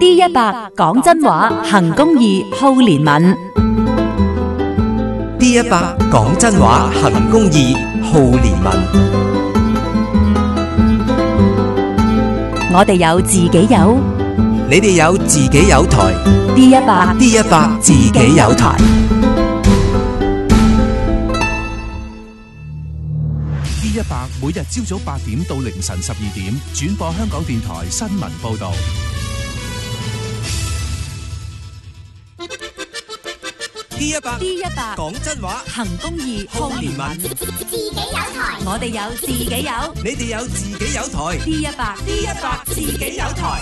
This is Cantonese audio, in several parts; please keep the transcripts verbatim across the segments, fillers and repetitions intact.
D 一百講真話，行公義，好憐憫。 D 一百講真話，行公義，好憐憫。 我哋有自己友， 你哋有自己友台。 D 一百 D 一百自己友台。 D 一百每日朝早八點到凌晨十二點轉播香港電台新聞報道。 D 一百 D 一百講真話， 行公義， 好憐憫。 自己有台， 我哋有自己友， 你哋有自己友台。 D 一百 D 一百自己友台。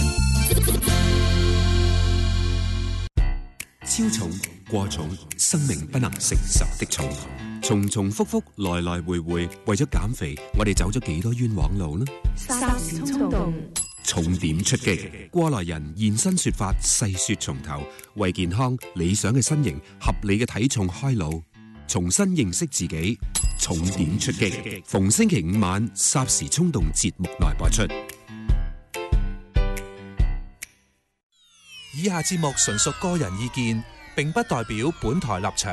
超重、過重，生命不能承受的重，重重複複，來來回回，為咗減肥，我哋走咗幾多冤枉路呢？ 霎時衝動， 重點出擊，過來人現身說法，細說從頭，為健康理想嘅身形、合理嘅體重開路，重新認識自己。重點出擊，逢星期五晚霎時衝動節目內播出。 以下節目純屬個人意見，並不代表本台立場。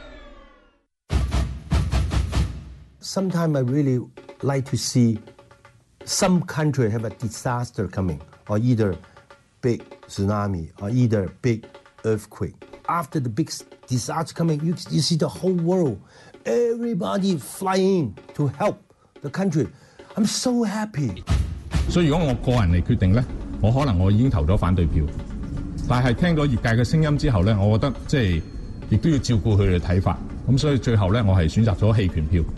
Sometimes I really like to see some country have a disaster coming, or either big tsunami, or either big earthquake. After the big disaster coming, you, you see the whole world, everybody flying to help the country. I'm so happy. 所以如果我個人嚟決定咧，我可能我已經投咗反對票。但係聽咗業界嘅聲音之後咧，我覺得即係亦都要照顧佢哋嘅睇法。咁所以最後咧，我係選擇咗棄權票。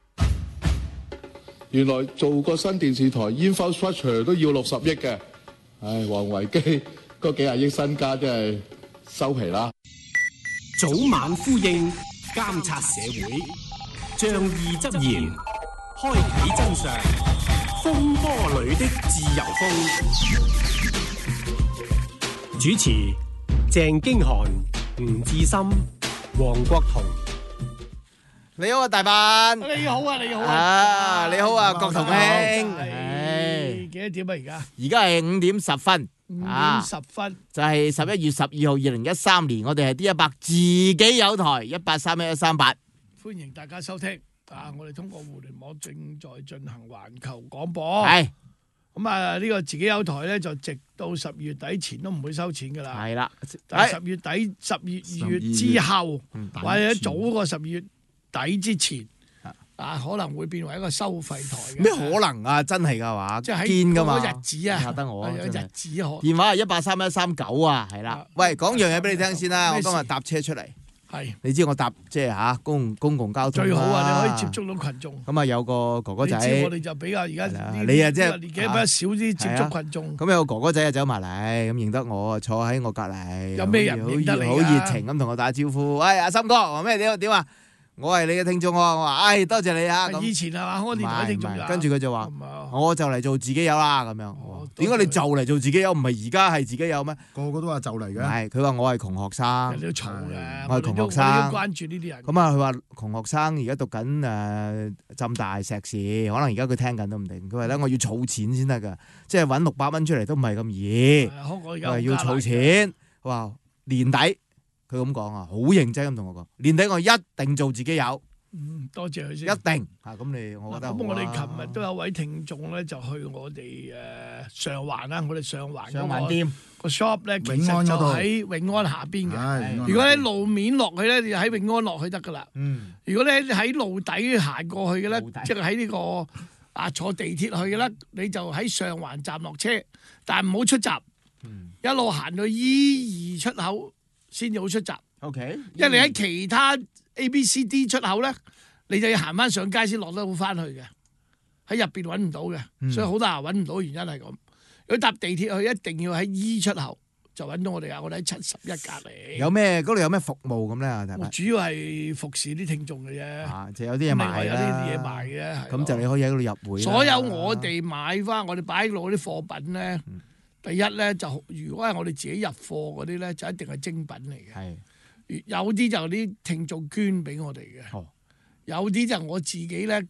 原來做個新電視台 infrastructure 都要六十億嘅，唉，王維基嗰幾廿億身家真係收皮啦。 早晚呼應，監察社會，仗義執言，開啓真相，風波裏的自由風。主持鄭經翰、吳志森、黃國同。 你好啊，大伯。 你好啊，你好啊。 啊，你好啊，國同兄。 係幾多點啊？而家？ 而家係五點十分。 五點十分。 就係十一月十二號，二零一三年，我哋係 D 一百自己友台一八三一一三八。 歡迎大家收聽。啊，我哋通過互聯網正在進行環球廣播。 係。咁啊，呢個自己友台咧，就直到十月底前都唔會收錢噶啦。 係啦。 但係十月底、十月二月之後，或者早過十月底之前，啊可能會變為一個收費台嘅。 咩可能啊？真係㗎嘛？ 即係堅㗎嘛？ 嗰個日子啊， 嚇得我有日子可。 電話係一八三一三九啊，係啦。喂，講樣嘢俾你聽先啦。我今日搭車出嚟。係。你知我搭即係嚇公公共交通最好啊！你可以接觸到群眾。 咁啊，有個哥哥仔。 你知我哋就比較而家你啊，即係年紀比較少啲接觸群眾。 咁有個哥哥仔啊走埋嚟，咁認得我，坐喺我隔離。 有咩人認得你啊？ 好熱情咁同我打招呼。喂，阿森哥，話咩點點啊？我係你嘅聽眾喎，我話，唉，多謝你啊！ 以前係嘛，開電台聽眾。 跟住佢就話，我就嚟做自己友啦，咁樣。點解你就嚟做自己友？唔係而家係自己友咩？ 個個都話就嚟嘅。 係，佢話我係窮學生。 人哋都嘈嘅。 我係窮學生。 我哋都關注呢啲人。 咁啊，佢話窮學生而家讀緊誒浸大碩士，可能而家佢聽緊都唔定。佢話咧，我要儲錢先得㗎，即係揾六百蚊出嚟都唔係咁易。佢話要儲錢，佢話年底。佢咁講啊，好認真咁同我講，年底我一定做自己友。 嗯，多謝佢先。 一定啊，咁你我覺得好啊。 咁我哋琴日都有位聽眾咧，就去我哋誒上環啦，我哋上環上環店個 shop 咧，其實就喺永安下邊嘅。如果喺路面落去咧，你就喺永安落去得噶啦。嗯。如果咧喺路底行過去嘅咧，即係喺呢個啊坐地鐵去嘅咧，你就喺上環站落車，但係唔好出閘。嗯。一路行到 E 二出口。先至好出閘 ，OK。 因為你喺其他 A、B、C、D 出口咧，你就要行翻上街先落得好翻去嘅，喺入邊揾唔到嘅，嗯、所以好多人揾唔到，原因係咁。如果搭地鐵去，一定要喺 E 出口就揾到我哋啊！我哋喺七十一隔離。 有咩嗰度有咩服務咁咧？啊， 主要係服侍啲聽眾嘅啫。 啊，就有啲嘢賣啦。 有啲嘢賣嘅。 咁就你可以喺嗰度入會。 所有我哋買翻，我哋擺喺度嗰啲貨品咧。嗯第一咧就如果係我哋自己入貨嗰啲咧，就一定係精品嚟嘅。係，有啲就啲聽眾捐俾我哋嘅。哦，有啲就我自己咧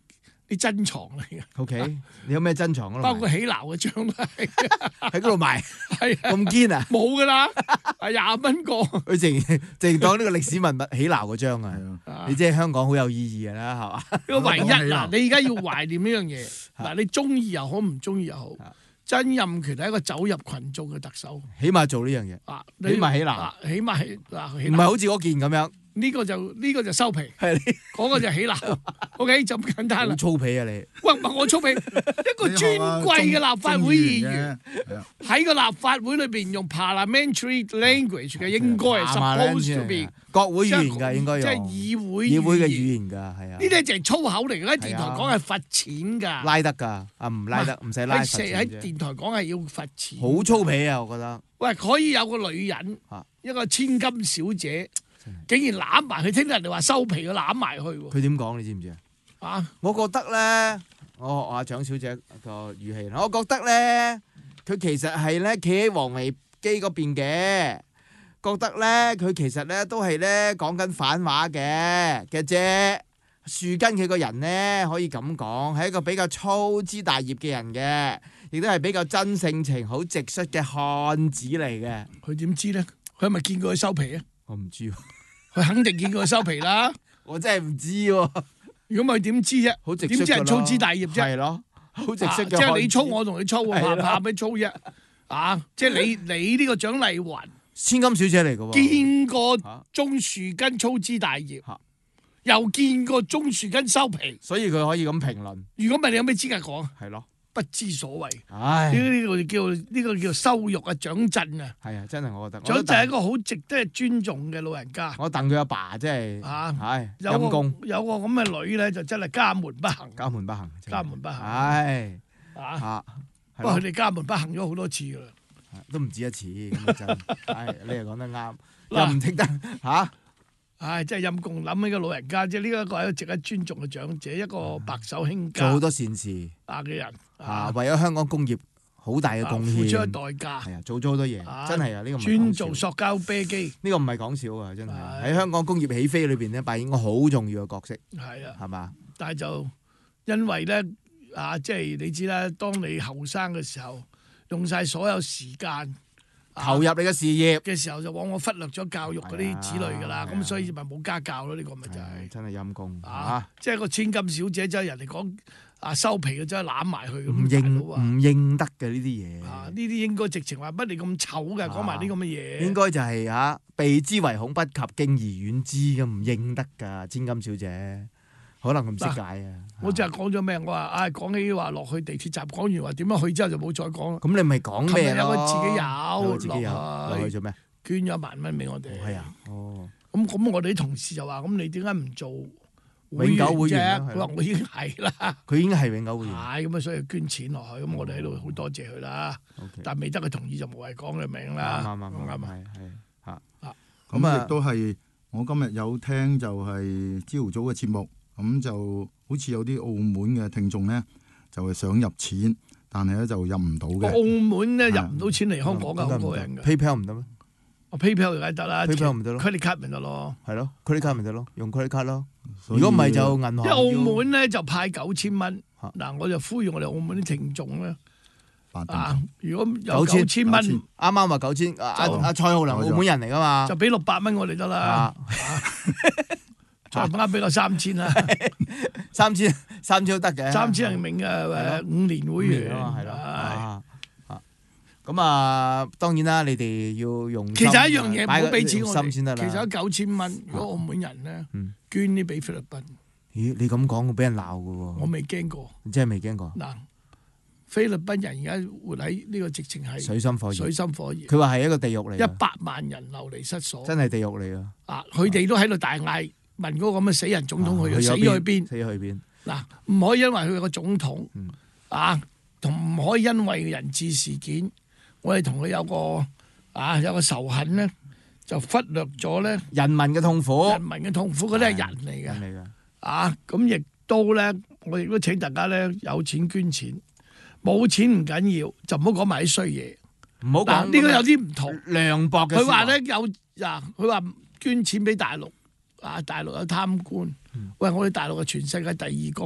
啲珍藏嚟嘅。 O K， 你有咩珍藏啊？ 包括喜鬧嘅章都係喺嗰度賣， 係咁堅啊？ 冇噶啦，係廿蚊個。 佢淨淨當呢個歷史文物喜鬧嗰張啊！你即係香港好有意義㗎啦，係嘛？ 呢個唯一嗱，你而家要懷念呢樣嘢嗱，你中意又好，唔中意又好。曾蔭權係一個走入群眾嘅特首， 起碼做呢樣嘢， 啊， 起碼喜鬧， 啊，起碼係嗱， 唔係好似嗰件咁樣。 呢個就呢個就收皮， 係嗰個就喜鬧。O K 就咁簡單啦。 好粗鄙啊你！ 喂，唔係我粗鄙，一個尊貴嘅立法會議員喺個立法會裏邊用 parliamentary language 嘅，應該係 supposed to be 國會語言㗎，應該用即係議會議會嘅語言㗎，係啊。 呢啲就係粗口嚟嘅，喺電台講係罰錢㗎。 拉得㗎，啊唔拉得，唔使拉罰錢啫。 喺電台講係要罰錢。 好粗鄙啊！我覺得。 喂，可以有個女人，一個千金小姐。竟然攬埋佢，聽到人哋話收皮，佢攬埋去喎。 佢點講？你知唔知啊？啊，我覺得咧，我學阿蔣小姐個語氣，我覺得咧，佢其實係咧企喺黃維基嗰邊嘅，覺得咧佢其實咧都係咧講緊反話嘅嘅啫。樹根佢個人咧可以咁講，係一個比較粗枝大葉嘅人嘅，亦都係比較真性情、好直率嘅漢子嚟嘅。 佢點知咧？佢係咪見過佢收皮啊？ 我唔知喎， 佢肯定見過佢收皮啦。 我真係唔知喎。如果唔係點知啫？ 好直點知係粗枝大葉啫？ 係咯，好直率嘅。 即係你粗，我同你粗，怕怕咩粗啫？啊！即係你你呢個蔣麗芸， 千金小姐嚟嘅喎， 見過鍾樹根粗枝大葉，又見過鍾樹根收皮， 所以佢可以咁評論。 如果唔係，你有咩資格講？ 係咯。 不知所謂， 唉， 呢呢個叫呢個叫羞辱啊！蔣震啊， 係啊，真係我覺得。 蔣震係一個好值得尊重嘅老人家。 我戥佢阿爸真係啊， 係陰公，有個咁嘅女咧，就真係家門不幸。 家門不幸， 家門不幸。 唉， 啊，不過佢哋家門不幸咗好多次噶啦， 都唔止一次咁真。唉，你又講得啱，又唔聽得嚇。 唉，真係陰公，諗起個老人家，即係呢一個係一個值得尊重嘅長者，一個白手興家， 做好多善事啊嘅人， 啊，為咗香港工業好大嘅貢獻， 付出嘅代價， 係啊，做咗好多嘢，真係啊，呢個唔係講笑。 專做塑膠啤機， 呢個唔係講笑啊，真係喺香港工業起飛裏邊咧，扮演個好重要嘅角色。 係啊， 係嘛？ 但係就因為咧啊，即係你知啦，當你後生嘅時候，用晒所有時間。 投入你嘅事業嘅時候，就往往忽略咗教育嗰啲子女㗎啦，咁、啊、所以咪冇家教咯。呢、呢個咪就係、係、 真係陰公啊！即係個千金小姐，即係人哋講啊收皮嘅，真係攬埋去咁。 唔認唔認得嘅呢啲嘢。 啊！呢啲應該直情話乜你咁醜嘅，講埋啲咁嘅嘢。 應該就係、係、啊，避之唯恐不及，敬而遠之咁，唔認得㗎，千金小姐。可能唔識解啊！ 我就係講咗咩？我話唉，講起話落去地鐵站，講完話點樣去之後就冇再講啦。 咁你咪講咩咯？ 有個自己有， 自己有落去做咩？ 捐咗一萬蚊俾我哋。 係啊，哦。 咁咁，我哋啲同事就話：咁你點解唔做永久會員？ 佢話：我已經係啦。 佢已經係永久會員。 係咁啊，所以捐錢落去。咁我哋喺度好多謝佢啦。但係未得佢同意就無謂講佢名啦。 啱啱啱啱係係嚇嚇。咁亦都係我今日有聽就係朝頭早嘅節目。咁就好似有啲澳門嘅聽眾咧，就係想入錢，但係咧就入唔到嘅。 澳門咧入唔到錢嚟香港嘅好多人嘅。 PayPal 唔得咩？ 我 PayPal 梗係得啦 ，PayPal 唔得咯 ，credit card 咪得咯。 係咯 ，credit card 咪得咯，用 credit card 咯。如果唔係就銀行。因為澳門咧就派九千蚊，嗱我就呼籲我哋澳門啲聽眾咧。啊！如果有九千蚊，啱啱話九千，阿阿蔡浩良澳門人嚟噶嘛， 就俾六百蚊我哋得啦。再啱俾個三千啦， 三千三千都得嘅， 三千人名嘅誒五年會員啊，係咯，咁啊當然啦，你哋要用其實一樣嘢唔好俾錢我哋， 先得啦。 其實九千蚊，如果澳門人咧捐啲俾菲律賓， 咦？你咁講會俾人鬧嘅喎， 我未驚過， 你真係未驚過。 嗱，菲律賓人而家活喺呢個直情係水深火熱， 水深火熱。 佢話係一個地獄嚟， 一百萬人流離失所， 真係地獄嚟啊！ 啊，佢哋都喺度大嗌。問嗰個咁嘅死人總統去，死咗去邊？ 死咗去邊？ 嗱，唔可以因為佢個總統啊，同唔可以因為人質事件，我哋同佢有個啊有個仇恨咧，就忽略咗咧人民嘅痛苦。 人民嘅痛苦，嗰啲係人嚟嘅。嚟嘅啊，咁亦都咧，我亦都請大家咧有錢捐錢，冇錢唔緊要，就唔好講埋啲衰嘢。 唔好講呢個有啲唔同， 涼薄嘅。 佢話咧有嗱，佢話捐錢俾大陸。啊！大陸有貪官，嗯、喂！我哋大陸係全世界第二個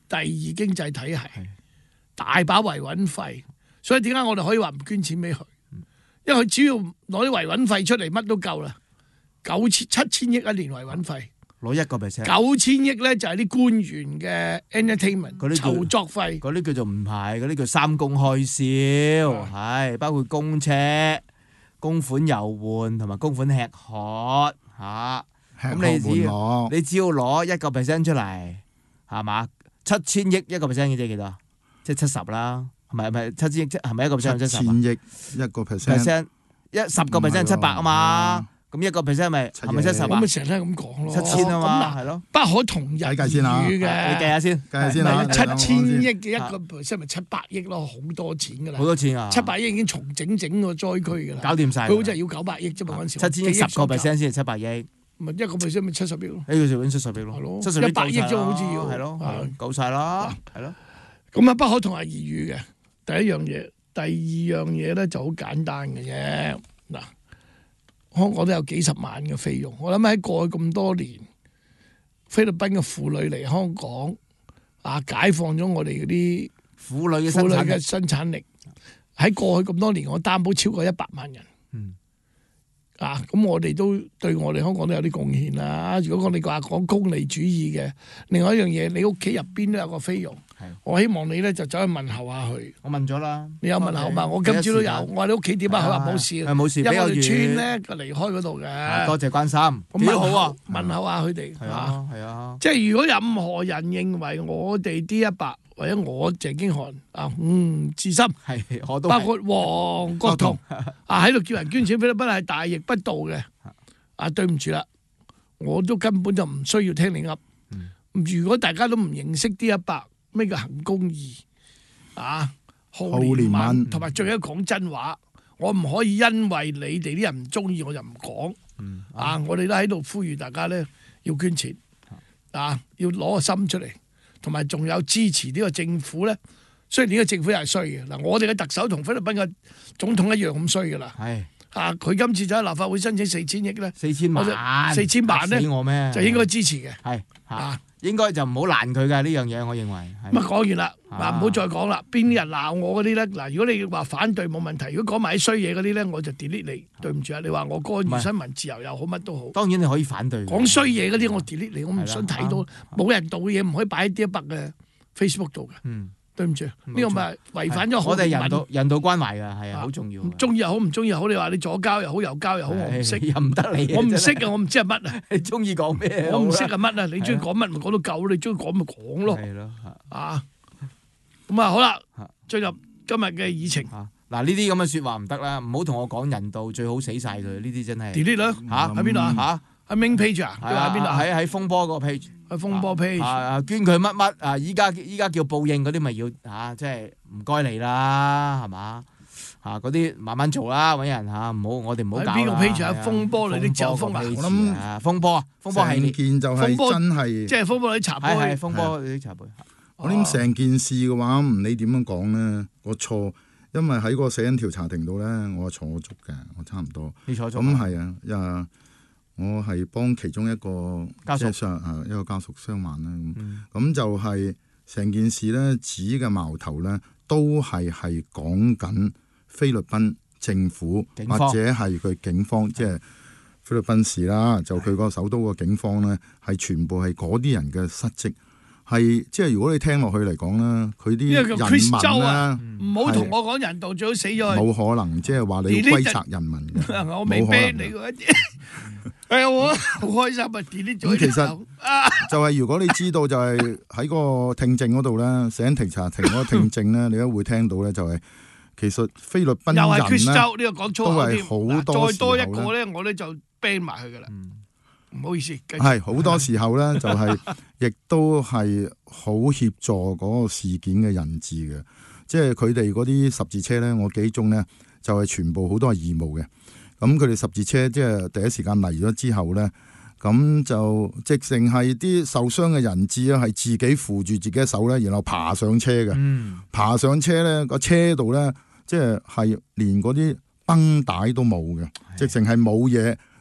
第二經濟體系，大把維穩費，所以點解我哋可以話唔捐錢俾佢？因為佢只要攞啲維穩費出嚟，乜都夠啦，九千七千億一年維穩費。 攞一個 percent， 九千億咧就係啲官員嘅 entertainment 嗰啲籌作費， 嗰啲叫做唔係，嗰啲叫三公開銷，係包括公車、公款遊玩同埋公款吃喝嚇。咁你只要你只要攞一個 percent 出嚟，係嘛？七千億一個 percent 嘅啫幾多？即係七十啦，係咪？係咪七千億？係咪一個 percent 七十？ 七千億一個 percent， 一十個 percent 七百啊嘛。咁一個 percent 咪係咪七十啊？ 咁咪成日都係咁講咯， 七千啊嘛，係咯， 不可同日而語嘅。 你計下先， 計下先啦。 七千億嘅一個 percent 咪七百億咯，好多錢噶啦。 好多錢啊！ 七百億已經重整整個災區噶啦， 搞掂晒。 佢好似係要九百億啫嘛嗰陣時。 七千億十個 percent 先係七百億。 咪一個 percent 咪七十億咯。 呢個就揾七十億咯，七十億一百億啫，好似要係咯，夠晒啦，係咯。 咁啊，不可同日而語嘅第一樣嘢，第二樣嘢咧就好簡單嘅啫。嗱。香港都有幾十萬嘅菲傭，我諗喺過去咁多年，菲律賓嘅婦女嚟香港啊，解放咗我哋嗰啲婦女嘅婦女嘅生產力。喺過去咁多年，我擔保超過一百萬人。嗯，啊，咁我哋都對我哋香港都有啲貢獻啦。如果我哋話講功利主義嘅，另外一樣嘢，你屋企入邊都有個菲傭。我希望你咧就走去問候下佢。我問咗啦，你有問候嘛？我今朝都有。我話你屋企點啊？佢話冇事。係冇事，因為我哋村咧就離開嗰度嘅。多謝關心，幾好啊！問候下佢哋。係啊，係啊。即係如果任何人認為我哋 D 一百或者我鄭經翰啊，嗯，自心係我都包括黃國同啊喺度叫人捐錢菲律賓係大逆不道嘅。啊，對唔住啦，我都根本就唔需要聽你噏。如果大家都唔認識 D 一百。咩叫行公義啊？好憐憫，同埋最緊要講真話。我唔可以因為你哋啲人唔中意，我就唔講。嗯、啊，我哋都喺度呼籲大家咧要捐錢啊，要攞個心出嚟，同埋仲有支持呢個政府咧。雖然呢個政府又係衰嘅嗱，我哋嘅特首同菲律賓嘅總統一樣咁衰噶啦。係啊，佢今次就喺立法會申請四千億咧，四千萬，四千萬咧，就應該支持嘅。係啊。應該就唔好攔佢㗎呢樣嘢，我認為。咁啊講完啦，嗱唔好再講啦。邊啲人鬧我嗰啲咧？嗱，如果你話反對冇問題，如果講埋啲衰嘢嗰啲咧，我就 delete 你。對唔住啊，你話我干預新聞自由又好，乜都好。當然你可以反對。講衰嘢嗰啲我 delete 你，我唔想睇到冇人道嘅嘢，唔可以擺喺 D 一百嘅 Facebook 度嘅。嗯，對唔住，呢個咪違反咗我哋人道人道關懷㗎，係啊，好重要。中意又好，唔中意又好，你話你左膠又好，右膠又好，我唔識。又唔得你。我唔識啊，我唔知係乜啊。你中意講咩？我唔識係乜啊！你中意講乜咪講到夠，你中意講咪講咯。係咯，啊，咁啊好啦，進入今日嘅議程。嗱呢啲咁嘅説話唔得啦，唔好同我講人道，最好死晒佢。呢啲真係。delete 啦嚇，喺邊度啊？嚇，喺 main page 啊？喺邊度？喺喺風波嗰個 page。喺風波 page。啊捐佢乜乜啊！依家依家叫報應嗰啲咪要嚇，即係唔該你啦，係嘛？嚇嗰啲慢慢做啦，揾人嚇，唔好我哋唔好搞啦。喺邊個 page 啊？風波裏的自由風啊！我諗風波啊，風波係件就係真係，即係風波裏茶杯。係係風波裏茶杯。 我諗成件事嘅話，唔理點樣講咧，我錯，因為喺個死因調查庭度咧，我坐足嘅，我差唔多。你坐足？咁係啊，因為我係幫其中一個家屬傷啊，一個家屬傷患啦。咁咁、嗯、就係成件事咧，指嘅矛頭咧，都係係講緊菲律賓政府或者係佢警方，即係的菲律賓市啦，就佢個首都個警方咧，係全部係嗰啲人嘅失職。係即係如果你聽落去嚟講啦，佢啲人民啦，唔好同我講人道，最好死咗。冇可能，即係話你要歸責人民嘅。我未 ban 你嗰啲，係啊，我好開心啊 delete 咗。咁其實就係如果你知道就係喺個聽證嗰度咧，死因調查庭嗰個聽證咧，你都會聽到咧，就係其實菲律賓人咧，都係好多時候咧，再多一個咧，我咧就 ban 埋佢噶啦。唔好意思，係好多時候咧，就係、是、亦都係好協助嗰個事件嘅人質嘅，即係佢哋嗰啲十字車咧，我記憶中咧就係、是、全部好多係義務嘅。咁佢哋十字車即係第一時間嚟咗之後咧，咁就直情係啲受傷嘅人質咧，係自己扶住自己嘅手咧，然後爬上車嘅。嗯、爬上車咧，個車度咧，即係係連嗰啲繃帶都冇嘅，的直情係冇嘢。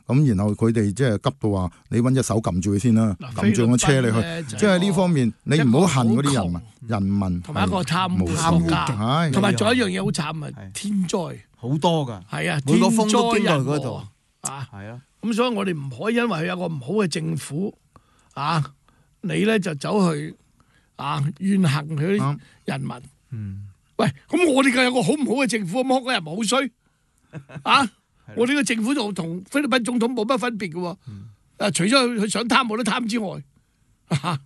咁然後佢哋即係急到話，你揾隻手撳住佢先啦，撳住我車你去。即係呢方面，你唔好恨嗰啲人民，人民同埋一個貪污國家，同埋仲有一樣嘢好慘啊，天災好多㗎， 係啊， 每個風都經過人嗰度啊， 係啊。 咁所以我哋唔可以因為佢有個唔好嘅政府啊，你咧就走去啊怨恨佢啲人民。 嗯， 喂，咁我哋梗有個好唔好嘅政府，咁香港人唔好衰啊！我哋個政府就同菲律賓總統冇乜分別嘅喎，啊，除咗佢佢想貪冇得貪之外，嚇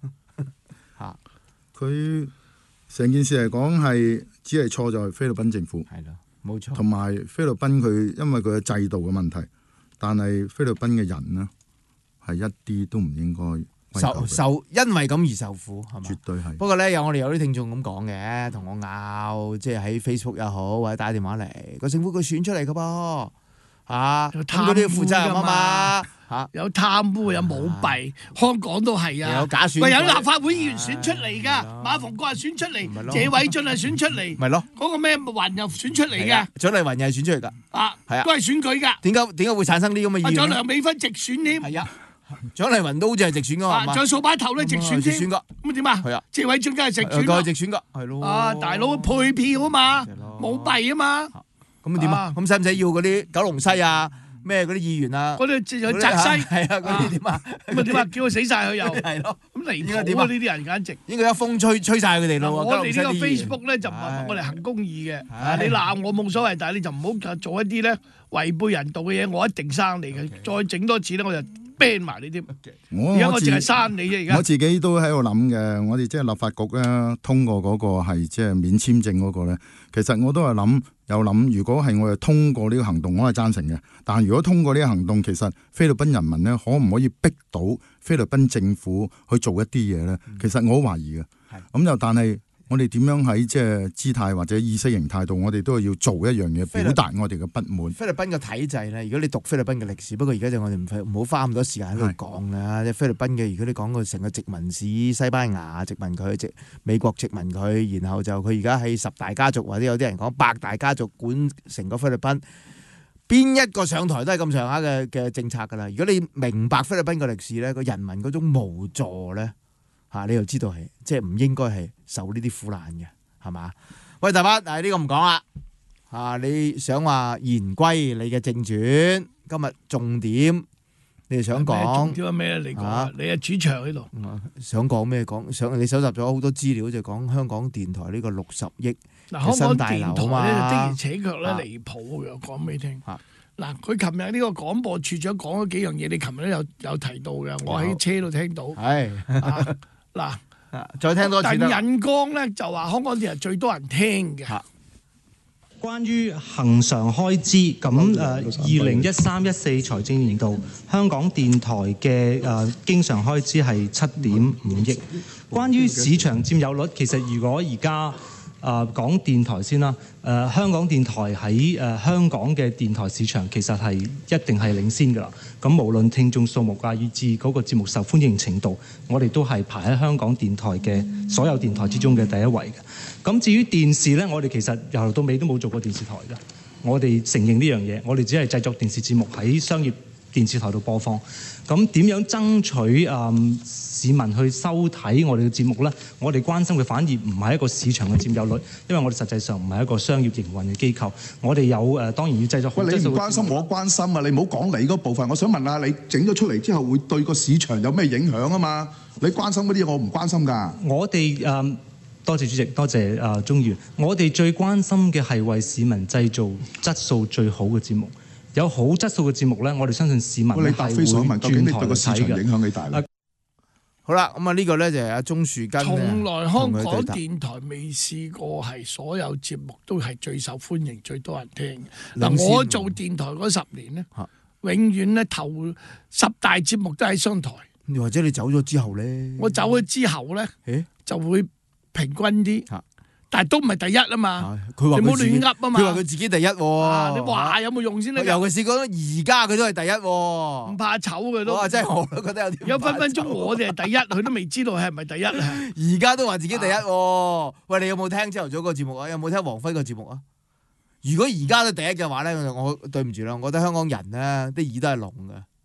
佢成件事嚟講係只係錯在菲律賓政府， 係咯，冇錯。同埋菲律賓佢因為佢嘅制度嘅問題，但係菲律賓嘅人呢係一啲都唔應該受受因為咁而受苦係嘛？ 絕對係。 不過咧有我哋有啲聽眾咁講嘅，同我拗，即係喺 Facebook 又好或者打電話嚟，個政府佢選出嚟嘅噃。啊，咁嗰啲負責任啊嘛，嚇有貪污有舞弊，香港都係啊， 有假選， 喂有立法會議員選出嚟㗎，馬逢國係選出嚟，謝偉俊係選出嚟， 咪咯， 嗰個咩雲又選出嚟嘅， 蔣麗雲又係選出嚟㗎， 啊， 係啊， 都係選舉㗎。 點解點解會產生啲咁嘅議員？ 仲有梁美芬直選添， 係啊，蔣麗雲都好似係直選㗎嘛， 仲有掃把頭都直選添， 㗎， 咁點啊？ 係啊， 謝偉俊梗係直選， 佢係直選㗎，係咯， 啊大佬配票啊嘛，舞弊啊嘛。 咁點啊？咁使唔使要嗰啲九龍西啊？咩嗰啲議員啊？ 嗰啲有澤西係啊，嗰啲點啊？ 咁啊點啊？叫佢死晒佢又係咯。 咁離譜啊！呢啲人簡直應該一風吹吹曬佢哋咯。 我哋呢個 Facebook 咧就唔係我哋行公義嘅。你鬧我冇所謂，但係你就唔好做一啲咧違背人道嘅嘢，我一定刪你嘅。再整多次咧，我就 ban 埋你添。而家我淨係刪你啫。而家我自己都喺度諗嘅，我哋即係立法局咧通過嗰個係即係免簽證嗰個咧，其實我都係諗有諗，如果係我哋通過呢個行動，我係贊成嘅。但係如果通過呢個行動，其實菲律賓人民咧，可唔可以逼到菲律賓政府去做一啲嘢咧？其實我好懷疑嘅。咁就但係我哋點樣喺即係姿態或者意識形態度，我哋都係要做一樣嘢，表達我哋嘅不滿。 菲律賓嘅體制咧，如果你讀菲律賓嘅歷史，不過而家就我哋唔唔好花咁多時間喺度講啦。即係菲律賓嘅，如果你講個成個殖民史，西班牙殖民佢，殖美國殖民佢，然後就佢而家喺十大家族或者有啲人講百大家族管成個菲律賓，邊一個上台都係咁上下嘅嘅政策㗎啦。如果你明白菲律賓嘅歷史咧，個人民嗰種無助咧。嚇！你又知道係即係唔應該係受呢啲苦難嘅，係嘛？喂，大班，但係呢個唔講啦。嚇！你想話言歸你嘅正傳，今日重點你哋想講重點係咩咧？你講，你係主場喺度。 想講咩講？想你搜集咗好多資料，就講香港電台呢個六十億嘅新大樓啊嘛。 的而且確咧離譜嘅，講俾你聽。嗱，佢琴日呢個廣播處長講咗幾樣嘢，你琴日都有有提到嘅，我喺車度聽到。 係。 嗱， 再聽多次啦。 鄧引光咧就話香港電台最多人聽嘅。 關於恆常開支，咁誒二零一三一四財政年度香港電台嘅誒經常開支係七點五億。關於市場佔有率，其實如果而家誒講電台先啦，誒、呃、香港電台喺誒、呃、香港嘅電台市場其實係一定係領先㗎啦。咁無論聽眾數目啊，以至嗰個節目受歡迎程度，我哋都係排喺香港電台嘅所有電台之中嘅第一位嘅。咁至於電視呢，我哋其實由頭到尾都冇做過電視台㗎。我哋承認呢樣嘢，我哋只係製作電視節目喺商業電視台度播放。咁點樣爭取誒、嗯、市民去收睇我哋嘅節目呢？我哋關心嘅反而唔係一個市場嘅佔有率，因為我哋實際上唔係一個商業營運嘅機構。我哋有誒、呃、當然要製作好質素嘅。喂，你唔關心，我關心啊！你唔好講你嗰部分，我想問下你整咗出嚟之後會對個市場有咩影響啊嘛？你關心嗰啲嘢，我唔關心㗎。我哋誒。嗯多謝主席，多謝誒鍾議員。我哋最關心嘅係為市民製造質素最好嘅節目。有好質素嘅節目咧，我哋相信市民係會轉台睇嘅。影響幾大咧？ 好啦，咁啊呢個咧就係阿鍾樹根。 從來香港電台未試過係所有節目都係最受歡迎、最多人聽。嗱，我做電台嗰十年咧，永遠咧頭十大節目都喺商台。 或者你走咗之後咧？ 我走咗之後咧， 誒就會平均啲，但係都唔係第一啊嘛。 佢話你唔好亂噏啊嘛。 佢話佢自己第一喎。 你話有冇用先咧？ 尤其是講而家佢都係第一喎。 唔怕醜嘅都。 哇！真係我都覺得有啲。 有分分鐘我哋係第一，佢都未知道係唔係第一啊。 而家都話自己第一喎。喂，你有冇聽朝頭早個節目啊？有冇聽黃輝個節目啊？如果而家都第一嘅話咧，我對唔住啦，我覺得香港人咧啲耳都係聾嘅。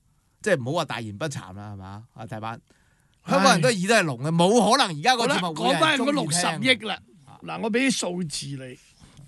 即係唔好話大言不慚啦，係嘛？啊大班香港人都耳都係聾嘅，冇可能而家個節目講翻嗰六十億聽啦。嗱，我俾啲數字你。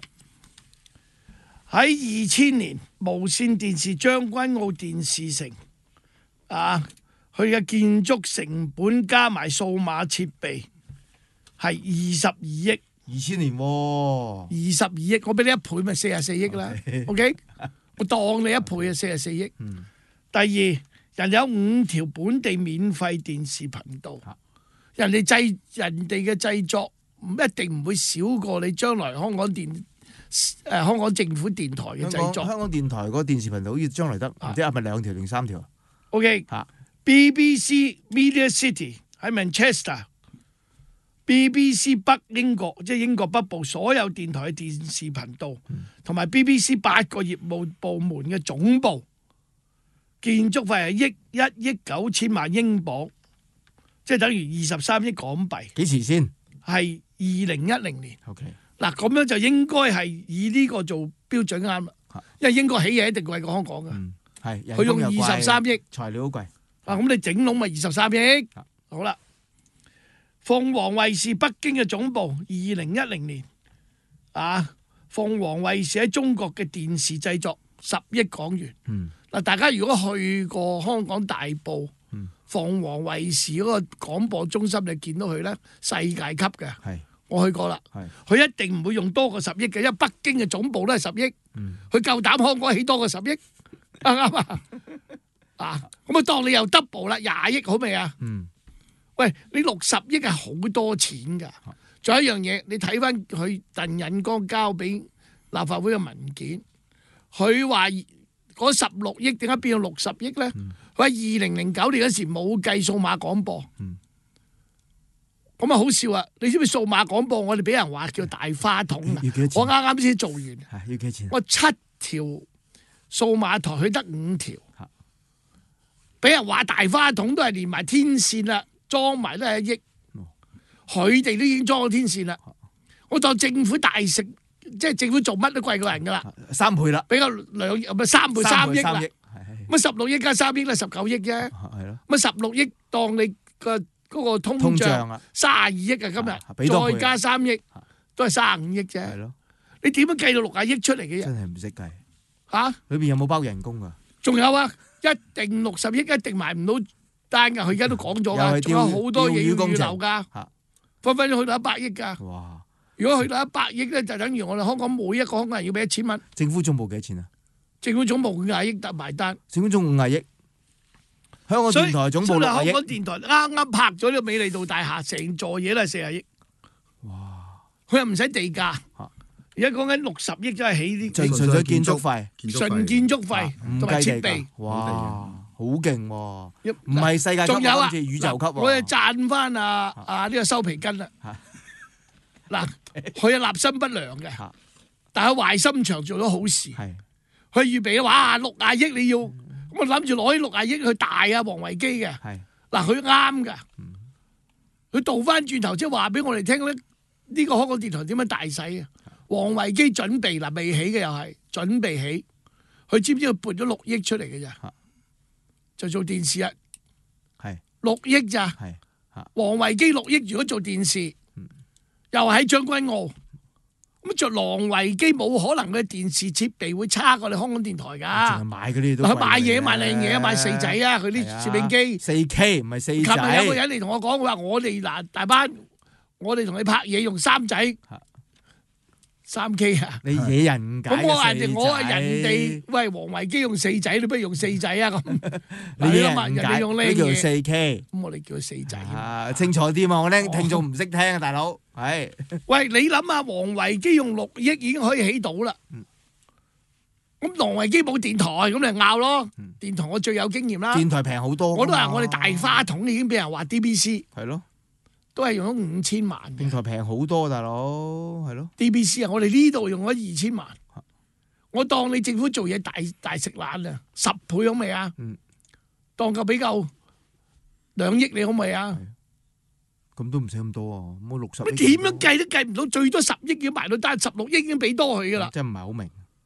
喺二千年無線電視將軍澳電視城啊，佢嘅建築成本加埋數碼設備係二十二億。 二千年喎， 二十二億，我俾你一倍咪四十四億啦。OK， 我當你一倍啊，四十四億。 嗯、 第二，人有五條本地免費電視頻道，人哋製人哋嘅製作唔一定唔會少過你將來香港電誒、呃、香港政府電台嘅製作。 香港電台嗰個電視頻道好似將來得，唔知係咪兩條定三條 ？OK，B B C Media City 喺 Manchester。B B C 北英國即係英國北部所有電台嘅電視頻道，同埋 B B C 八個業務部門嘅總部，建築費係億一億九千萬英鎊，即係等於二十三億港幣。 幾時先？ 係二零一零年。 OK， 嗱咁樣就應該係以呢個做標準啱啦，因為英國起嘢一定貴過香港嘅。 係、嗯， 佢用二十三億， 材料好貴。 啊，咁你整籠咪二十三億？好啦。鳳凰衛視北京嘅總部，二零一零年啊，鳳凰衛視喺中國嘅電視製作十億港元。嗱、嗯，大家如果去過香港大埔，嗯、鳳凰衛視嗰個廣播中心，你見到佢咧，世界級嘅。我去過啦，佢一定唔會用多過十億嘅，因為北京嘅總部都係十億，佢、嗯、夠膽香港起多過十億，啱啱啊？啊，咁啊，當你又 double 啦，廿億好未啊？嗯喂，你六十億係好多錢㗎，仲有一樣嘢，你睇翻佢鄧引光交俾立法會嘅文件，佢話嗰十六億點解變到六十億咧？佢話二零零九年嗰時冇計數碼廣播，咁啊好笑啊！你知唔知數碼廣播我哋俾人話叫大花筒啊？我啱啱先做完， 要幾錢？ 我七條數碼台，佢得五條，俾人話大花筒都係連埋天線啦。裝埋都係一億，佢哋都已經裝咗天線啦。我當政府大食，即係政府做乜都貴過人噶啦， 三倍啦， 比較兩唔係三倍三億啦。乜十六億加三億啦，十九億啫。 係咯。 乜十六億當你個嗰個通脹三十二億啊，今日再加三億都係三十五億啫。係咯。你點樣計到六十億出嚟嘅？ 真係唔識計。 嚇？裏邊有冇包人工㗎？ 仲有啊，一定六十億一定買唔到。單噶，佢而家都講咗噶，仲有好多嘢要預留噶，分分鐘去到一百億噶。哇！如果去到一百億咧，就等於我哋香港每一個香港人要俾一千蚊。 政府總部幾多錢啊？ 政府總部五廿億得埋單。 政府總部五廿億，香港電台總部六廿億。 香港電台啱啱拍咗呢個美利道大廈，成座嘢都係四十億。哇！佢又唔使地價，而家講緊六十億，真係起啲。 純純粹建築費， 純建築費同埋設備。 哇！好勁喎，唔係世界級， 仲有啊， 宇宙級喎。 我哋讚翻啊啊呢個收皮筋啦。嗱，佢係立心不良嘅，但係壞心腸做咗好事。佢預備哇六廿億你要，咁我諗住攞呢六廿億去大啊王維基嘅。嗱，佢啱㗎，佢倒翻轉頭即係話俾我哋聽咧，呢個香港電台點樣大使啊？王維基準備嗱未起嘅又係準備起，佢知唔知佢撥咗六億出嚟嘅咋？就做電視啊，係六億咋？係王維基六億，如果做電視，嗯、又喺將軍澳，咁做王維基冇可能嘅電視設備會差過你香港電台㗎。買嗰啲都佢買嘢買靚嘢買四仔啊！佢啲攝影機四 K 唔係四仔。琴日有個人嚟同我講，佢話我哋嗱大班，我哋同你拍嘢用三仔。三 K 啊！你惹人解咁我話人哋，我話人哋喂王維基用四仔，你不如用四仔啊咁。你諗下人哋用靚嘢，叫四 K，咁我哋叫佢四仔。啊，清楚啲嘛！我聽聽眾唔識聽啊，大佬。係。喂，你諗下王維基用六億已經可以起到啦。咁王維基冇電台，咁你拗咯。電台我最有經驗啦。電台平好多。我都話我哋大花筒已經俾人話 D B C。係咯。都係用咗五千萬，電台平好多，大佬係咯。D B C 啊，我哋呢度用咗二千萬，我當你政府做嘢大大食懶啊，十倍好未啊？嗯，當夠俾夠兩億你好未啊？咁都唔使咁多啊，冇六十。乜點樣計都計唔到，最多十億要埋到單，十六億已經俾多佢噶啦。真係唔係好明。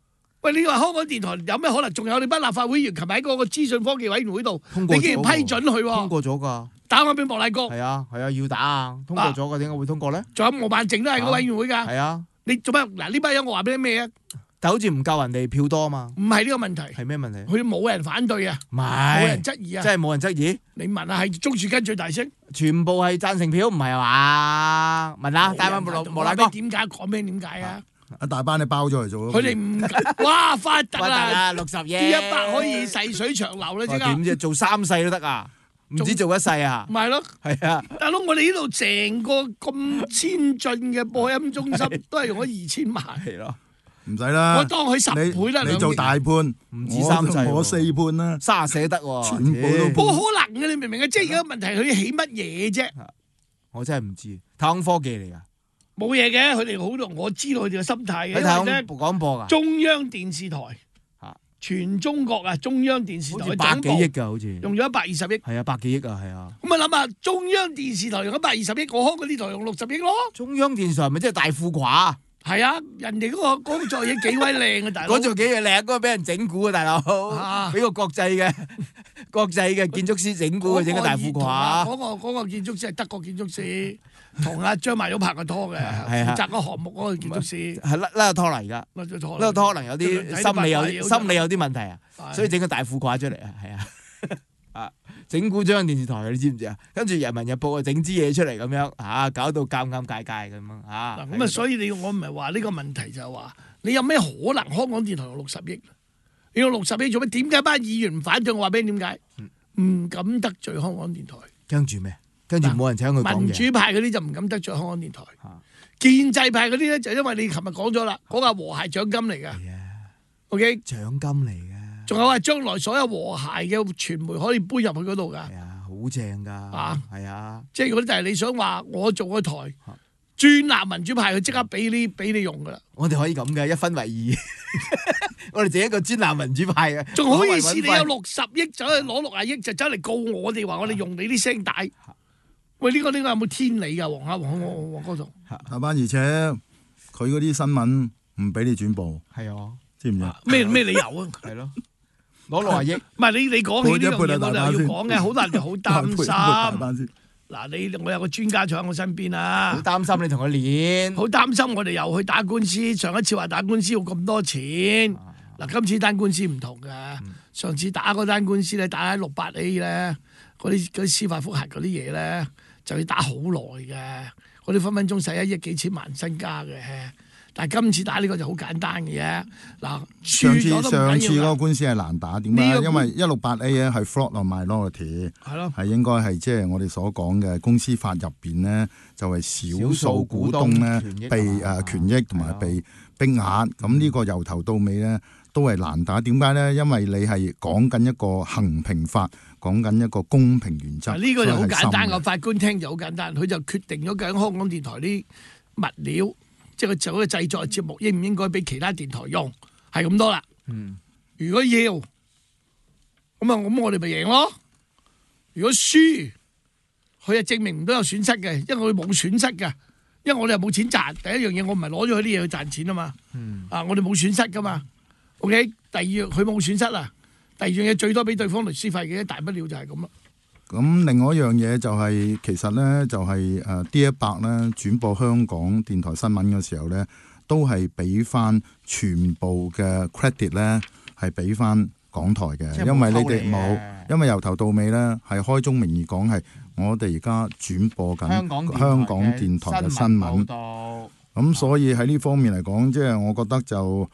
喂，你話香港電台有咩可能？仲有你班立法會議員，琴日喺嗰個資訊科技委員會度，你竟然批准佢喎？ 通過咗㗎。 打我俾莫乃光。 係啊係啊，要打啊！通過咗㗎，點解會通過咧？ 仲有毛孟靜都係個委員會㗎。 係啊。 你做咩？嗱呢班人我話俾你咩啊？ 但好似唔夠人哋票多啊嘛。 唔係呢個問題。 係咩問題？ 佢冇人反對啊。 唔係。 冇人質疑啊。 真係冇人質疑。 你問下係鍾樹根最大聲。 全部係贊成票，唔係話問下大班莫莫乃光點解講咩？點解啊？ 一大班你包咗嚟做。 佢哋唔哇發達啦， 六十億 D 一百可以細水長流啦，即刻。 點啫？做三世都得啊？唔止做一世啊？ 唔係咯。 係啊。 大佬，我哋呢度成個咁先進嘅播音中心都係用咗二千萬。 係咯。 唔使啦， 我當佢十倍啦。 你做大判， 唔止三世， 我四判啦， 卅四得喎， 全部都冇可能嘅，你明唔明啊？即係而家問題，佢起乜嘢啫？ 我真係唔知，太空科技嚟噶， 冇嘢嘅，佢哋好多我知道佢哋嘅心態嘅。 喺太空廣播噶， 中央電視台嚇，全中國啊，中央電視台嘅百幾億㗎，好似用咗一百二十億。 係啊，百幾億啊，係啊。 咁啊諗下，中央電視台用一百二十億，我香港呢台用六十億咯。 中央電視台咪即係大富寡？ 係啊，人哋嗰個嗰座嘢幾鬼靚啊，大佬！ 嗰座幾嘢靚，嗰個俾人整蠱啊，大佬！俾個國際嘅國際嘅建築師整蠱嘅，整個大富寡。 嗰個嗰個建築師係德國建築師，同阿張曼玉拍過拖嘅，負責個項目嗰個建築師。 係甩甩拖嚟㗎，甩咗拖可能有啲心理有心理有啲問題啊，所以整個大富寡出嚟啊，係啊。啊！整蠱中央電視台，你知唔知啊？跟住《人民日報》啊，整支嘢出嚟咁樣嚇，搞到尷尷尬尬咁樣嚇。 咁啊，所以你我唔係話呢個問題就係話，你有咩可能香港電台用六十億？你用六十億做咩？點解班議員唔反對？我話俾你點解？唔敢得罪香港電台。 跟住咩？跟住冇人請佢講嘢。 民主派嗰啲就唔敢得罪香港電台。建制派嗰啲咧就因為你琴日講咗啦，嗰個和諧獎金嚟㗎。O K。 獎金嚟嘅。 仲有話將來所有和諧嘅傳媒可以搬入去嗰度㗎， 係啊，好正㗎，啊，係啊， 即係嗰啲就係你想話我做個台專立民主派，佢即刻俾呢俾你用㗎啦。 我哋可以咁嘅，一分為二，我哋整一個專立民主派嘅， 仲好意思你有六十億走去攞六十億就走嚟告我哋話我哋用你啲聲帶，喂呢個呢個有冇天理㗎？黃啊黃黃黃哥總， 阿班而且佢嗰啲新聞唔俾你轉播， 係啊， 知唔知？ 咩咩理由啊？ 係咯。攞六十億， 唔係你你講起呢樣嘢，我就要講嘅，好多人就好擔心。嗱，你我有個專家坐喺我身邊啊， 好擔心你同佢練， 好擔心我哋又去打官司。上一次話打官司要咁多錢，嗱、啊，今次單官司唔同㗎。嗯、上次打嗰單官司咧，打喺六八 A 咧，嗰啲嗰啲司法覆核嗰啲嘢咧，就要打好耐嘅，嗰啲分分鐘使一億幾千萬身家嘅。但係今次打呢個就好簡單嘅啫。嗱， 上次上次嗰個官司係難打，點解？因為一六八 A 咧係 fraud on minority， 係咯，係應該係即係我哋所講嘅公司法入邊咧，就係少數股東咧被誒權益同埋被逼壓。咁呢個由頭到尾咧都係難打。點解咧？因為你係講緊一個衡平法，講緊一個公平原則。 呢個就好簡單，個法官聽就好簡單，佢就決定咗究竟香港電台啲物料。即係佢做嘅製作節目應唔應該俾其他電台用，係咁多啦。嗯，如果要咁啊，咁我哋咪贏咯。如果輸，佢係證明唔到有損失嘅，因為佢冇損失嘅，因為我哋又冇錢賺。第一樣嘢我唔係攞咗佢啲嘢去賺錢啊嘛。嗯，啊，我哋冇損失噶嘛。OK，第二樣佢冇損失啊。第二樣嘢最多俾對方律師費嘅，大不了就係咁啦。 咁另外一樣嘢就係、是、其實咧就係誒 D 一百咧轉播香港電台新聞嘅時候咧，都係俾翻全部嘅 credit 咧係俾翻港台嘅，因為你哋冇，因為由頭到尾咧係開宗明義講係我哋而家轉播緊香港電台嘅新聞。咁所以喺呢方面嚟講，即係我覺得就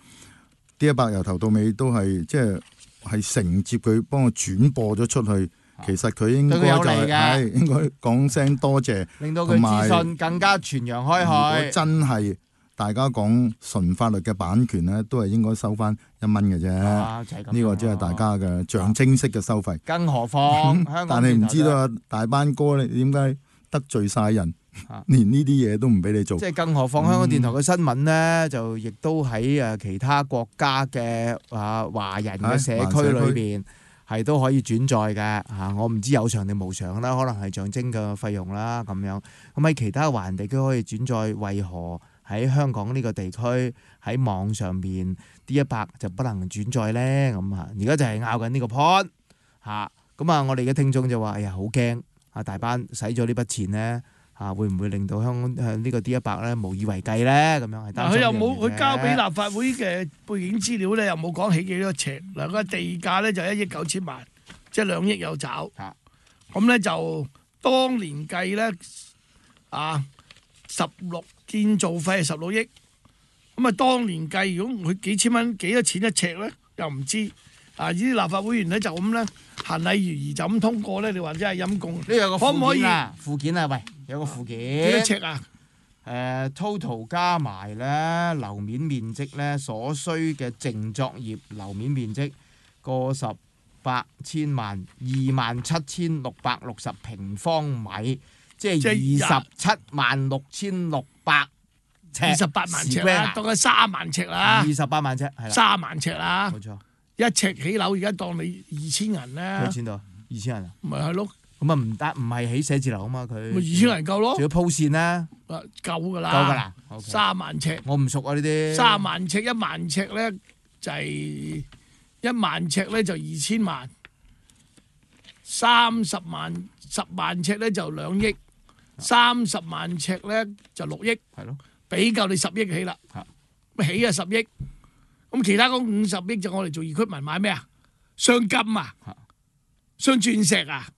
D 一百由頭到尾都係即係係承接佢幫我轉播咗出去。其實佢應該就係、係、應該講聲多謝， 令到佢資訊更加傳揚開去。 如果真係大家講純法律嘅版權咧，都係應該收翻一蚊嘅啫。呢、啊就係、個只係大家嘅象徵式嘅收費。 更何況， 但係唔知道啊，大班哥你點解得罪晒人，啊、連呢啲嘢都唔俾你做？ 即係更何況香港電台嘅新聞咧，嗯、就亦都喺誒其他國家嘅啊華人嘅社區裏邊。係都可以轉載嘅嚇，我唔知有償定無償啦，可能係象徵嘅費用啦咁樣。咁喺其他華人地區可以轉載，為何喺香港呢個地區喺喺網上面 D 一百就不能轉載咧？咁啊，而家就係拗緊呢個 point 嚇。咁啊，我哋嘅聽眾就話：哎呀，好驚啊！大班使咗呢筆錢咧。啊，會唔會令到香港向呢個 D 一百咧無以為繼咧？咁樣係擔心。 佢又冇佢交俾立法會嘅背景資料咧，又冇講起幾多尺。嗱，個地價咧就一億九千萬，即係兩億有找。咁咧就當年計咧，啊十六建造費係十六億。咁啊，當年計如果佢幾千蚊幾多錢一尺咧，又唔知。啊！呢啲立法會員咧就咁咧，行禮如儀就咁通過咧，你話真係陰公。 呢有個可唔可以附件啊？喂，有個附件。 幾多尺啊？ 誒 total 加埋咧樓面面積咧所需嘅淨作業樓面面積個十八千萬二萬七千六百六十平方米，即係二十七萬六千六百尺。 二十八萬尺啦，當佢三萬尺啦。 二十八萬尺係啦。 三萬尺啦。 冇錯。 一尺起樓而家當你二千銀啦。 幾錢度？二千銀啊？ 咪係咯。 咁啊唔得，唔係起寫字樓啊嘛，佢。 咪二千銀夠咯。 仲要鋪線啦。 啊，夠㗎啦。 夠㗎啦。 三萬尺。 我唔熟啊呢啲。 三萬尺一萬尺咧就係一萬尺咧就二千萬，三十萬十萬尺咧就兩億，三十萬尺咧就六億。 係咯。 俾夠你十億起啦。係。起啊十億。咁其他嗰五十億就我哋做二區民買咩啊？鑲金啊，鑲鑽石啊！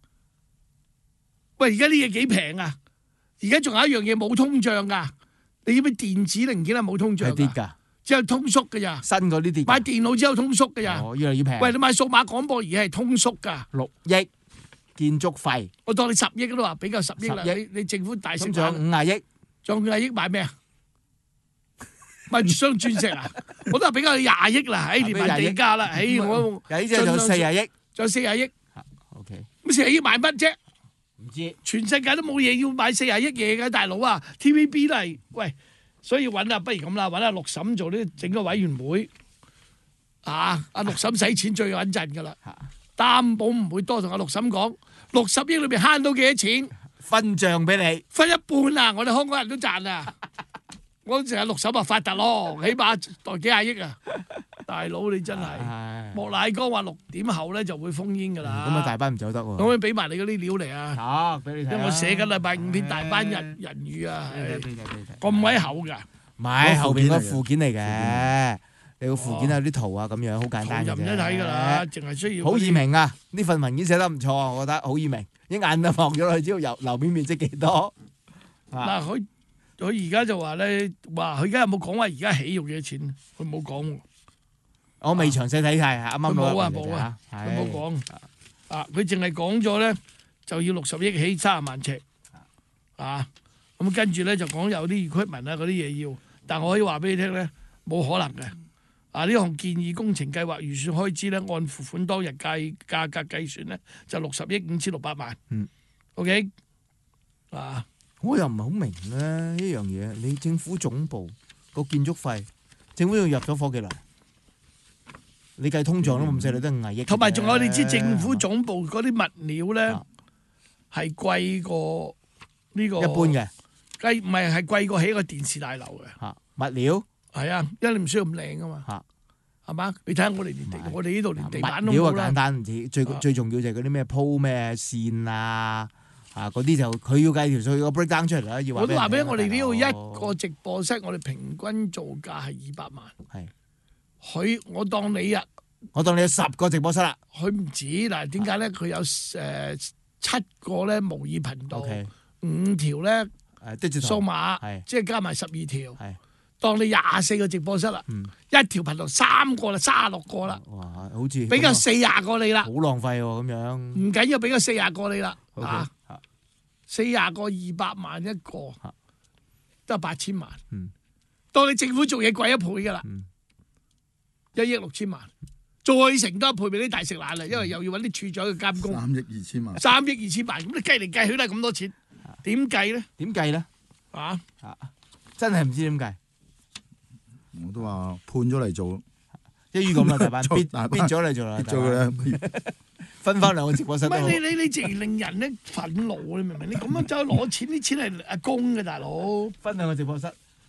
喂，而家呢嘢幾平啊？而家仲有一樣嘢冇通脹噶，你知唔知電子零件係冇通脹？係跌㗎，只有通縮㗎咋。 新嗰啲跌。 買電腦只有通縮㗎咋。 哦，越嚟越平。 喂，你買數碼廣播而家係通縮㗎。 六億建築費。我當你十億都話俾夠十億啦。你你政府大食。 咁仲有五廿億。 仲有五廿億買咩啊？咪鑲鑽石啊！我都係俾夠你廿億啦，喺連埋地價啦，喺我有呢隻就四廿億， 仲有四廿億。 OK， 咁四廿億買乜啫？ 唔知。全世界都冇嘢要買四廿億嘢嘅，大佬啊 ！T V B 都係喂，所以揾啊，不如咁啦，揾阿陸嬸做呢整個委員會啊！阿陸嬸使錢最穩陣㗎啦，擔保唔會多同阿陸嬸講，六十億裏邊慳到幾多錢？ 分賬俾你， 分一半啊！我哋香港人都賺啊！我成日六手啊發達咯，起碼袋幾廿億啊！大佬你真係莫乃光話六點後咧就會封煙㗎啦。 咁啊大班唔走得喎。 可唔可以俾埋你嗰啲料嚟啊？ 好，俾你睇。 因為我寫緊禮拜五篇大班人人語啊，咁鬼厚㗎。 唔係後邊個附件嚟嘅，你個附件有啲圖啊咁樣，好簡單嘅啫。 唔使睇㗎啦，淨係需要。 好易明啊！呢份文件寫得唔錯啊，我覺得好易明，一眼就望咗落去，知道樓樓面面積幾多。 嗱佢。佢而家就話咧，話佢而家有冇講話而家起要幾多錢？佢冇講喎。 我未詳細睇晒，啱啱冇啊冇啊，佢冇講。啊，佢淨係講咗咧，就要六十億起三十萬尺。啊，咁跟住咧就講有啲區民啊嗰啲嘢要，但我可以話俾你聽咧，冇可能嘅。啊，呢項建議工程計劃預算開支咧，按付款當日計價格計算咧，就六十億五千六百萬。嗯。OK。啊。 我又唔係好明咧呢樣嘢，你政府總部個建築費，政府仲入咗伙幾耐？你計通脹都咁細，你都係億。 同埋仲有你知政府總部嗰啲物料咧係貴過呢個一般嘅， 計唔係係貴過起個電視大樓嘅。 嚇物料係啊，因為你唔需要咁靚啊嘛。嚇係嘛？你睇下我哋連地，我哋呢度連地板都冇啦。 物料啊簡單唔止，最最重要就係嗰啲咩鋪咩線啊。啊！嗰啲就佢要計條數，個 break down 出嚟啦。要話我都話俾我哋呢度一個直播室，我哋平均造價係二百萬。係，佢我當你啊， 我當你有十個直播室啦。 佢唔止嗱，點解咧？佢有誒七個咧模擬頻道，五條咧誒數碼，即係加埋十二條。係，當你廿四個直播室啦，一條頻道三個啦，三十六個啦。哇！好似俾個四廿個你啦， 好浪費喎咁樣。 唔緊要，俾個四廿個你啦。啊！四廿個二百萬一個，都係八千萬。嗯，當你政府做嘢貴一倍噶啦，一億六千萬，再乘多一倍俾啲大食懶啦，因為又要揾啲處長去監工。 三億二千萬。三億二千萬，咁你計嚟計去都係咁多錢，點計咧？ 點計咧？ 啊啊！真係唔知點計。 我都話判咗嚟做， 一於咁啦，大班必必咗嚟做啦， 做啦。 分翻兩個直播室。 唔係你你你直然令人咧憤怒，你明唔明？你咁樣走去攞錢，啲錢係阿公嘅大佬。 分兩個直播室，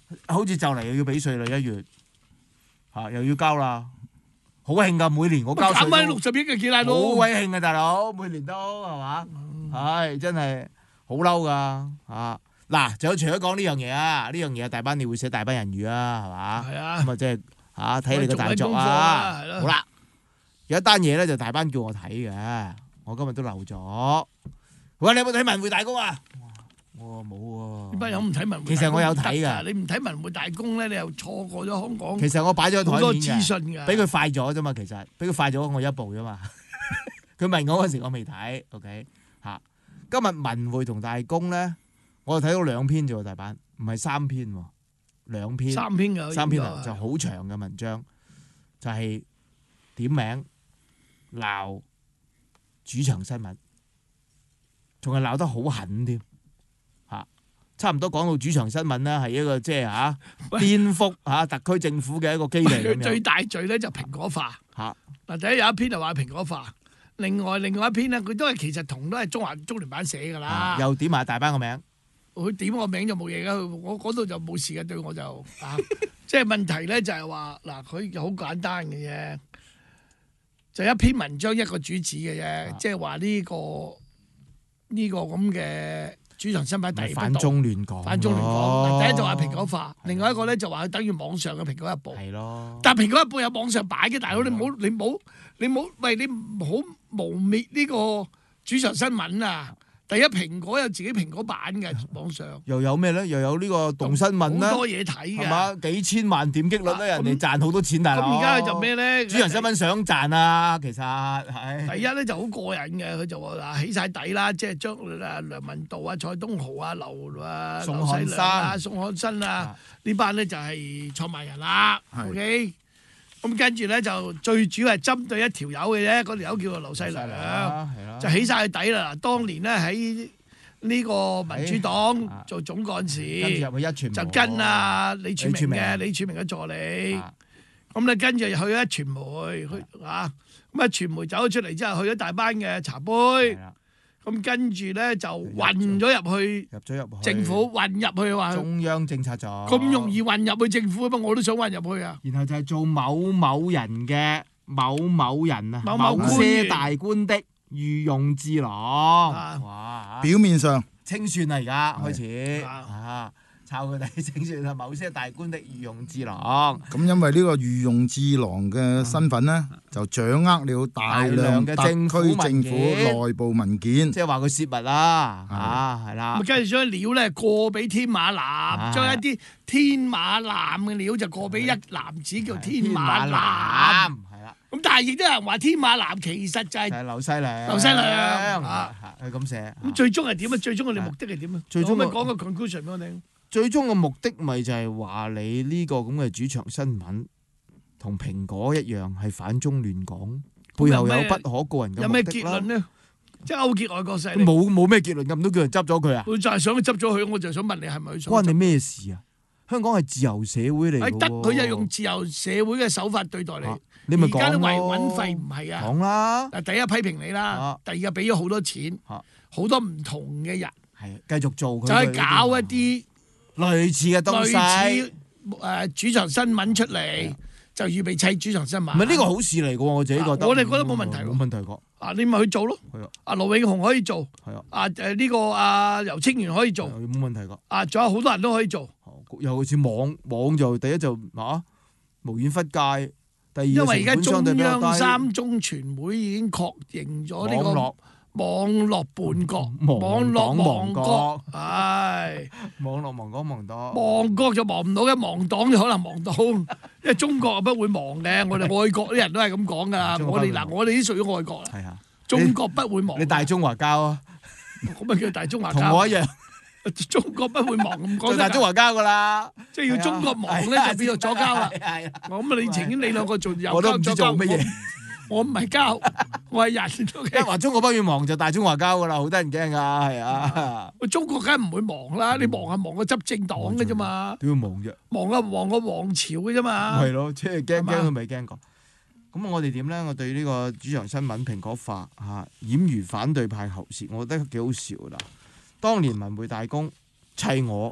好似就嚟又要俾稅啦，一月嚇又要交啦，好興㗎，每年我交稅。減翻六十億嘅幾大佬？好鬼興啊，大佬，每年都係嘛？係真係好嬲㗎嚇！嗱，仲有除咗講呢樣嘢啊，呢樣嘢大班你會寫大班人語啊，係嘛？係啊。咁啊，即係嚇睇你個大作啊。好啦，有一單嘢咧就大班叫我睇嘅，我今日都漏咗。喂，你有冇睇文匯大公啊？我冇喎。呢班友唔睇文匯。其實我有睇㗎。你唔睇文匯大公咧，你又錯過咗香港。其實我擺咗台面嘅。好多資訊㗎。俾佢快咗啫嘛，其實俾佢快咗我一步啫嘛。佢問我嗰時我未睇 ，OK 嚇。今日文匯同大公咧，我就睇到兩篇啫喎，大版唔係三篇喎，兩篇。三篇㗎。三篇啊，就好長嘅文章，就係點名鬧主場新聞。仲係鬧得好狠添，嚇！差唔多講到主場新聞咧，係一個即係嚇顛覆嚇特區政府嘅一個基地咁樣。最大罪咧就蘋果化嚇。嗱，第一有一篇就話蘋果化，另外另外一篇咧，佢都係其實同都係中華中聯辦寫㗎啦。又點埋大班個名，佢點我名就冇嘢㗎，我嗰度就冇事嘅，對我就啊，即係問題咧就係話嗱，佢好簡單嘅啫，就一篇文章一個主旨嘅啫，即係話呢個。呢個咁嘅主場新聞第一反中亂港，反中亂港。第一就話蘋果化，另外一個咧就話佢等於網上嘅蘋果日報。係咯。但係蘋果日報有網上擺嘅，大佬你唔好你唔好你唔好喂你唔好污蔑呢個主場新聞啊！第一蘋果有自己蘋果版嘅網上。又有咩咧？又有呢個動新聞啦。好多嘢睇嘅。係嘛？幾千萬點擊率咧，人哋賺好多錢大佬。咁而家就咩咧？主場新聞想賺啊，其實係。第一咧就好過癮嘅，佢就話嗱起晒底啦，即係將啊梁文道啊、蔡東豪啊、劉啊、劉細良啊、宋漢生啊呢班咧就係創辦人啦。OK。咁跟住咧就最主要係針對一條友嘅啫，嗰條友叫做劉細良，就起晒佢底啦。當年咧喺呢個民主黨做總幹事，就跟啊李柱銘嘅李柱銘嘅助理。咁咧跟住去咗一傳媒，去啊咁啊傳媒走咗出嚟之後，去咗大班嘅茶杯。咁跟住咧就混咗入去，入咗入去政府混入去話中央政策組咁容易混入去政府，不過我都想混入去啊。然後就係做某某人嘅某某人啊，某某些大官的御用智囊。哇！ 表面上清算啊，而家開始啊，抄佢哋清算啊，某些大官的御用智囊。 咁因為呢個御用智囊嘅身份咧，就掌握了大量嘅特區政府內部文件， 即係話佢泄密啦，嚇係啦。咁跟住將料咧過俾天馬南，將一啲天馬南嘅料就過俾一男子叫天馬南，係啦。咁但係亦都有人話天馬南其實就係劉細良，劉細良啊，係咁寫。咁最終係點啊？最終我哋目的係點啊？最終咪講個 conclusion 俾我聽。最終嘅目的咪就係話你呢個咁嘅主場新聞同蘋果一樣係反中亂港，背後有不可告人嘅目的啦。有咩結論呢？即係勾結外國勢力。冇冇咩結論咁都叫人執咗佢啊？佢就係想去執咗佢，我就想問你係咪佢想？關你咩事啊？香港係自由社會嚟嘅。得佢就用自由社會嘅手法對待你。啊、你咪講咯。而家都維穩費唔係啊。講啦。嗱，第一批評你啦，啊、第二個俾咗好多錢，好、啊、多唔同嘅人係繼續做佢。就係搞一啲。類似嘅東西，類似誒主場新聞出嚟，就預備砌主場新聞。唔係呢個好事嚟嘅喎，我自己覺得。我哋覺得冇問題喎。冇問題㗎。啊，你咪去做咯。係啊。阿盧永雄可以做。係啊。啊誒呢個阿游清源可以做。冇問題㗎。啊，仲有好多人都可以做。又好似網網就第一就啊無遠弗屆，第二因為而家中央三中全會已經確認咗呢個。網絡叛國，網絡亡國，唉，網絡亡國亡黨，亡國就亡唔到嘅，亡黨就可能亡到，因為中國不會亡嘅，我哋愛國啲人都係咁講噶，我哋嗱，我哋啲屬於愛國啦，係啊，中國不會亡，你大中華膠啊，咁咪叫大中華膠，同我一樣，中國不會亡咁講，大中華膠噶啦，即係要中國亡咧就變咗左膠啦，我咁啊，你情願你兩個做右膠，我都唔知做乜嘢。我唔係膠，我係人。一話中國不要亡就大中華膠噶啦，好得人驚噶，係啊。喂，中國梗係唔會亡啦，你亡係亡個執政黨嘅啫嘛。點會亡啫？亡啊亡個王朝嘅啫嘛。係咯，即係驚驚都未驚過。咁我哋點咧？我對呢個主場新聞蘋果化嚇掩瑜反對派喉舌，我覺得幾好笑嗱。當年文匯大公砌我，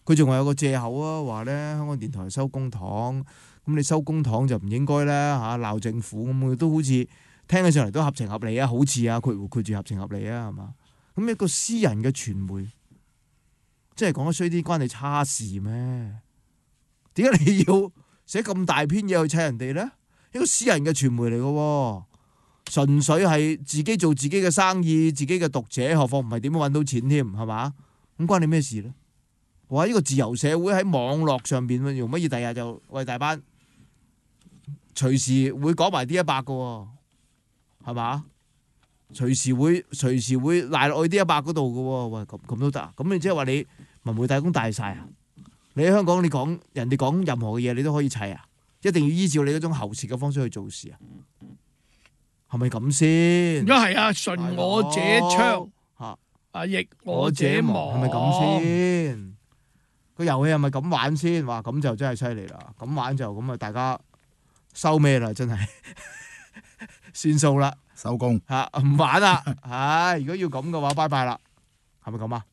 佢仲話有個藉口啊，話咧香港電台收公帑，咁你收公帑就唔應該咧嚇鬧政府咁，都好似聽起上嚟都合情合理啊，好似啊括弧括住合情合理啊，係嘛？咁一個私人嘅傳媒，即係講得衰啲，關你叉事咩？點解你要寫咁大篇嘢去砌人哋咧？一個私人嘅傳媒嚟嘅喎，純粹係自己做自己嘅生意，自己嘅讀者，何況唔係點樣揾到錢添，係嘛？咁關你咩事咧？哇！呢個自由社會喺網絡上邊用乜嘢？第日就喂大班隨時會講埋 D 一百嘅喎，係嘛？隨時會隨時會賴落去 D 一百嗰度嘅喎，喂咁咁都得啊？咁你即係話你文匯大公大晒啊？你喺香港你講人哋講任何嘅嘢你都可以砌啊？一定要依照你嗰種喉舌嘅方式去做事啊？係咪咁先？ 如果係啊，順我者昌嚇， 啊逆我者亡， 係咪咁先？個遊戲係咪咁玩先？哇！咁就真係犀利啦！咁玩就咁啊，大家收咩啦？真係算數啦， 收工嚇唔玩啦！唉，如果要咁嘅話，拜拜啦，係咪咁啊？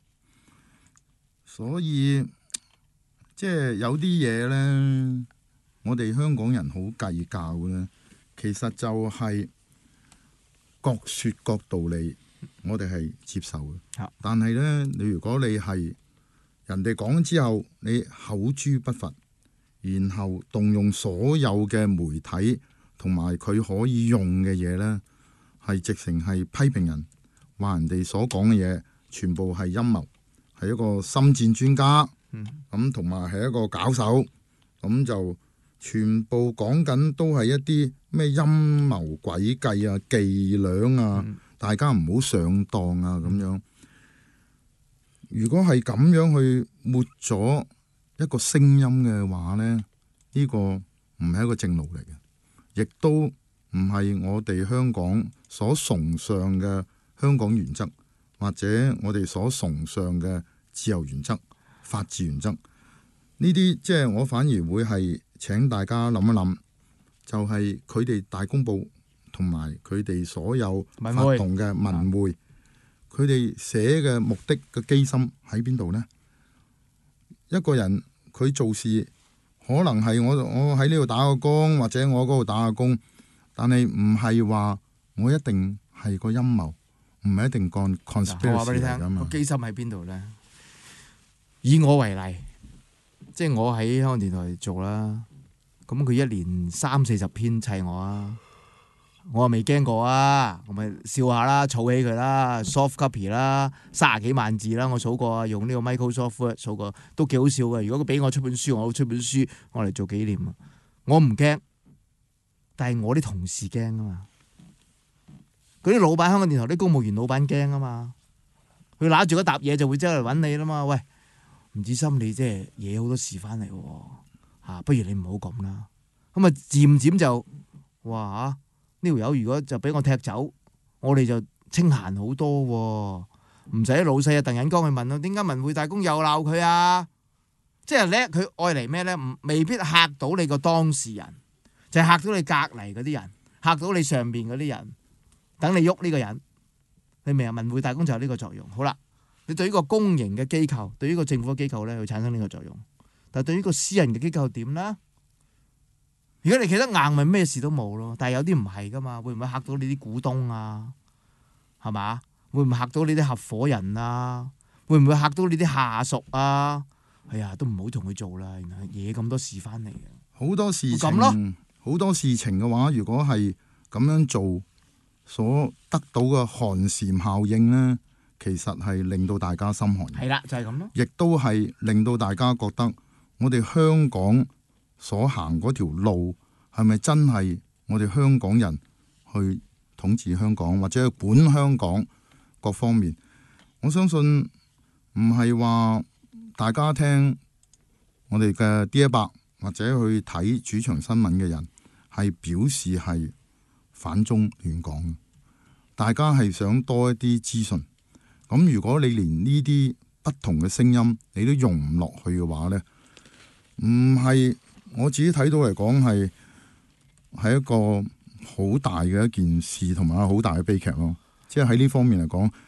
所以即係有啲嘢咧，我哋香港人好計較咧，其實就係各説各道理，我哋係接受嘅。但係咧，你如果你係人哋講之後，你口誅筆伐，然後動用所有嘅媒體同埋佢可以用嘅嘢呢，係直情係批評人，話人哋所講嘅嘢全部係陰謀，係一個心戰專家，咁同埋係一個搞手，咁就全部講緊都係一啲咩陰謀詭計啊、伎倆啊，嗯、大家唔好上當啊咁樣。如果係咁樣去抹咗一個聲音嘅話呢，呢、呢個唔係一個正路嚟嘅，亦都唔係我哋香港所崇尚嘅香港原則，或者我哋所崇尚嘅自由原則、法治原則。呢啲即係我反而會係請大家諗一諗，就係佢哋大公報同埋佢哋所有發動嘅文匯。佢哋寫嘅目的嘅機心喺邊度呢？一個人佢做事可能係我我喺呢度打個工，或者我嗰度打個工，但係唔係話我一定係個陰謀，唔係一定幹 conspiracy 我話俾你聽， 嚟㗎嘛。 個機心喺邊度呢？以我為例，即係我喺香港電台做啦，咁佢一年三四十篇砌我啊！我又未驚過啊！我咪笑下啦，儲起佢啦 ，soft copy 啦，三十幾萬字啦，我數過啊，用呢個 Microsoft Word 數過，都幾好笑嘅。如果佢俾我出本書，我都出本書，我嚟做紀念啊！我唔驚，但係我啲同事驚啊嘛。嗰啲老闆，香港電台啲公務員老闆驚啊嘛。佢揦住嗰沓嘢就會走嚟揾你啦嘛。喂，吳志森，你即係惹好多事翻嚟喎嚇，不如你唔好咁啦。咁啊，漸漸就哇嚇〜呢條友如果就俾我踢走，我哋就清閒好多喎，唔使老細啊鄧忍光去問咯，點解文匯大公又鬧佢啊？即係咧，佢愛嚟咩咧？唔未必嚇到你個當事人，就係嚇到你隔離嗰啲人，嚇到你上邊嗰啲人，等你喐呢個人。你明啊？文匯大公就有呢個作用。好啦，你對於個公營嘅機構，對於個政府嘅機構咧，會產生呢個作用。但係對於個私人嘅機構點咧？如果你企得硬，咪咩事都冇咯。但係有啲唔係噶嘛，會唔會嚇到你啲股東啊？係嘛？會唔會嚇到你啲合夥人啊？會唔會嚇到你啲下屬啊？哎呀，都唔好同佢做啦，原來惹咁多事翻嚟嘅。 好多事情，好多事情嘅話，如果係咁樣做，所得到嘅寒蟬效應呢，其實係令到大家心寒。 係啦，就係咁咯。 亦都係令到大家覺得我哋香港所行嗰條路係咪真係我哋香港人去統治香港或者去管香港各方面？我相信唔係話大家聽我哋嘅 D 一百或者去睇主場新聞嘅人係表示係反中亂港，大家係想多一啲資訊。咁如果你連呢啲不同嘅聲音你都容唔落去嘅話呢，唔係。我自己睇到嚟講係係一個好大嘅一件事，同埋好大嘅悲劇咯。即係喺呢方面嚟講，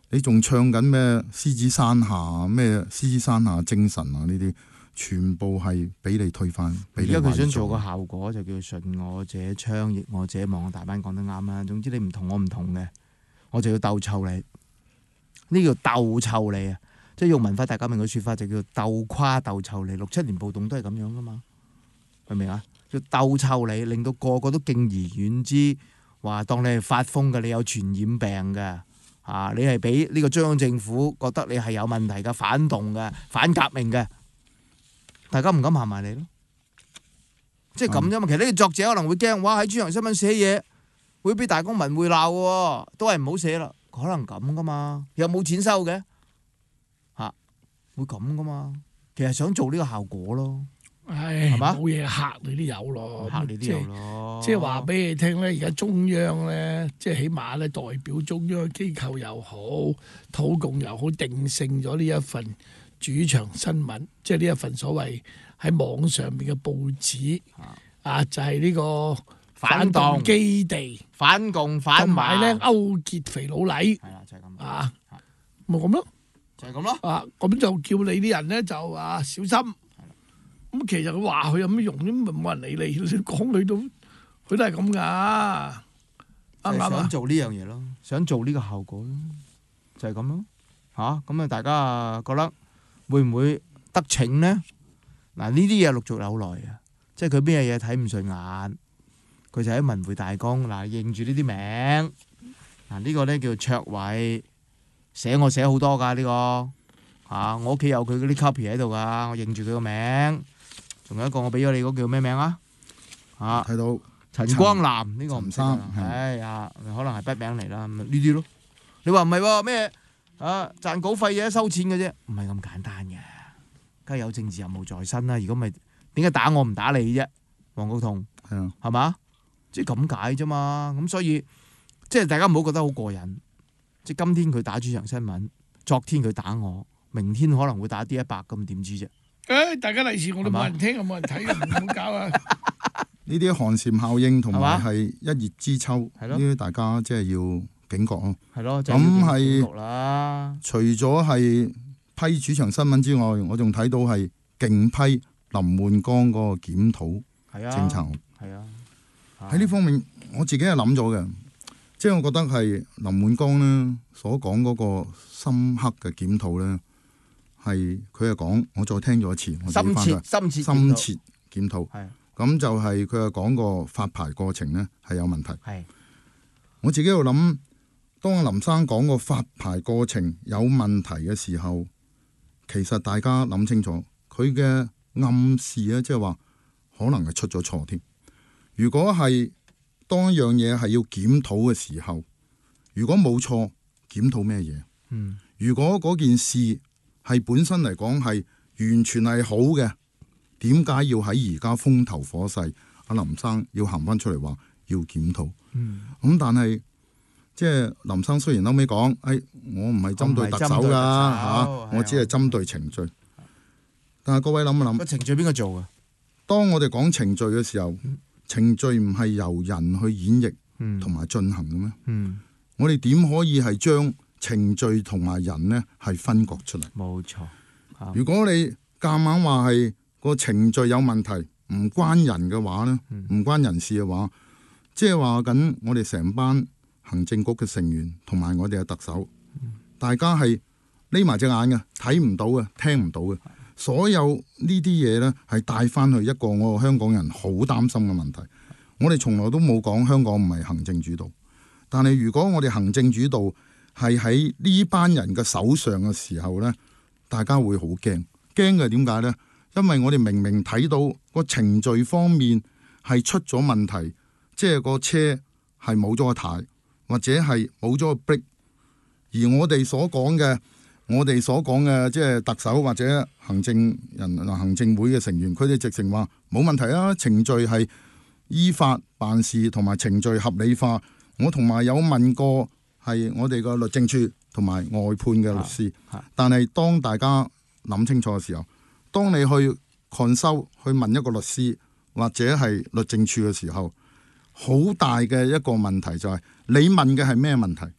你仲唱緊咩獅子山下咩獅子山下精神啊？呢啲全部係俾你推翻。 而家佢想做個效果就叫順我者昌，逆我者亡。大班講得啱啦。總之你唔同我唔同嘅，我就要鬥臭你。呢叫鬥臭你啊！即係用文化大革命嘅説法就叫鬥垮鬥臭你。六七年暴動都係咁樣噶嘛，明唔明啊？叫鬥臭你，令到個個都敬而遠之，話當你係發瘋嘅，你有傳染病嘅，啊，你係俾呢個中央政府覺得你係有問題嘅、反動嘅、反革命嘅，大家唔敢行埋你咯。即係咁啫嘛。其實呢個作者可能會驚，哇！喺主流新聞寫嘢會俾大公文匯鬧嘅，都係唔好寫啦。可能咁噶嘛，又冇錢收嘅。會咁噶嘛？其實想做呢個效果咯， 唉， 係嘛？ 冇嘢嚇你都有咯， 嚇你都有咯。 即係話俾你聽咧，而家中央咧，即係起碼咧代表中央機構又好，土共又好，定性咗呢一份主場新聞，即係呢一份所謂喺網上邊嘅報紙啊，就係呢個反動基地、 反共反同埋咧勾結肥佬黎， 係啦，就係咁啊，咪咁咯。 就係咁咯， 啊，咁就叫你啲人咧就啊小心。咁其實佢話佢有咩用咧？咪冇人理你，你講佢都佢都係咁噶。啱唔啱啊？ 想做呢樣嘢咯，想做呢個效果咯，就係咁咯。嚇，咁啊，大家覺得會唔會得逞咧？嗱，呢啲嘢陸續有來啊，即係佢邊樣嘢睇唔順眼，佢就喺文匯大綱嗱認住呢啲名。嗱，呢個咧叫卓偉。寫我寫好多㗎呢、這個嚇、啊，我屋企有佢嗰啲 copy 喺度㗎，我認住佢個名。仲有一個我俾咗你嗰叫咩名啊？嚇， 睇到陳光南呢、這個唔識啊， 係唉啊，可能係筆名嚟啦。呢啲咯，你話唔係喎咩啊？賺稿費嘅收錢嘅啫，唔係咁簡單嘅，梗係有政治任務在身啦。如果唔係點解打我唔打你啫？黃國同係啊，係嘛？即係咁解啫嘛。咁所以即係大家唔好覺得好過癮。即係今天佢打主場新聞，昨天佢打我，明天可能會打 D 一百咁點知啫？ 誒，大家利是我都冇人聽，冇人睇，唔好搞啊！ 呢啲寒蟬效應同埋係一葉知秋，呢啲大家即係要警覺咯。 係咯， 咁係除咗係批主場新聞之外，我仲睇到係勁批林煥光嗰個檢討政策。 係啊， 喺呢方面我自己係諗咗嘅。即係我覺得係林煥光咧所講嗰個深刻嘅檢討咧，係佢係講，我再聽咗一次，我自己翻去深切深切檢討。咁就係佢係講個發牌過程咧係有問題。我自己喺度諗，當林生講個發牌過程有問題嘅時候，其實大家諗清楚，佢嘅暗示咧，即係話可能係出咗錯添。如果係當一樣嘢係要檢討嘅時候，如果冇錯，檢討咩嘢？ 嗯， 如果嗰件事係本身嚟講係完全係好嘅，點解要喺而家風頭火勢，阿林生要行翻出嚟話要檢討？ 嗯， 咁但係即係林生雖然後尾講，誒、哎，我唔係針對特首㗎嚇，我只係針對程序。但係各位諗一諗， 個程序邊個做啊？ 當我哋講程序嘅時候，嗯程序唔係由人去演繹同埋進行嘅咩？ 嗯， 我哋點可以係將程序同埋人呢係分割出嚟？ 冇錯。 如果你夾硬話係個程序有問題，唔關人嘅話呢，唔、嗯、關人事嘅話，即係話緊我哋成班行政局嘅成員同埋我哋嘅特首，嗯、大家係匿埋隻眼嘅，睇唔到嘅，聽唔到嘅。所有呢啲嘢呢，係帶翻去一個我香港人好擔心嘅問題。我哋從來都冇講香港唔係行政主導，但係如果我哋行政主導係喺呢班人嘅手上嘅時候呢，大家會好驚。驚嘅點解呢？因為我哋明明睇到個程序方面係出咗問題，即係個車係冇咗個軚，或者係冇咗個 brake，而我哋所講嘅。我哋所講嘅即係特首或者行政人、行政會嘅成員，佢哋直情話冇問題啊，程序係依法辦事同埋程序合理化。我同埋有問過係我哋個律政處同埋外判嘅律師，但係當大家諗清楚嘅時候，當你去 consult 去問一個律師或者係律政處嘅時候，好大嘅一個問題就係、是、你問嘅係咩問題？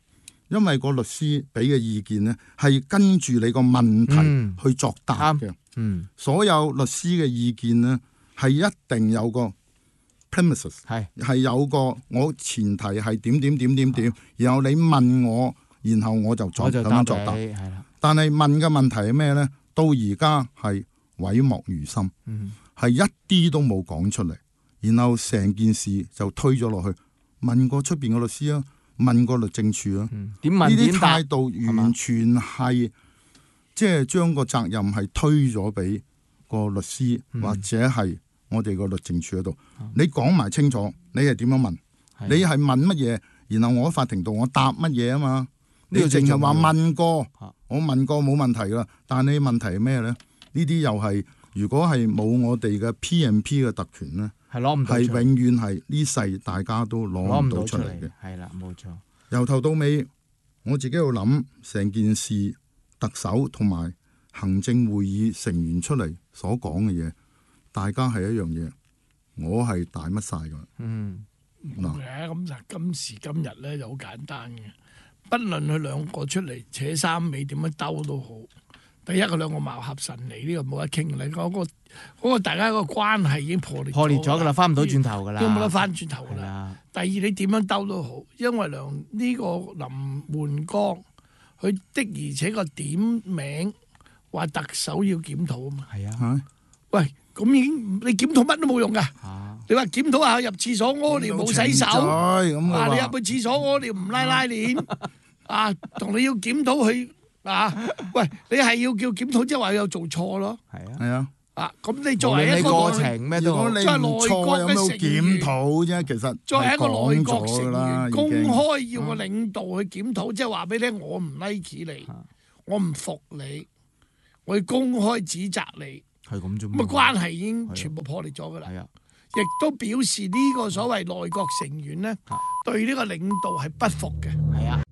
因為個律師俾嘅意見呢係跟住你個問題去作答嘅。 嗯， 所有律師嘅意見呢係一定有個 premises， 係係有個我前提係點點點點點，然後你問我，然後我就作咁樣作答。但係問嘅問題係咩呢？到而家係諱莫如深，係、嗯、一啲都冇講出嚟，然後成件事就推咗落去。問過出邊嘅律師啊，問過律政處啊， 點問呢啲態度完全係即係將個責任係推咗俾個律師、嗯、或者係我哋個律政處嗰度。嗯、你講埋清楚，你係點樣問？你係問乜嘢？然後我喺法庭度我答乜嘢啊嘛？你淨係話問過，我問過冇問題噶，但係你問題係咩咧？呢啲又係如果係冇我哋嘅 P and P 嘅特權咧， 係攞唔到，係永遠係呢世大家都攞唔到出嚟嘅。 係啦，冇錯。 由頭到尾，我自己喺度諗成件事，特首同埋行政會議成員出嚟所講嘅嘢，大家係一樣嘢，我係大乜晒噶。 嗯，冇嘅，咁就今時今日咧就好簡單嘅。不論佢兩個出嚟扯三尾點樣兜都好，第一佢兩個貌合神離，呢、這個冇得傾。你講個嗰個大家個關係已經破裂破裂咗噶啦，翻唔到轉頭噶啦， 都冇得翻轉頭噶啦。第二你點樣兜都好，因為梁呢、這個林煥光佢的而且確點名話特首要檢討啊嘛。 係啊， 喂，咁已經你檢討乜都冇用噶。啊你話檢討下入廁所屙尿冇洗手，啊你入去廁所屙尿唔拉拉鏈，啊同你要檢討佢啊，喂你係要叫檢討，即係話有做錯咯。係啊， 係啊， 啊咁你作為一個過程咩都， 如果你唔錯有冇檢討啫？其實作為一個內閣成員，公開要個領導去檢討，即係話俾你聽，我唔 like 你，我唔服你，我要公開指責你， 係咁啫。 咁啊關係已經全部破裂咗噶啦。亦都表示呢個所謂內閣成員呢，對呢個領導係不服嘅。 係啊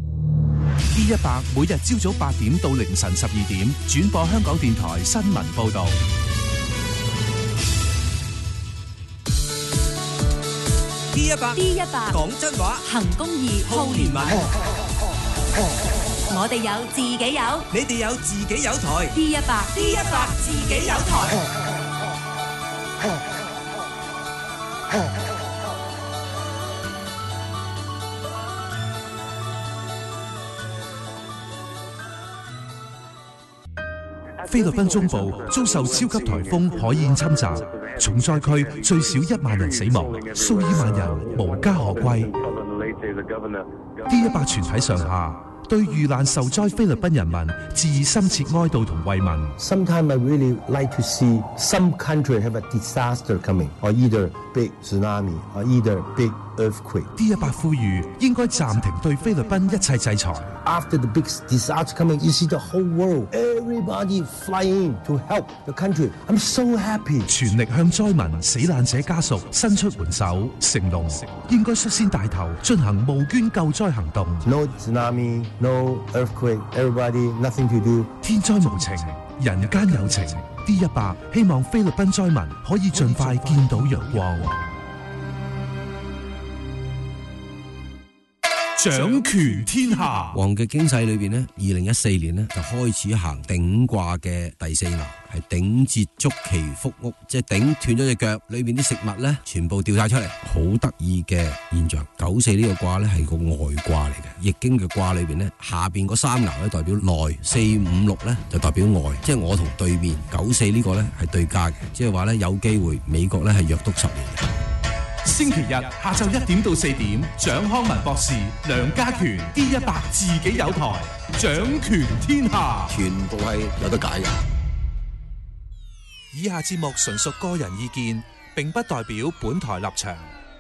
，D 一百每日朝早八點到凌晨十二點轉播香港電台新聞報導。 D 一百 D 一百講真話， 行公義，好連環。我哋有，自己有， 你哋有，自己有台。 D 一百 D 一百自己有台。 菲律賓中部遭受超級颱風海燕侵襲，重災區最少一萬人死亡，數以萬人無家可歸。D 一百全體上下對遇難受災菲律賓人民致以深切哀悼同慰問。 Sometimes I really like to see some country have a disaster coming, or either big tsunami, or either big earthquake. D 一百呼籲應該暫停對菲律賓一切制裁。 After the big disaster coming, you see the whole world, everybody flying to help the country. I'm so happy. 全力向災民、死難者家屬伸出援手，承諾應該率先帶頭進行募捐救災行動。 No tsunami, no earthquake, everybody nothing to do. 天災無情，人間有情。D 一百希望菲律賓災民可以盡快見到陽光。掌權天下， 黃嘅經濟裏邊呢，二零一四年呢就開始行頂卦嘅第四爻，係頂節足其腹屋，即係頂斷咗隻腳，裏邊啲食物呢全部掉晒出嚟，好得意嘅現象。九四呢個卦呢係個外卦嚟嘅，易經嘅卦裏邊呢，下邊嗰三爻呢代表內，四五六呢就代表外，即係我同對面九四呢個呢係對家嘅，即係話呢，有機會美國呢係約督十年嘅。 星期日下晝一點到四點，蔣康文博士、梁家權 D 一百自己有台，掌權天下， 全部係有得解嘅。 以下節目純屬個人意見，並不代表本台立場。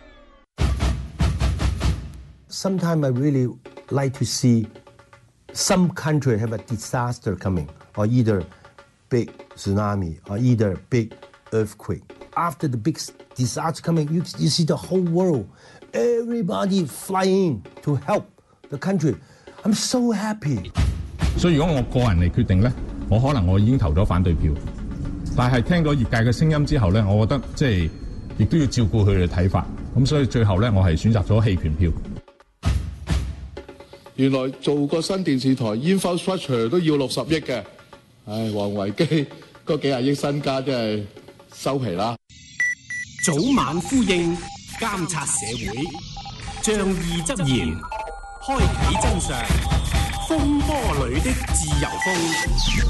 Sometimes I really like to see some country have a disaster coming, or either big tsunami, or either big earthquake. After the big disaster coming, you, you see the whole world, everybody flying to help the country. I'm so happy. 所以如果我個人嚟決定咧，我可能我已經投咗反對票。但係聽咗業界嘅聲音之後咧，我覺得即係亦都要照顧佢哋嘅睇法。咁所以最後咧，我係選擇咗棄權票。 原來做個新電視台 infrastructure 都要六十億嘅，唉，王維基嗰幾廿億身家真係收皮啦。 早晚呼應，監察社會，仗義執言，開啓真相，風波裏的自由風。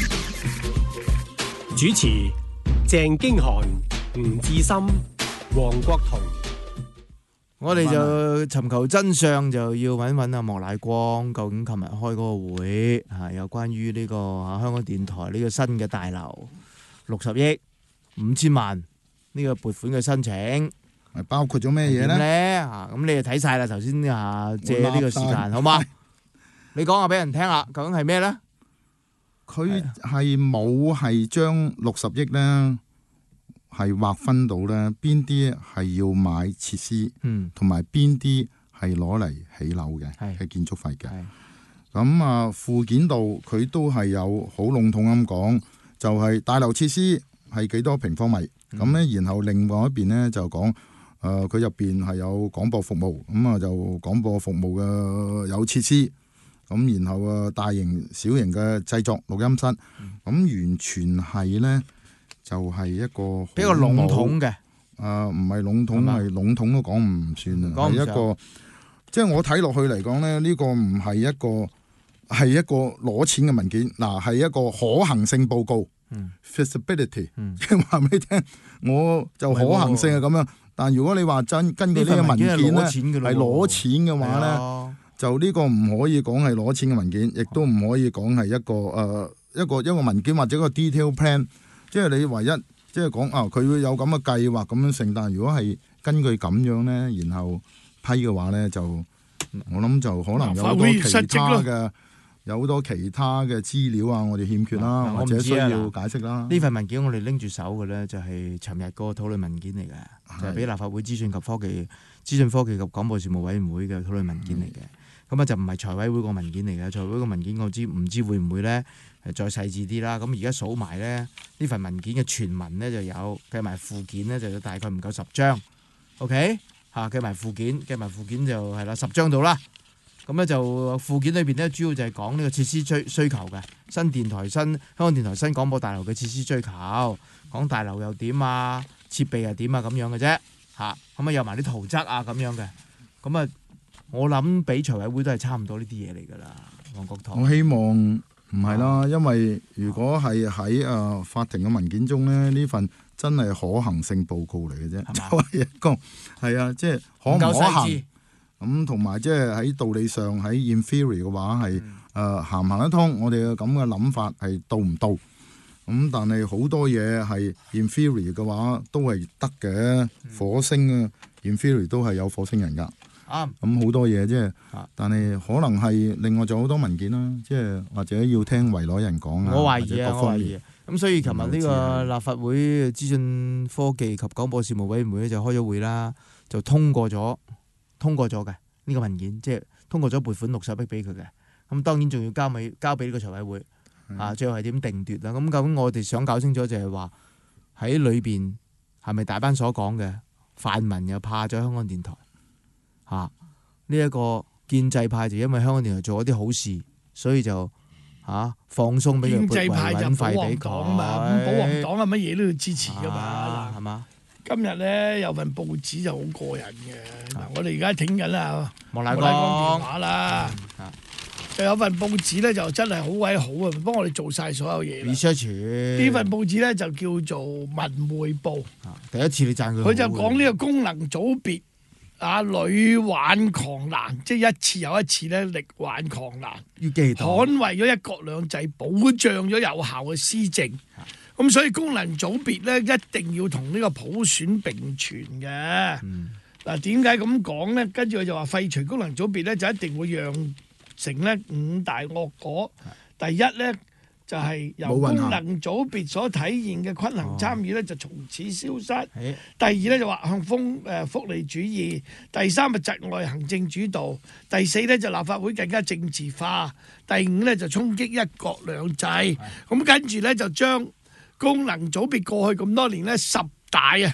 主持鄭經翰、吳志森、黃國同。 我哋就尋求真相，就要揾揾阿莫乃光，究竟琴日開嗰個會嚇，有關於呢個啊香港電台呢個新嘅大樓六十億五千萬呢個撥款嘅申請， 係包括咗咩嘢咧？ 咧嚇，咁你就睇晒啦。頭先啊，借呢個時間，好嗎？你講下俾人聽啦，究竟係咩咧？ 佢係冇係將六十億咧，係劃分到咧邊啲係要買設施，同埋邊啲係攞嚟起樓嘅，係建築費嘅。咁啊，附件度佢都係有好籠統咁講，就係、是、大樓設施係幾多平方米。咁咧、嗯，然後另外一邊咧就講，誒佢入邊係有廣播服務，咁啊就廣播服務嘅有設施。咁然後啊，大型小型嘅製作錄音室，咁、嗯、完全係咧就係、是、一個比較籠統嘅。 啊，唔係籠統，係籠統都講唔算啊，係一個即係我睇落去嚟講咧，呢、這個唔係一個係一個攞錢嘅文件，嗱係一個可行性報告、嗯、feasibility，、嗯、即係話俾你聽，我就可行性係咁樣。但如果你話真根據呢個文件咧係攞錢嘅話咧。就呢個唔可以講係攞錢嘅文件，亦都唔可以講係一個誒、呃、一個一個文件或者一個 detail plan， 即係你唯一即係講啊，佢會有咁嘅計劃咁樣成。但如果係根據咁樣咧，然後批嘅話咧，就我諗就可能有好多其他嘅有好多其他嘅資料啊，我哋欠缺啦，或者需要解釋啦。 呢份文件我哋拎住手嘅咧，就係尋日嗰個討論文件嚟嘅，就係、是、俾立法會資訊及科技資訊科技及廣播事務委員會嘅討論文件嚟嘅。咁啊就唔係財委會個文件嚟嘅，財委會個文件我知唔知會唔會咧再細緻啲啦。咁而家數埋咧呢份文件嘅全文咧就有計埋附件咧就有大概唔夠十張 ，OK 嚇計埋附件計埋附件就係啦十張到啦。咁咧就附件裏邊咧主要就係講呢個設施需需求嘅新電台新香港電台新廣播大樓嘅設施需求，講大樓又點啊，設備又點啊咁樣嘅啫嚇。咁啊有埋啲圖則啊咁樣嘅，咁啊。我諗比財委會都係差唔多呢啲嘢嚟㗎啦，黃國堂。 我希望唔係啦，啊、因為如果係喺誒法庭嘅文件中咧，呢份真係可行性報告嚟嘅啫，就係一個係啊，即係可唔可行咁，同埋即係喺道理上喺 in theory 嘅話係誒、嗯呃、行唔行得通，我哋嘅咁嘅諗法係到唔到？咁但係好多嘢係 in theory 嘅話都係得嘅，火星啊 in theory 都係有火星人㗎。啱，咁好多嘢即係，但係可能係另外仲有好多文件啦，即係或者要聽圍內人講啊， 我懷疑啊，我懷疑。咁所以琴日呢個立法會資訊科技及廣播事務委員會咧就開咗會啦，就通過咗通過咗嘅呢個文件，即係通過咗撥款六十億俾佢嘅。咁當然仲要交俾交俾呢個財委會啊，最後係點定奪啦？咁究竟我哋想搞清楚就係話喺裏邊係咪大班所講嘅泛民又怕咗香港電台？嚇！呢、這、一個建制派就因為香港電台做咗啲好事，所以就嚇、啊、放鬆俾佢撥維穩費俾佢。保皇黨嘛，咁保皇黨係乜嘢都要支持噶嘛，係嘛、啊？ 今日咧有份報紙就好過癮嘅。嗱、啊，我哋而家挺緊啊， 莫乃光電話啦，嗯啊、就有份報紙咧就真係好鬼好啊，幫我哋做晒所有嘢。research 呢份報紙咧就叫做《文匯報》 啊。第一次你讚佢， 佢就講呢個功能組別。啊！屢患狂瀾，即係一次又一次咧，力挽狂瀾， 要記得捍衛咗一國兩制，保障咗有效嘅施政。咁所以功能組別咧，一定要同呢個普選並存嘅。嗱，點解咁講咧？跟住佢就話廢除功能組別咧，就一定會釀成咧五大惡果。第一咧。就係由功能組別所體現嘅均衡參與咧，就從此消失。哦、第二咧就話向風誒福利主義，第三就窒礙行政主導，第四咧就立法會更加政治化，第五咧就衝擊一國兩制。咁跟住咧就將功能組別過去咁多年咧十大啊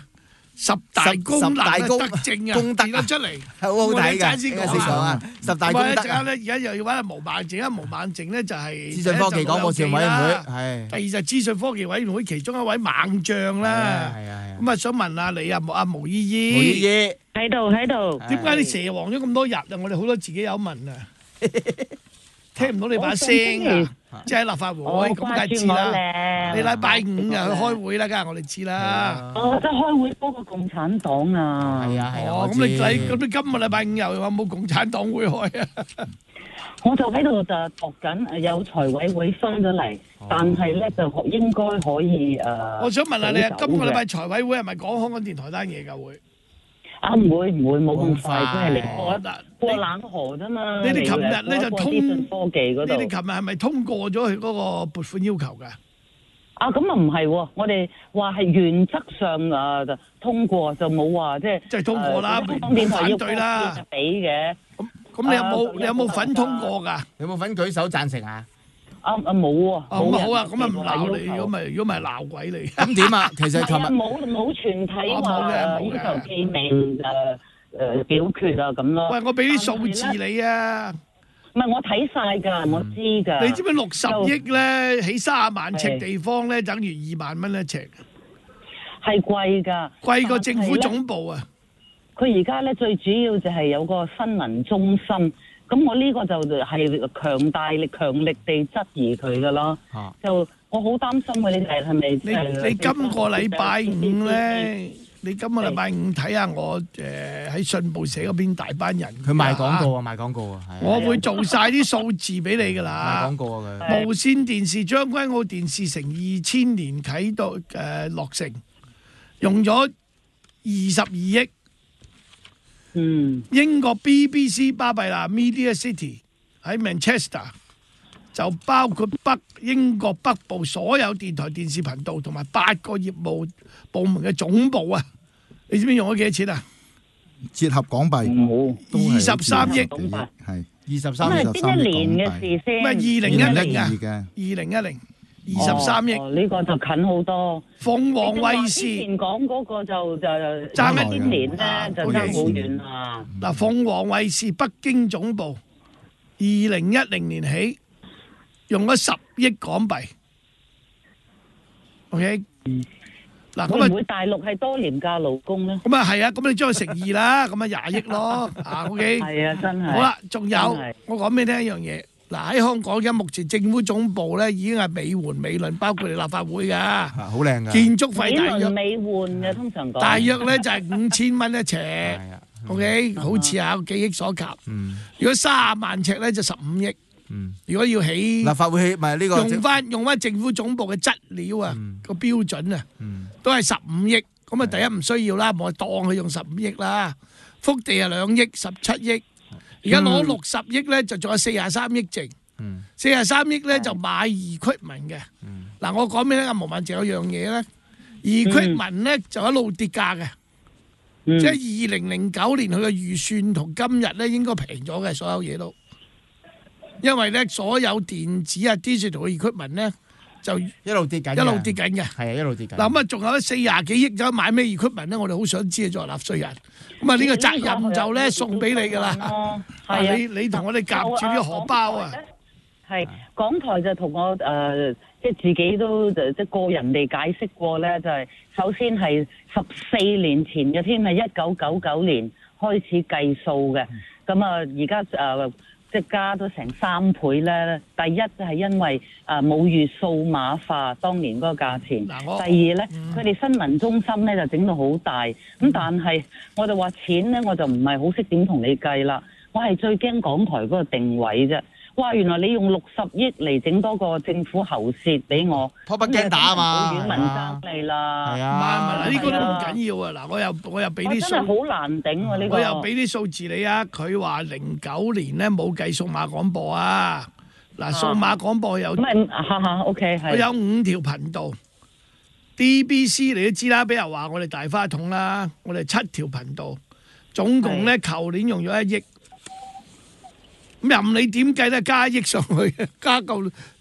十大功能嘅德政啊， 功德列咗出嚟， 好好睇㗎。 先講啊，十大功德。 一陣間咧，而家又要揾毛孟靜，因為毛孟靜咧就係資訊科技廣播事務委員會，係。 第二就係資訊科技委員會其中一位猛將啦。係啊係啊。咁啊，想問下你啊，阿毛姨姨。 毛姨姨喺度喺度。 點解你蛇王咗咁多日啊？我哋好多自己有問啊。聽唔到你把聲啊！即係喺立法會咁梗係知啦。你禮拜五又去開會啦，梗係我哋知啦。 哦，即係開會嗰個共產黨啊！ 係啊係啊。 哦，咁你你咁你今個禮拜五又有冇共產黨會開啊？ 我就喺度就讀緊，有財委會分咗嚟，但係咧就應該可以誒。 我想問下你啊，今個禮拜財委會係咪講香港電台單嘢㗎會？ 啊唔會唔會冇咁快，都係嚟過過冷河啫嘛。 你哋琴日咧就通資訊科技嗰度。 你哋琴日係咪通過咗佢嗰個撥款要求㗎？ 啊咁啊唔係喎，我哋話係原則上啊就通過，就冇話即係。 即係通過啦， 香港電台要反對啦， 俾嘅。 咁咁你有冇你有冇份通過㗎？ 有冇份舉手贊成啊？ 啊啊冇喎。 咁啊好啊，咁啊唔鬧你，如果咪如果咪鬧鬼你。 咁點啊？其實琴日冇冇全體話要求記名誒誒表決啊咁咯。 喂，我俾啲數字你啊。 唔係我睇晒㗎，我知㗎。 你知唔知六十億咧起卅萬尺地方咧，等於二萬蚊一尺？ 係貴㗎， 貴過政府總部啊！ 佢而家咧最主要就係有個新聞中心。咁我呢個就係強大力、強力地質疑佢噶咯，啊、就我好擔心嘅，你係係咪？ 你你今個禮拜五咧，你今個禮拜五睇下我誒喺信報社嗰邊大班人， 佢賣廣告啊，賣廣告啊， 我會做晒啲數字俾你噶啦。 賣廣告啊佢。 無線電視將軍澳電視城二千年啟到誒、呃、落成，用咗二十二億。 嗯， 英國 B B C 巴閉啦 Media City 喺 Manchester 就包括北英國北部所有電台電視頻道同埋八個業務部門嘅總部啊！你知唔知用咗幾多錢啊？ 折合港幣二十三億， 係二十三億。咁係邊一年嘅事先？ 咩二零一零啊？二零一零。二十三億， 呢個就近好多。 鳳凰衛視之前講嗰個就就爭一啲年咧，就爭好遠啦。 嗱，鳳凰衛視北京總部，二零一零年起用咗十億港幣。OK， 嗱咁啊，會唔會大陸係多廉價勞工咧？ 咁啊係啊，咁你將佢乘二啦，咁啊廿億咯。啊 OK， 係啊，真係。 好啦，仲有我講俾你聽一樣嘢。嗱喺香港而家目前政府總部咧已經係美輪美奐，包括你立法會㗎， 好靚㗎。 建築費大約美奐嘅，通常講大約咧就係五千蚊一尺，OK，好似啊記憶所及。如果三十萬尺咧就十五億。如果要起立法會起咪呢個用翻用翻政府總部嘅質料啊個標準啊，都係十五億。咁啊第一唔需要啦，冇當佢用十五億啦。福地係兩億十七億。而家攞六十億咧，就仲有四十三億剩。四十三億咧就買 equipment 嘅。嗱，我講俾你聽，毛孟靜有樣嘢咧 ，equipment 咧就一路跌價嘅。即係二零零九年佢嘅預算同今日咧應該平咗嘅，所有嘢都。因為咧所有電子啊 digital 嘅 equipment 咧就一路跌緊， 一路跌緊嘅。 係啊，一路跌緊。 嗱咁啊，仲有四廿幾億咗買咩 equipment 咧？我哋好想知啊，作為納稅人。咁啊，呢個責任就咧送俾你㗎啦。係你你同我哋夾住啲荷包啊！ 係港台就同我誒，即係自己都即係個人地解釋過咧，就係首先係十四年前嘅添，係一九九九年開始計數嘅。咁啊，而家誒。即係加咗成三倍咧。第一就係因為誒冇預數碼化當年嗰個價錢。第二咧，佢哋新聞中心咧就整到好大。咁但係我就話錢咧，我就唔係好識點同你計啦。我係最驚港台嗰個定位啫。哇！原來你用六十億嚟整多個政府喉舌俾我， 拖北京打啊嘛， 軟文爭你啦。 係啊，唔係呢個都唔緊要啊。嗱，我又我又俾啲數， 真係好難頂喎呢個。 我又俾啲數字你啊。佢話零九年咧冇計數碼廣播啊。嗱，數碼廣播有咁係嚇嚇 OK 係。 佢有五條頻道 ，D B C 你都知啦，俾人話我哋大花筒啦，我哋七條頻道，總共咧舊年用咗一億。咁任你點計咧，加一億上去，加夠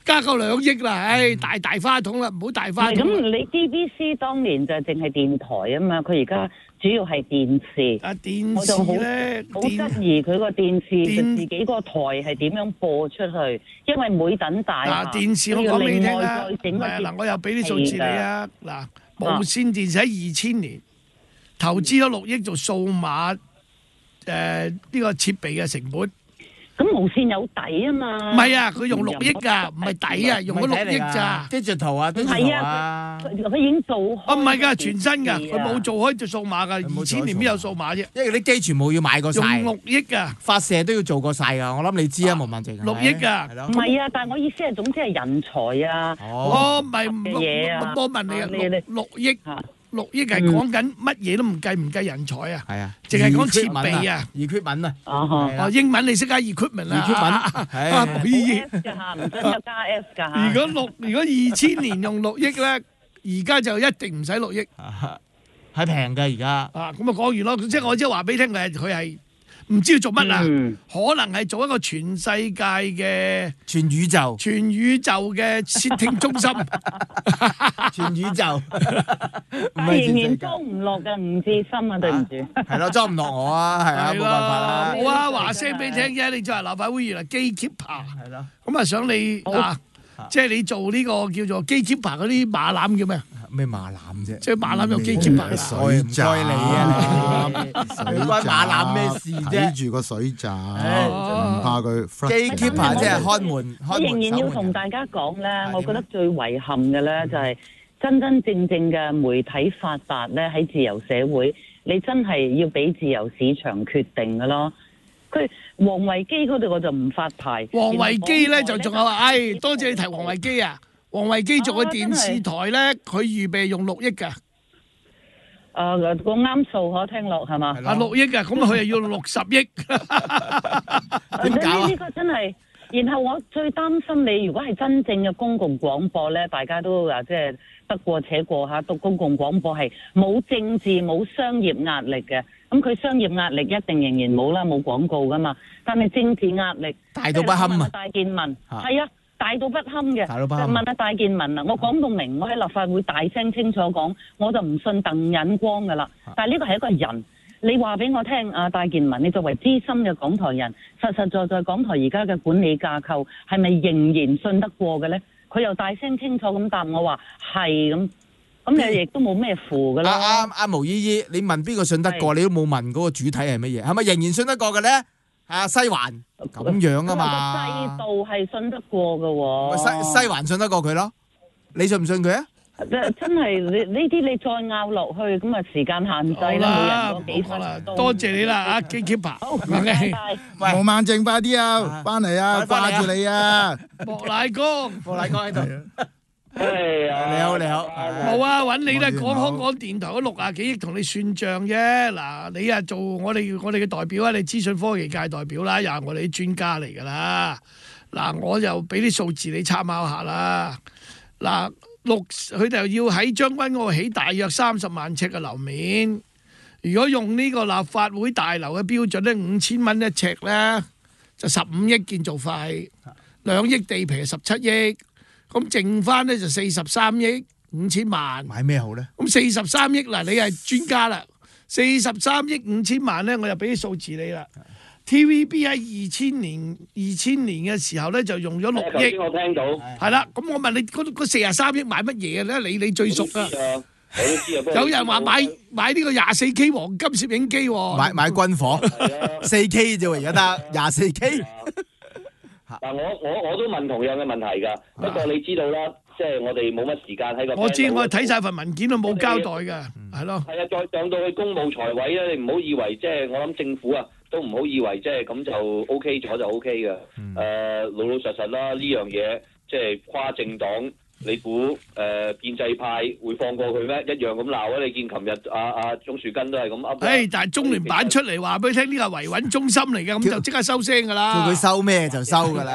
加夠兩億啦，唉，大大花筒啦，唔好大花筒。 咁你 D B C 當年就淨係電台啊嘛，佢而家主要係電視。 啊電視咧， 好質疑佢個電視就自己個台係點樣播出去，因為每等大嗱電視我講俾你聽啦， 再整係嗱我又俾啲數字你啊，嗱無線電視喺二千年投資咗六億做數碼誒呢個設備嘅成本。 咁無線有底啊嘛， 唔係啊，佢用六億㗎，唔係底啊，用咗六億咋。 digital 啊 ，digital啊，佢佢已經做開。 哦，唔係㗎，全新㗎，佢冇做開做數碼㗎，二千年邊有數碼啫？ 因為啲機全部要買過晒， 用六億㗎， 發射都要做過晒㗎。我諗你知啊，毛孟靜。 六億㗎， 唔係啊，但係我意思係總之係人才啊。 哦，唔係嘅嘢啊， 我問你啊，六六億。六億係講緊乜嘢都唔計，唔計人才啊！係啊，淨係講設備啊 ，equipment 啊， 哦，英文你識啊 equipment 啊 ，equipment 啊，唔意唔使有加 F 㗎。 如果六如果二千年用六億咧，而家就一定唔使六億， 係平㗎而家。 啊，咁啊講完咯，即係我即係話俾你聽，佢係佢係。唔知要做乜啊？ 嗯、 可能係做一個全世界嘅全宇宙、 全宇宙嘅竊聽中心， 全宇宙。 但係仍然裝唔落嘅吳志森啊，對唔住。 係咯，裝唔落我啊，係啊，冇辦法啦。 冇啊，話聲俾你聽啫，你作為立法會議員基 keeper，係咯，咁啊想你啊。即係你做呢個叫做機 keeper 嗰啲馬攬叫咩？ 咩馬攬啫？ 即係馬攬有機 keeper。 水閘， 你啊你，關馬攬咩事啫？ 睇住個水閘，唔怕佢。 機 keeper 即係看門， 我仍然要同大家講咧，我覺得最遺憾嘅咧就係真真正正嘅媒體發達咧喺自由社會，你真係要俾自由市場決定嘅咯。佢王維基嗰度我就唔發牌， 王維基咧就仲有話，唉，多謝你提王維基啊！王維基做嘅電視台咧，佢預備用六億㗎。 誒個啱數可聽落係嘛？ 啊六億㗎，咁佢又要六十億。 點搞啊？呢個真係，然後我最擔心你，如果係真正嘅公共廣播咧，大家都啊即係得過且過嚇，讀公共廣播係冇政治冇商業壓力嘅。咁佢商業壓力一定仍然冇啦，冇廣告噶嘛。但係政治壓力大到不堪啊！ 戴建文係啊，大到不堪嘅。 大到不堪。 就問下戴建文啊，我講到明，我喺立法會大聲清楚講，我就唔信鄧忍光噶啦。但係呢個係一個人，你話俾我聽啊，戴建文，你作為資深嘅港台人，實實在在港台而家嘅管理架構係咪仍然信得過嘅咧？佢又大聲清楚咁答我話係咁。咁你亦都冇咩符噶啦。 阿阿阿毛姨姨，你問邊個信得過？你都冇問嗰個主體係乜嘢，係咪仍然信得過嘅咧？啊，西環咁樣啊嘛。 制度係信得過嘅喎。 西西環信得過佢咯？你信唔信佢啊？ 真係你呢啲你再拗落去，咁啊時間限制啦，每人嗰幾分鐘。 多謝你啦，阿機 keeper。 好，拜拜。 毛孟靜快啲啊，翻嚟啊，掛住你啊。 莫乃光， 莫乃光喺度。 誒， 你好，你好， 冇啊，揾你咧，講香港電台嗰六啊幾億同你算賬啫。嗱，你啊做我哋我哋嘅代表啊，你資訊科技界代表啦，又係我哋啲專家嚟噶啦。嗱，我就俾啲數字你參考下啦。嗱，六佢哋要喺將軍澳起大約三十萬尺嘅樓面，如果用呢個立法會大樓嘅標準咧，五千蚊一尺咧，就十五億建造費，兩億地皮係十七億。咁剩翻咧就四十三億五千萬， 買咩好咧？ 咁四十三億嗱，你係專家啦，四十三億五千萬咧，我就俾啲數字你啦。T V B 喺二千年二千年嘅時候咧，就用咗六億。頭先我聽到。 係啦，咁我問你，嗰嗰四十三億買乜嘢咧？你你最熟啊！ 我都知啊。 有人話買買呢個廿四 K 黃金攝影機喎。 買買軍火，四 K 啫喎，而家得廿四 K。 嗱，我我我都問同樣嘅問題㗎，不過你知道啦，即係我哋冇乜時間喺個。 我知，我睇晒份文件都冇交代㗎，係咯。 係啊，再上到去公務財委咧，你唔好以為即係我諗政府啊，都唔好以為即係咁就 O K 咗就 O K 嘅。誒，老老實實啦，呢樣嘢即係跨政黨。你估誒建制派會放過佢咩？一樣咁鬧啊！你見琴日阿阿鍾樹根都係咁噏。 誒，但係中聯辦出嚟話俾你聽，呢個係維穩中心嚟嘅，咁就即刻收聲㗎啦。 叫佢收咩就收㗎啦。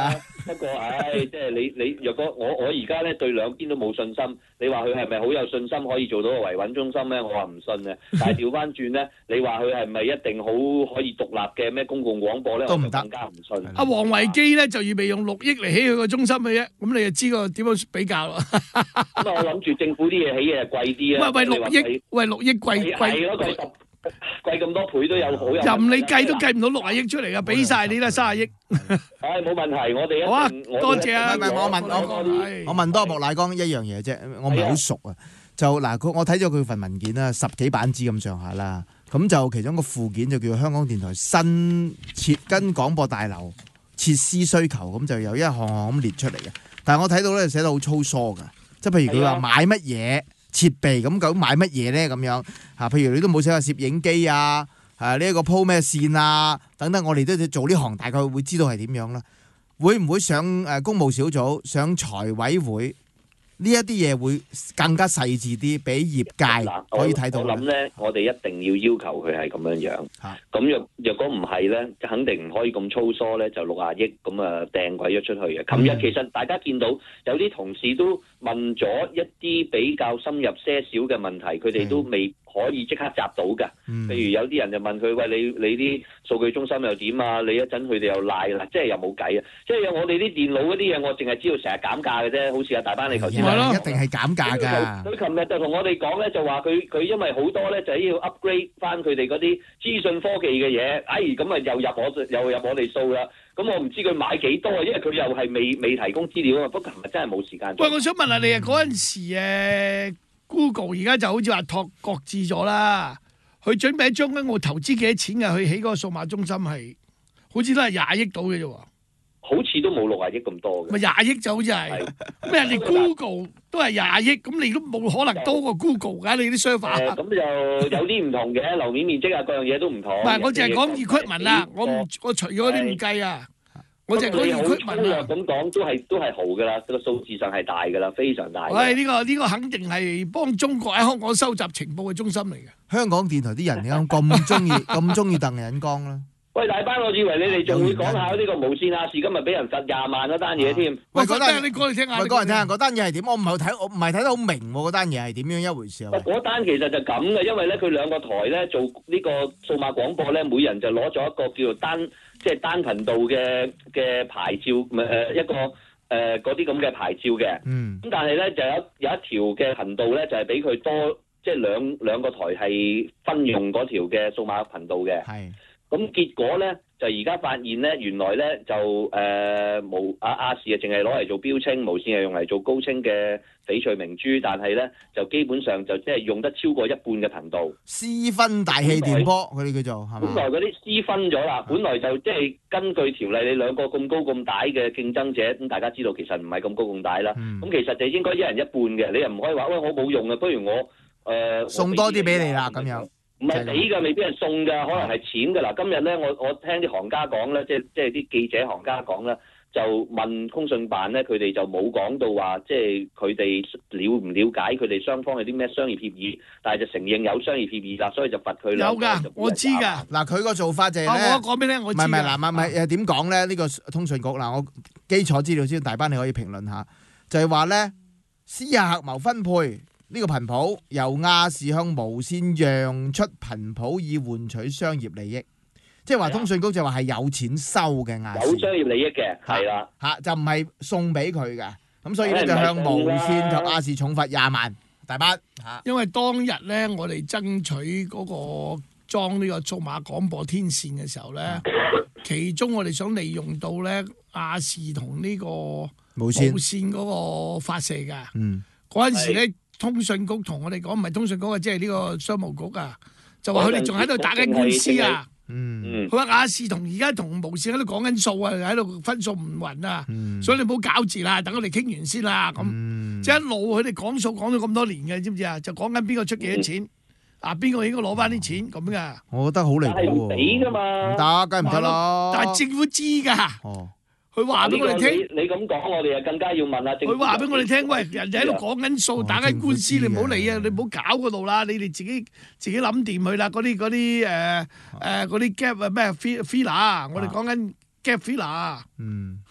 不過唉，即係你你若果我我而家咧對兩邊都冇信心，你話佢係咪好有信心可以做到個維穩中心咧？我話唔信嘅。但係調翻轉咧，你話佢係咪一定好可以獨立嘅咩公共廣播咧？我就更加唔信。 阿王維基咧就預備用六億嚟起佢個中心嘅啫，咁你就知個點樣比較啦。 咁啊，我諗住政府啲嘢起嘢貴啲啊。 喂喂，六億，喂六億貴貴。 係咯，貴十貴咁多倍都有好有。 任你計都計唔到六十億出嚟噶，俾晒你啦，三十億。 唉，冇問題，我哋一好啊， 定多謝啊。 唔係我問我我問多莫乃光一樣嘢啫，我唔係好熟啊。就嗱，佢我睇咗佢份文件啦，十幾版紙咁上下啦。咁就其中一個附件就叫香港電台新設跟廣播大樓設施需求，咁就有一項項咁列出嚟嘅。但係我睇到咧寫得好粗疏㗎，即係譬如佢話買乜嘢設備，咁究竟買乜嘢咧咁樣嚇？譬如你都冇寫話攝影機啊，誒呢一個鋪咩線啊等等，我哋都做呢行大概會知道係點樣啦。會唔會上誒公務小組、上財委會？呢一啲嘢會更加細緻啲，俾業界可以睇到。 我諗咧，我哋一定要要求佢係咁樣樣。咁若若果唔係咧，就肯定唔可以咁粗疏咧，就六廿億咁啊掟鬼咗出去嘅。琴日其實大家見到有啲同事都問咗一啲比較深入些少嘅問題，佢哋都未可以即刻答到㗎。譬如有啲人就問佢：喂，你你啲數據中心又點啊？你一陣佢哋又賴啦，即係又冇計啊！即係有我哋啲電腦嗰啲嘢，我淨係知道成日減價嘅啫。好似阿大班你頭先話， 一定係減價㗎。 佢琴日就同我哋講咧，就話佢佢因為好多咧就係要 upgrade 翻佢哋嗰啲資訊科技嘅嘢，哎咁啊又入我又入我哋數啦。咁我唔知佢買幾多啊，因為佢又係未未提供資料啊。不過琴日真係冇時間。 喂，我想問下你啊，嗰陣時誒 Google 而家就好似話託擱置咗啦，佢準備將緊我投資幾多錢啊？去起嗰個數碼中心係，好似都係廿億到嘅啫喎。 好似都冇六廿億咁多嘅。 咪廿億就好似係，咩人哋 Google 都係廿億，咁你都冇可能多過 Google 㗎，你啲 server。 誒，咁就有啲唔同嘅，樓面面積啊，各樣嘢都唔同。 唔係，我淨係講 equipment 啊，我唔我除咗啲唔計啊。我淨係講 equipment 啊。 咁講都係都係豪㗎啦，個數字上係大㗎啦，非常大。 喂，呢個呢個肯定係幫中國喺香港收集情報嘅中心嚟嘅。 香港電台啲人點解咁中意咁中意鄧忍光啦？ 喂，大班，我以為你哋仲會講下呢個無線亞視今日俾人罰廿萬嗰單嘢添。 喂，嗰單你講嚟聽下。 喂，講嚟聽下嗰單嘢係點？我唔係睇，我唔係睇得好明喎。嗰單嘢係點樣一回事啊？ 嗰單其實就咁嘅，因為咧佢兩個台咧做呢個數碼廣播咧，每人就攞咗一個叫做單即係單頻道嘅嘅牌照，誒、呃、一個誒嗰啲咁嘅牌照嘅。嗯。咁但係咧就有有一條嘅頻道咧，就係俾佢多即係兩兩個台係分用嗰條嘅數碼頻道嘅。係。咁結果咧，就而家發現咧，原來咧就誒、呃、無亞亞視啊，淨係攞嚟做標清，無線係用嚟做高清嘅翡翠明珠，但係咧就基本上就即係用得超過一半嘅頻道。 私分大氣電波，佢哋叫做係嘛？ 本來嗰啲私分咗啦，本來就即係根據條例，你兩個咁高咁大嘅競爭者，咁大家知道其實唔係咁高咁大啦。咁、嗯、其實就應該一人一半嘅，你又唔可以話喂我冇用啊，不如我誒、呃、 送多啲俾你啦咁樣。 唔係俾㗎，未必係送㗎，可能係錢㗎啦。今日咧，我我聽啲行家講咧，即係即係啲記者行家講咧，就問通訊辦咧，佢哋就冇講到話，即係佢哋了唔了解佢哋雙方有啲咩商業協議，但係就承認有商業協議啦，所以就罰佢啦。 有㗎，我知㗎。 嗱，佢個做法就係咧， 我講俾你聽，我知。 唔係唔係嗱，唔係誒點講咧？呢個通訊局嗱，我基礎資料先，大班你可以評論下，就係話咧私下合謀分配。呢個頻譜由亞視向無線讓出頻譜以換取商業利益，即係話通訊局就話係有錢收嘅亞視， 有商業利益嘅，係啦嚇，就唔係送俾佢嘅，咁所以咧就向無線及亞視重罰廿萬大班嚇。 因為當日咧，我哋爭取嗰個裝呢個數碼廣播天線嘅時候咧，其中我哋想利用到咧亞視同呢個無線無線嗰個發射㗎，嗯，嗰陣時咧。通訊局同我哋講，唔係通訊局啊，即係呢個商務局啊，就話佢哋仲喺度打緊官司啊。嗯，佢話亞視同而家同無線喺度講緊數啊，喺度分數唔勻啊。嗯、所以你唔好搞字啦，等我哋傾完先啦。咁、嗯、即係一路佢哋講數講咗咁多年嘅，知唔知啊？就講緊邊個出幾多錢，嗯、啊邊個應該攞翻啲錢咁噶。 我覺得好離譜喎。 係唔俾㗎嘛？ 唔得，梗係唔得啦。 但係政府知㗎。哦。佢話俾我哋聽， 你咁講，我哋就更加要問啦。 佢話俾我哋聽，喂，人哋喺度講緊數，打緊官司，你唔好理啊，你唔好搞嗰度啦，你哋自己自己諗掂佢啦。嗰啲嗰啲誒誒嗰啲 gap 啊咩 filler，我哋講緊 gap filler。嗯，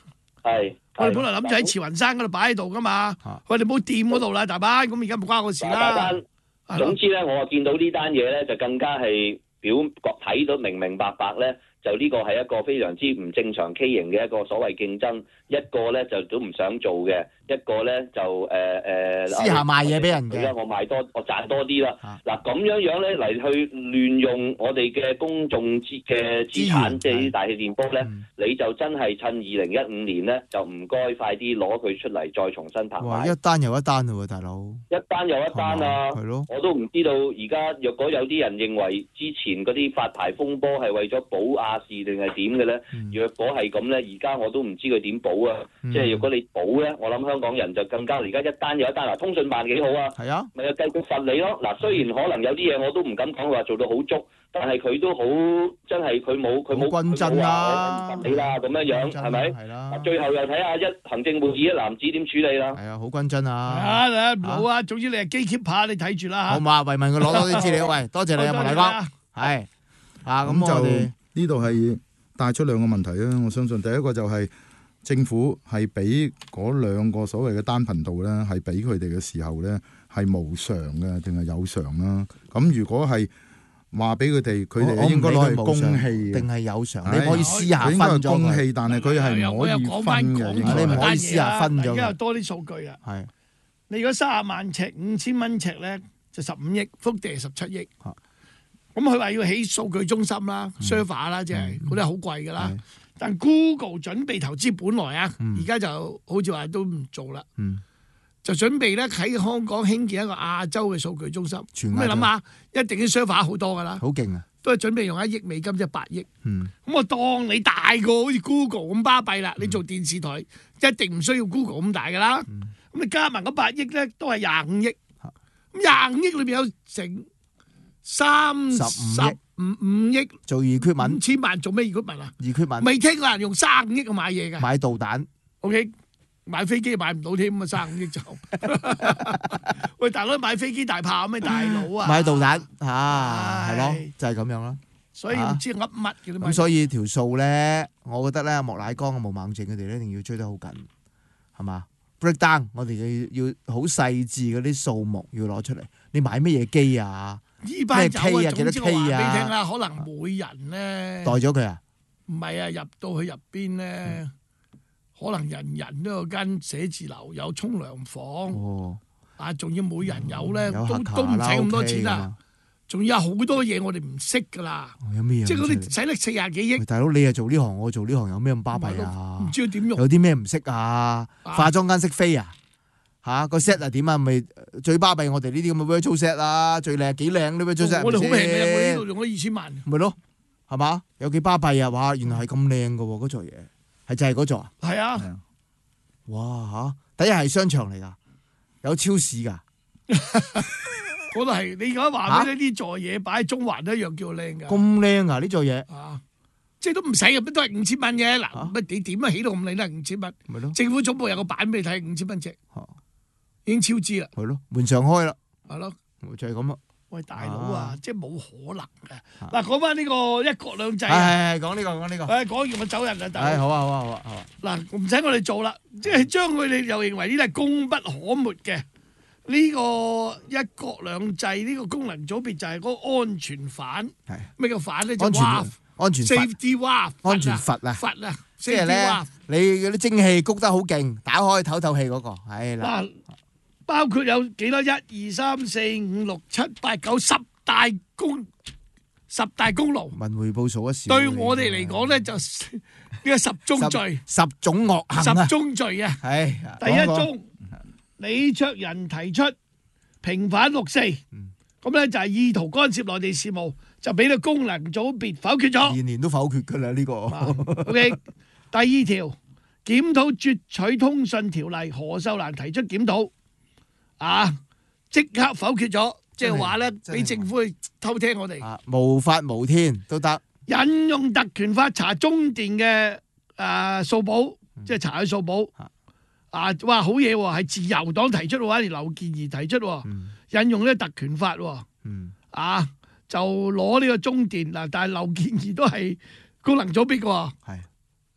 係。 我哋本來諗住喺慈雲山嗰度擺喺度噶嘛，我哋冇掂嗰度啦，大班。咁而家唔關我事啦。 總之咧，我見到呢單嘢咧，就更加係表覺睇到明明白白咧。就呢個係一個非常之唔正常畸形嘅一個所謂競爭，一個咧就都唔想做嘅，一個咧就誒誒私下賣嘢俾人嘅。 而家我賣多，我賺多啲啦。嗱咁樣樣咧嚟去亂用我哋嘅公眾資嘅資產，即係啲大氣電波咧，你就真係趁二零一五年咧，就唔該快啲攞佢出嚟再重新拍賣。 哇！一單又一單喎，大佬。 一單又一單啊！ 係咯。 我都唔知道而家若果有啲人認為之前嗰啲發牌風波係為咗保亞視定係點嘅咧？若果係咁咧，而家我都唔知佢點保啊！嗯、即係如果你保咧，我諗香港人就更加而家一單又一單嗱，通訊辦幾好啊？係啊，咪又繼續罰你咯！嗱，雖然可能有啲嘢我都唔敢講話做到好足，但係佢都好真係佢冇佢冇均真啦， 罰你啦咁樣樣係咪？係啦。最後又睇下一行政會議一男子點處理啦。係啊，好均真啊！ 啊，唔好啊！總之你係機 keeper，你睇住啦。 好嘛，為民佢攞多啲資料，喂，多謝你啊，莫大哥。係啊，咁就我哋呢度係帶出兩個問題啦。我相信第一個就係政府係俾嗰兩個所謂嘅單頻道咧，係俾佢哋嘅時候咧係無償嘅定係有償啦。咁如果係話俾佢哋，佢哋應該攞嚟公器定係有償？你可以私下分咗佢。 公器，但係佢係唔可以分嘅。 你唔可以私下分咗。 而家有多啲數據啊。 係你如果三十萬尺五千蚊尺咧，就十五億，幅地係十七億。咁佢話要起數據中心啦、server 啦，即係嗰啲好貴噶啦。但 Google 準備投資本來啊，而家就好似話都唔做啦。就準備咧喺香港興建一個亞洲嘅數據中心。咁你諗下，一定啲 server 好多噶啦。 好勁啊！ 都係準備用一億美金，即係八億。咁我當你大過好似 Google 咁巴閉啦，你做電視台一定唔需要 Google 咁大噶啦。咁你加埋嗰八億咧，都係廿五億。咁廿五億裏邊有成三十五五億做equipment， 五千萬做咩equipment啊 ？equipment 未聽過人用三五億去買嘢㗎。 買導彈 ，OK， 買飛機買唔到添咁啊，三五億就。喂，大佬買飛機大炮咩大佬啊？ 買導彈嚇係咯，就係咁樣啦。 所以唔知噏乜嘅咁，所以條數咧，我覺得咧，莫乃光啊、毛孟靜佢哋咧，一定要追得好緊，係嘛？ break down， 我哋要要好細緻嗰啲數目要攞出嚟。你買乜嘢機啊？ 呢班友啊， 幾多 K 啊？ 總之我話俾你聽啦，可能每人咧代咗佢啊？ 唔係啊，入到去入邊咧，可能人人都有間寫字樓，有沖涼房， 哦， 啊，仲要每人有咧， 有都都唔使咁多錢啊！仲有好多嘢我哋唔識噶啦， 有咩嘢？ 即係嗰啲使得四廿幾億。 大佬，你係做呢行，我做呢行，有咩咁巴閉啊？ 唔知佢點用？ 有啲咩唔識啊？化妝間識飛啊？嚇個 set 係點啊？咪最巴閉我哋呢啲咁嘅 virtual set 啦，最靚幾靚啲 virtual set。我哋好平嘅，我呢度用咗二千萬。 咪咯，係嘛？有幾巴閉啊？哇！原來係咁靚嘅喎，嗰座嘢係就係嗰座啊？ 係啊！ 哇嚇！第一係商場嚟㗎，有超市㗎。 嗰度係你而家話俾你呢座嘢擺喺中環都一樣叫靚㗎。 咁靚啊！呢座嘢啊，即係都唔使嘅，都係五千蚊嘅。嗱，乜你點啊起到咁靚都係五千蚊。 咪咯， 政府總部有個版俾你睇，五千蚊尺，已經超支啦。 係咯，門上開啦。 係咯， 就係咁啦。 喂，大佬啊，即係冇可能嘅。嗱，講翻呢個一國兩制。係係係，講呢個講呢個。 誒，講完我走人啦，大佬。 係好啊好啊好啊好啊。 嗱，唔使我哋做啦，即係將佢哋又認為呢啲係功不可沒嘅。呢個一國兩制呢個功能組別就係嗰個安全犯，咩叫犯咧？就 W A F 安全 safety W A F 安全閥啊， 閥啊， 即係咧，你嗰啲蒸氣谷得好勁，打開唞唞氣嗰個，係啦。 嗱，包括有幾多？一二三四五六七八九十大功十大功勞。 文匯報數一少。 對我哋嚟講咧，就呢個十宗罪， 十種惡行啊， 十宗罪啊。 係第一宗。李卓人提出平反六四，咁咧就係意圖干涉內地事務，就俾到功能組別否決咗。 年年都否決噶啦呢個。 O K， 第二條檢討攫取通訊條例，何秀蘭提出檢討，啊，即刻否決咗，即係話咧俾政府去偷聽我哋。 無法無天都得。 引用特權法查中電嘅誒數簿，即係查佢數簿。啊！哇，好嘢喎，係自由黨提出嘅話，連劉健儀提出喎，嗯、引用呢個特權法喎，嗯、啊就攞呢個中電嗱，但係劉健儀都係功能組別嘅喎，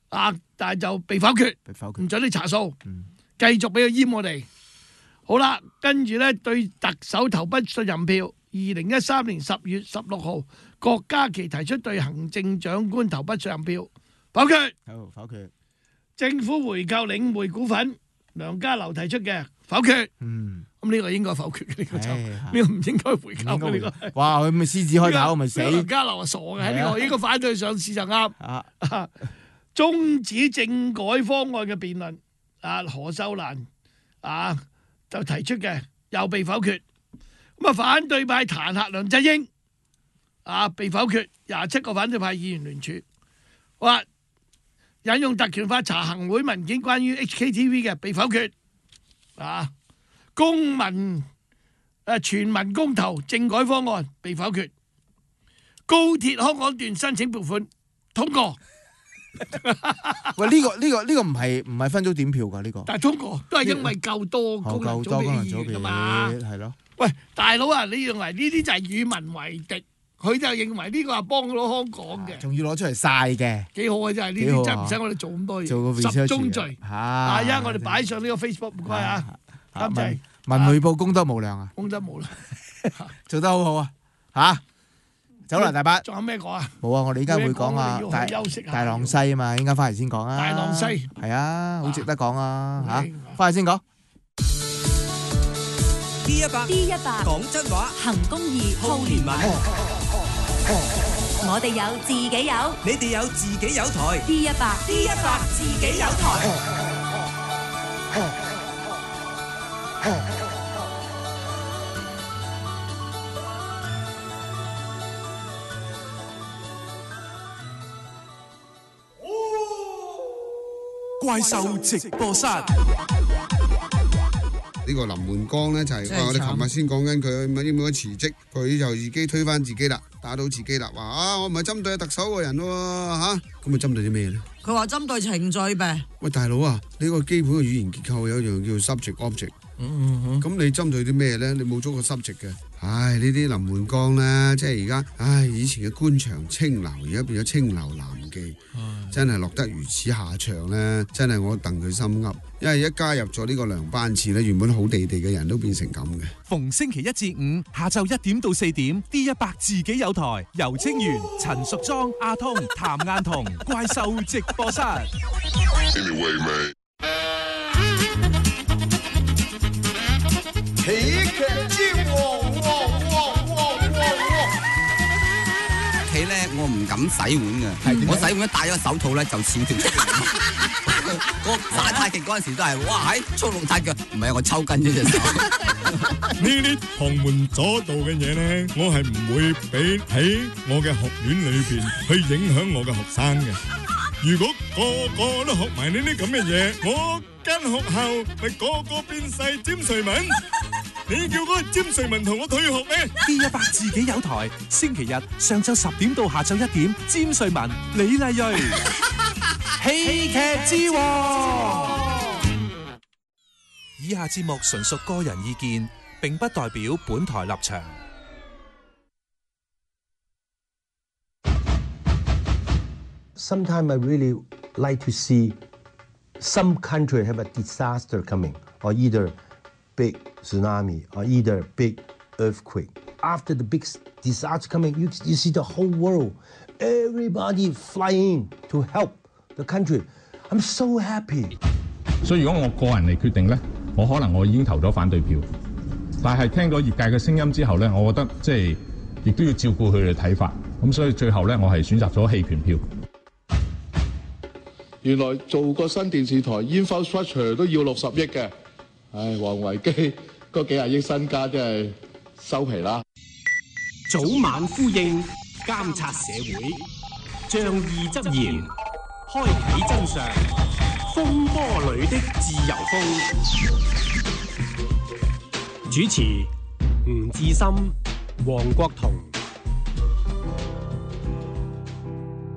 啊，但係就被否決， 被否決， 唔准你查數，繼續俾佢閹我哋。好啦，跟住咧對特首投不信任票。二零一三年十月十六號，郭家麒提出對行政長官投不信任票，否決。 好，否決。 政府回購領匯股份，梁家騮提出嘅，否決。 嗯， 咁呢個應該否決嘅，呢個就呢個唔應該回購嘅呢個。 哇，佢咪獅子開口咪死。 梁家騮係傻嘅，喺呢個應該反對上市就啱。啊，終止政改方案嘅辯論，啊何秀蘭啊就提出嘅，又被否決。咁啊，反對派彈劾梁振英，啊被否決，廿七個反對派議員聯署，話引用特權法查行會文件關於 H K T V 嘅，被否決，啊公民誒全民公投政改方案被否決，高鐵香港段申請撥款通過。 喂，呢個呢個呢個唔係唔係分組點票㗎呢個？ 但係通過都係因為夠多功能組別議員㗎嘛， 係咯。 喂，大佬啊，你認為呢啲就係與民為敵？佢就認為呢個係幫到香港嘅， 仲要攞出嚟晒嘅， 幾好啊！真係呢啲真係唔使我哋做咁多嘢，十宗罪。係啊，而家我哋擺上呢個 Facebook，唔該啊，監製。 文匯報功德無量啊！ 功德無量， 做得好好啊！嚇，走啦，大伯。 仲有咩講啊？ 冇啊！我哋依家會講啊大大浪西啊嘛，依家翻嚟先講啊。 大浪西係啊，好值得講啊嚇！翻嚟先講。 D 一百 D 一百講真話， 行公義，好連環。我哋有自己有， 你哋有自己有台。 D 一百 D 一百自己有台。 怪獸直播室。 呢個林煥光咧就係、是、我哋琴日先講緊佢應唔應該辭職，佢就自己推翻自己啦，打倒自己啦，話啊我唔係針對特首個人喎嚇，咁咪針對啲咩咧？ 佢話針對程序唄。 喂，大佬啊，呢個基本嘅語言結構有一樣叫 subject object。嗯嗯嗯。咁你針對啲咩咧？你冇咗個 subject 嘅。唉，呢啲林煥光咧，即係而家，唉，以前嘅官場清流，而家變咗清流男妓，真係落得如此下場咧，真係我戥佢心噏。因為一加入咗呢個涼班次咧，原本好地地嘅人都變成咁嘅。 逢星期一至五下晝一點到四點 ，D 一百自己有台，游清源、陳淑莊、阿通、譚雁彤，怪獸直播室。喜劇之王，王王王王王。 企咧，我唔敢洗碗嘅，我洗碗一戴咗手套咧，就跣條出嚟。我打太極嗰陣時都係，哇喺粗魯太腳，唔係我抽筋啫隻手。 呢啲旁門左道嘅嘢咧，我係唔會俾喺我嘅學院裏邊去影響我嘅學生嘅。如果個個都學埋呢啲咁嘅嘢，我間學校咪個個變晒詹瑞文。你叫嗰個詹瑞文同我退學咩 ？D 一百自己有台，星期日上晝十點到下晝一點，詹瑞文、李麗蕊，喜劇之王。以下節目純屬個人意見，並不代表本台立場。 Sometimes I really like to see some country have a disaster coming, or either big tsunami, or either big earthquake. After the big disaster coming, you, you see the whole world, everybody flying to help the country. I'm so happy. 所以如果我個人嚟決定咧，我可能我已經投咗反對票。但係聽咗業界嘅聲音之後咧，我覺得即係亦都要照顧佢哋嘅睇法。咁所以最後咧，我係選擇咗棄權票。 原來做個新電視台 infrastructure 都要六十億嘅，唉，王維基嗰幾廿億身家真係收皮啦。 早晚呼應，監察社會，仗義執言，開啓真相，風波裏的自由風。主持吳志森、黃國同。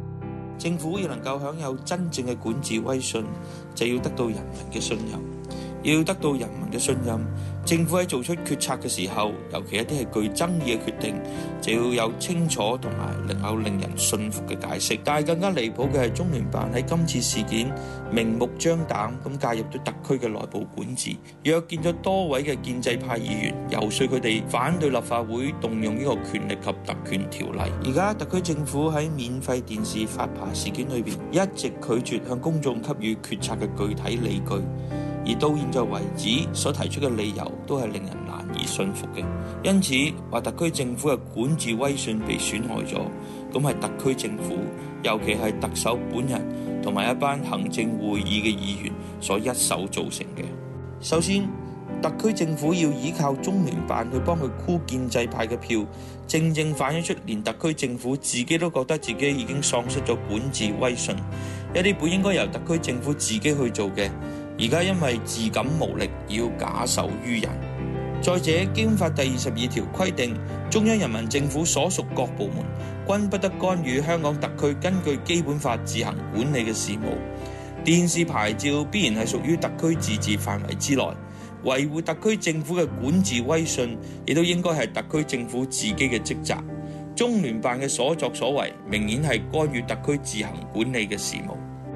政府要能夠享有真正嘅管治威信，就要得到人民嘅信任。 要得到人民嘅信任，政府喺做出決策嘅時候，尤其一啲係具爭議嘅決定，就要有清楚同埋能夠令人信服嘅解釋。但係更加離譜嘅係中聯辦喺今次事件明目張膽咁介入咗特區嘅內部管治，約見咗多位嘅建制派議員，遊說佢哋反對立法會動用呢個權力及特權條例。而家特區政府喺免費電視發牌事件裏邊，一直拒絕向公眾給予決策嘅具體理據。而到現在為止所提出嘅理由都係令人難以信服嘅，因此話特區政府嘅管治威信被損害咗，咁係特區政府，尤其係特首本人同埋一班行政會議嘅議員所一手造成嘅。首先，特區政府要依靠中聯辦去幫佢箍建制派嘅票，正正反映出連特區政府自己都覺得自己已經喪失咗管治威信，一啲本應該由特區政府自己去做嘅，而家因為自感無力，要假手於人。再者，《基本法》第二十二條規定，中央人民政府所屬各部門均不得干預香港特區根據《基本法》自行管理嘅事務。電視牌照必然係屬於特區自治範圍之內，維護特區政府嘅管治威信，亦都應該係特區政府自己嘅職責。中聯辦嘅所作所為，明顯係干預特區自行管理嘅事務。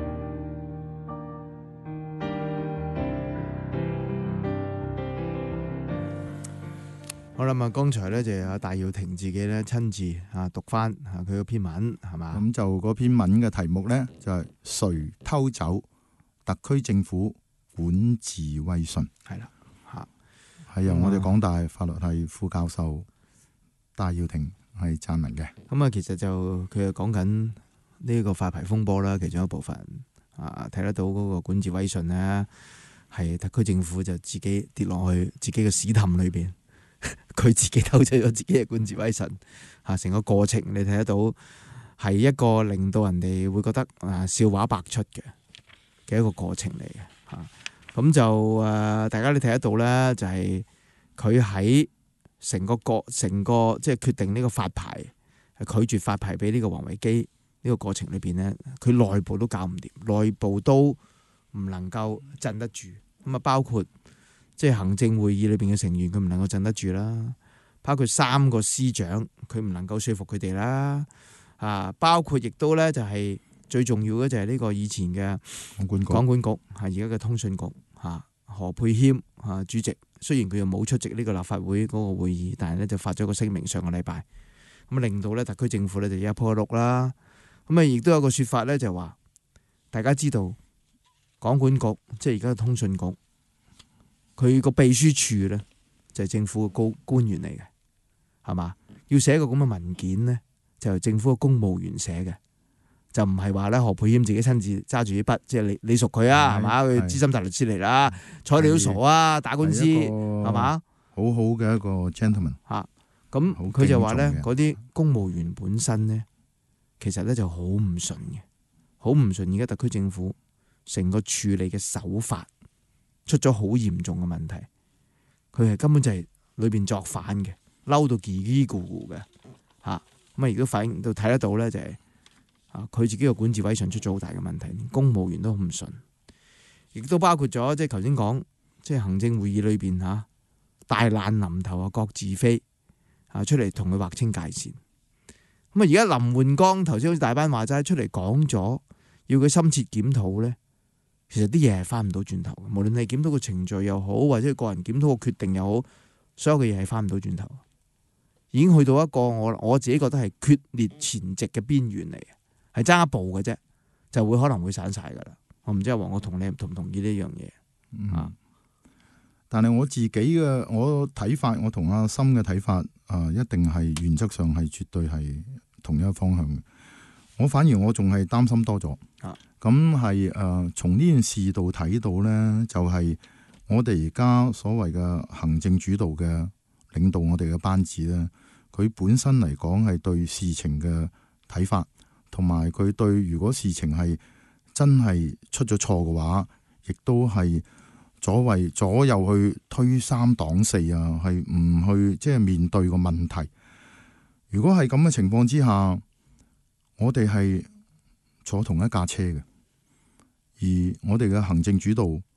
好啦，咁啊，剛才咧就有戴耀廷自己咧親自啊讀翻啊佢嗰篇文係嘛？ 咁就嗰篇文嘅題目咧就係誰偷走特區政府管治威信？ 係啦，嚇係由我哋港大法律系副教授戴耀廷係撰文嘅。 咁啊，其實就佢係講緊呢個發牌風波啦，其中一部分啊，睇得到嗰個管治威信咧，係特區政府就自己跌落去自己嘅屎氹裏邊。佢自己偷取咗自己嘅管治威信，嚇成個過程你睇得到係一個令到人哋會覺得啊笑話百出嘅嘅一個過程嚟嘅嚇。咁就誒，大家你睇得到咧，就係佢喺成個個成個即係決定呢個發牌，係拒絕發牌俾呢個王維基呢個過程裏邊咧，佢內部都搞唔掂，內部都唔能夠鎮得住。咁啊，包括即係行政會議裏邊嘅成員，佢唔能夠鎮得住啦。包括三個司長，佢唔能夠說服佢哋啦。啊，包括亦都咧就係最重要嘅就係呢個以前嘅港管局， 港管局係而家嘅通訊局嚇何沛謙嚇主席。雖然佢又冇出席呢個立法會嗰個會議，但係咧就發咗個聲明上個禮拜，咁令到咧特區政府咧就一鋪一碌啦。咁啊，亦都有個説法咧就話，大家知道港管局即係而家嘅通訊局。佢個秘書處咧就係政府嘅高官員嚟嘅，係嘛？要寫個咁嘅文件咧，就係政府嘅公務員寫嘅，就唔係話咧何沛謙自己親自揸住啲筆，即係你你熟佢啊，係嘛？佢資深大律師嚟啦，睬你都傻啊，打官司係嘛？ 好好嘅一個 gentleman 嚇，咁佢就話咧嗰啲公務員本身咧，其實咧就好唔順嘅，好唔順而家特區政府成個處理嘅手法。出咗好嚴重嘅問題，佢係根本就係裏邊作反嘅，嬲到嘰嘰咕咕嘅嚇，咁啊亦都反映到睇得到咧，就係啊佢自己嘅管治威信出咗好大嘅問題，連公務員都唔順，亦都包括咗即係頭先講，即係行政會議裏邊嚇大難臨頭啊，各自飛啊出嚟同佢劃清界線。咁啊而家林煥光頭先好似大班話齋出嚟講咗，要佢深切檢討咧。其實啲嘢係翻唔到轉頭，無論你檢討個程序又好，或者個人檢討個決定又好，所有嘅嘢係翻唔到轉頭，已經去到一個我我自己覺得係決裂前夕嘅邊緣嚟嘅，係爭一步嘅啫，就會可能會散晒噶啦。我唔知阿黃，我同你同唔同意呢樣嘢？ 嗯、啊？但係我自己嘅我睇法，我同阿森嘅睇法啊、呃，一定係原則上係絕對係同一個方向嘅。我反而我仲係擔心多咗。啊咁係誒，從呢件事度睇到咧，就係、是、我哋而家所謂嘅行政主導嘅領導，我哋嘅班子咧，佢本身嚟講係對事情嘅睇法，同埋佢對如果事情係真係出咗錯嘅話，亦都係所謂左右去推三擋四啊，係唔去即係面對個問題。如果係咁嘅情況之下，我哋係坐同一架車嘅。而我哋嘅行政主導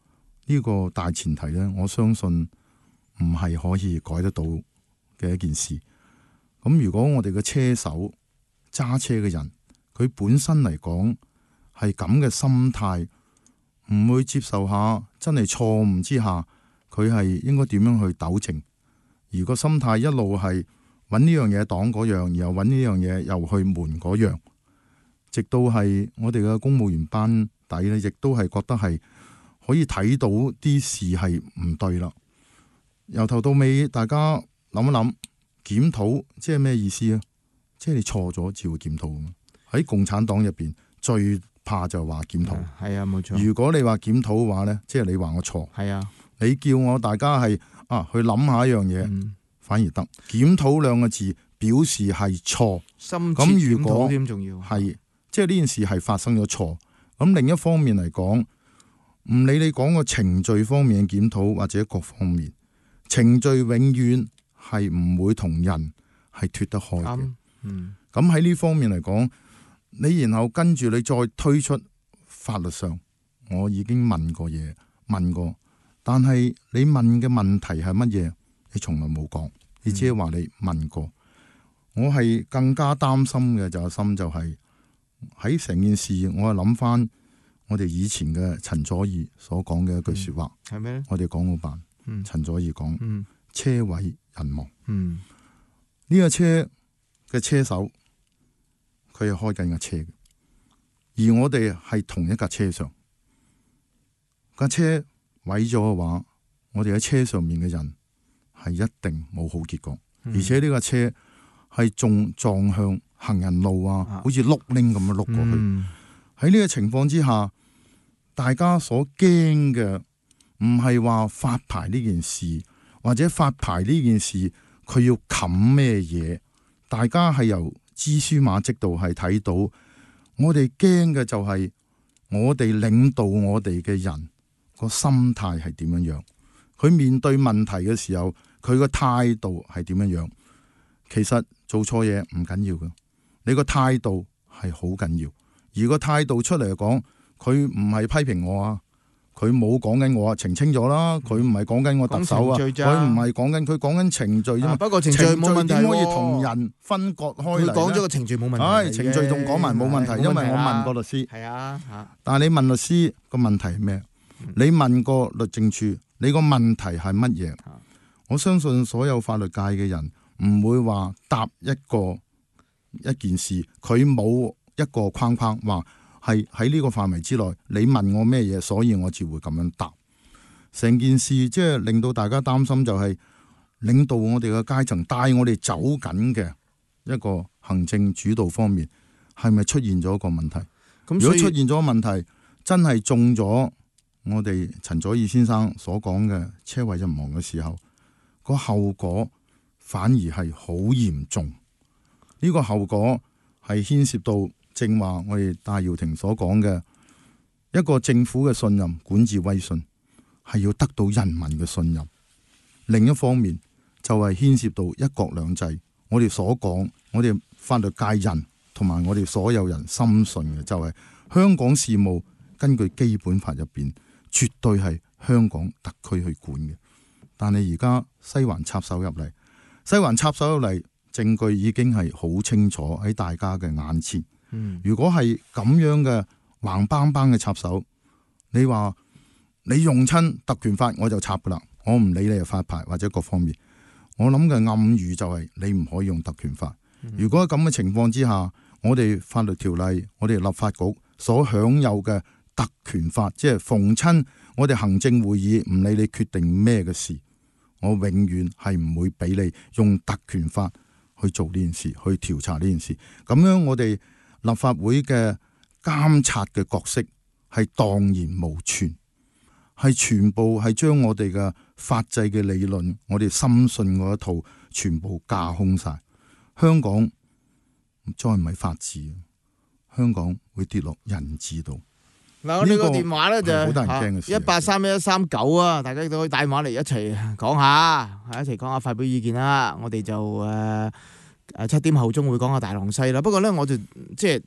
呢個大前提咧，我相信唔係可以改得到嘅一件事。咁如果我哋嘅車手揸車嘅人，佢本身嚟講係咁嘅心態，唔會接受下真係錯誤之下，佢係應該點樣去糾正？如果心態一路係揾呢樣嘢擋嗰樣，然後揾呢樣嘢又去瞞嗰樣，直到係我哋嘅公務員班底咧，亦都係覺得係可以睇到啲事係唔對啦。由頭到尾，大家諗一諗，檢討即係咩意思啊？即係你錯咗，只會檢討。喺共產黨入邊最怕就係話檢討。 係啊，冇錯。 如果你話檢討嘅話咧，即係你話我錯。 係啊， 你叫我大家係啊去諗下一樣嘢，嗯、反而得。檢討兩個字表示係錯。 深切檢討添，仲要係即係呢件事係發生咗錯。咁另一方面嚟講，唔理你講個程序方面嘅檢討或者各方面，程序永遠係唔會同人係脫得開嘅。 嗯， 咁喺呢方面嚟講，你然後跟住你再推出法律上，我已經問過嘢，問過，但係你問嘅問題係乜嘢？你從來冇講，你只係話你問過。嗯、我係更加擔心嘅就係心就係喺成件事，我係諗翻我哋以前嘅陳佐洱所講嘅一句說話， 係咩咧？ 我哋港澳辦， 嗯、 陳佐洱講， 嗯、 車毀人亡。 嗯， 呢個車嘅車手，佢係開緊架車嘅，而我哋係同一架車上，架車毀咗嘅話，我哋喺車上面嘅人係一定冇好結果，嗯、而且呢架車係仲撞向行人路啊，啊好似碌拎咁樣碌過去。喺呢、嗯、個情況之下，大家所驚嘅唔係話發牌呢件事，或者發牌呢件事佢要冚咩嘢，大家係由蛛絲馬跡度係睇到，我哋驚嘅就係我哋領導我哋嘅人個心態係點樣樣，佢面對問題嘅時候，佢個態度係點樣樣。其實做錯嘢唔緊要嘅，你個態度係好緊要。而個態度出嚟講，佢唔係批評我啊，佢冇講緊我啊，澄清咗啦。佢唔係講緊我特首啊，佢唔係講緊，佢講緊程序啫嘛。 不過程序冇問題， 點可以同人分割開嚟咧？ 佢講咗個程序冇問題。 唉，程序仲講埋冇問題，因為我問過律師。 係啊，嚇。 但係你問律師個問題係咩？你問過律政處，你個問題係乜嘢？我相信所有法律界嘅人唔會話答一個一件事，佢冇一個框框話係喺呢個範圍之內。你問我咩嘢，所以我只會咁樣答。成件事即係令到大家擔心，就係領導我哋嘅階層帶我哋走緊嘅一個行政主導方面，係咪出現咗一個問題？如果出現咗問題，真係中咗我哋陳佐洱先生所講嘅車毀人亡嘅時候，個後果反而係好嚴重。呢個後果係牽涉到正話我哋戴耀廷所講嘅一個政府嘅信任、管治威信，係要得到人民嘅信任。另一方面就係牽涉到一國兩制，我哋所講，我哋法律界人同埋我哋所有人深信嘅就係香港事務根據基本法入邊絕對係香港特區去管嘅。但係而家西環插手入嚟，西環插手入嚟，證據已經係好清楚喺大家嘅眼前。嗯、如果係咁樣嘅橫邦邦嘅插手，你話你用親特權法我就插噶啦，我唔理你係發牌或者各方面。我諗嘅暗語就係你唔可以用特權法。嗯、如果喺咁嘅情況之下，我哋法律條例、我哋立法局所享有嘅特權法，即係逢親我哋行政會議唔理你決定咩嘅事，我永遠係唔會俾你用特權法去做呢件事，去調查呢件事。咁樣我哋立法會嘅監察嘅角色係蕩然無存，係全部係將我哋嘅法制嘅理論，我哋深信嗰一套全部架空晒。香港再唔係法治，香港會跌落人治度。 嗱，我呢個電話咧就好得人驚嘅事， 一八三一一三九啊，大家都可以打電話嚟一齊講下，一齊講下發表意見啦。我哋就誒誒七點後鐘會講下大浪西啦。不過咧，我就即係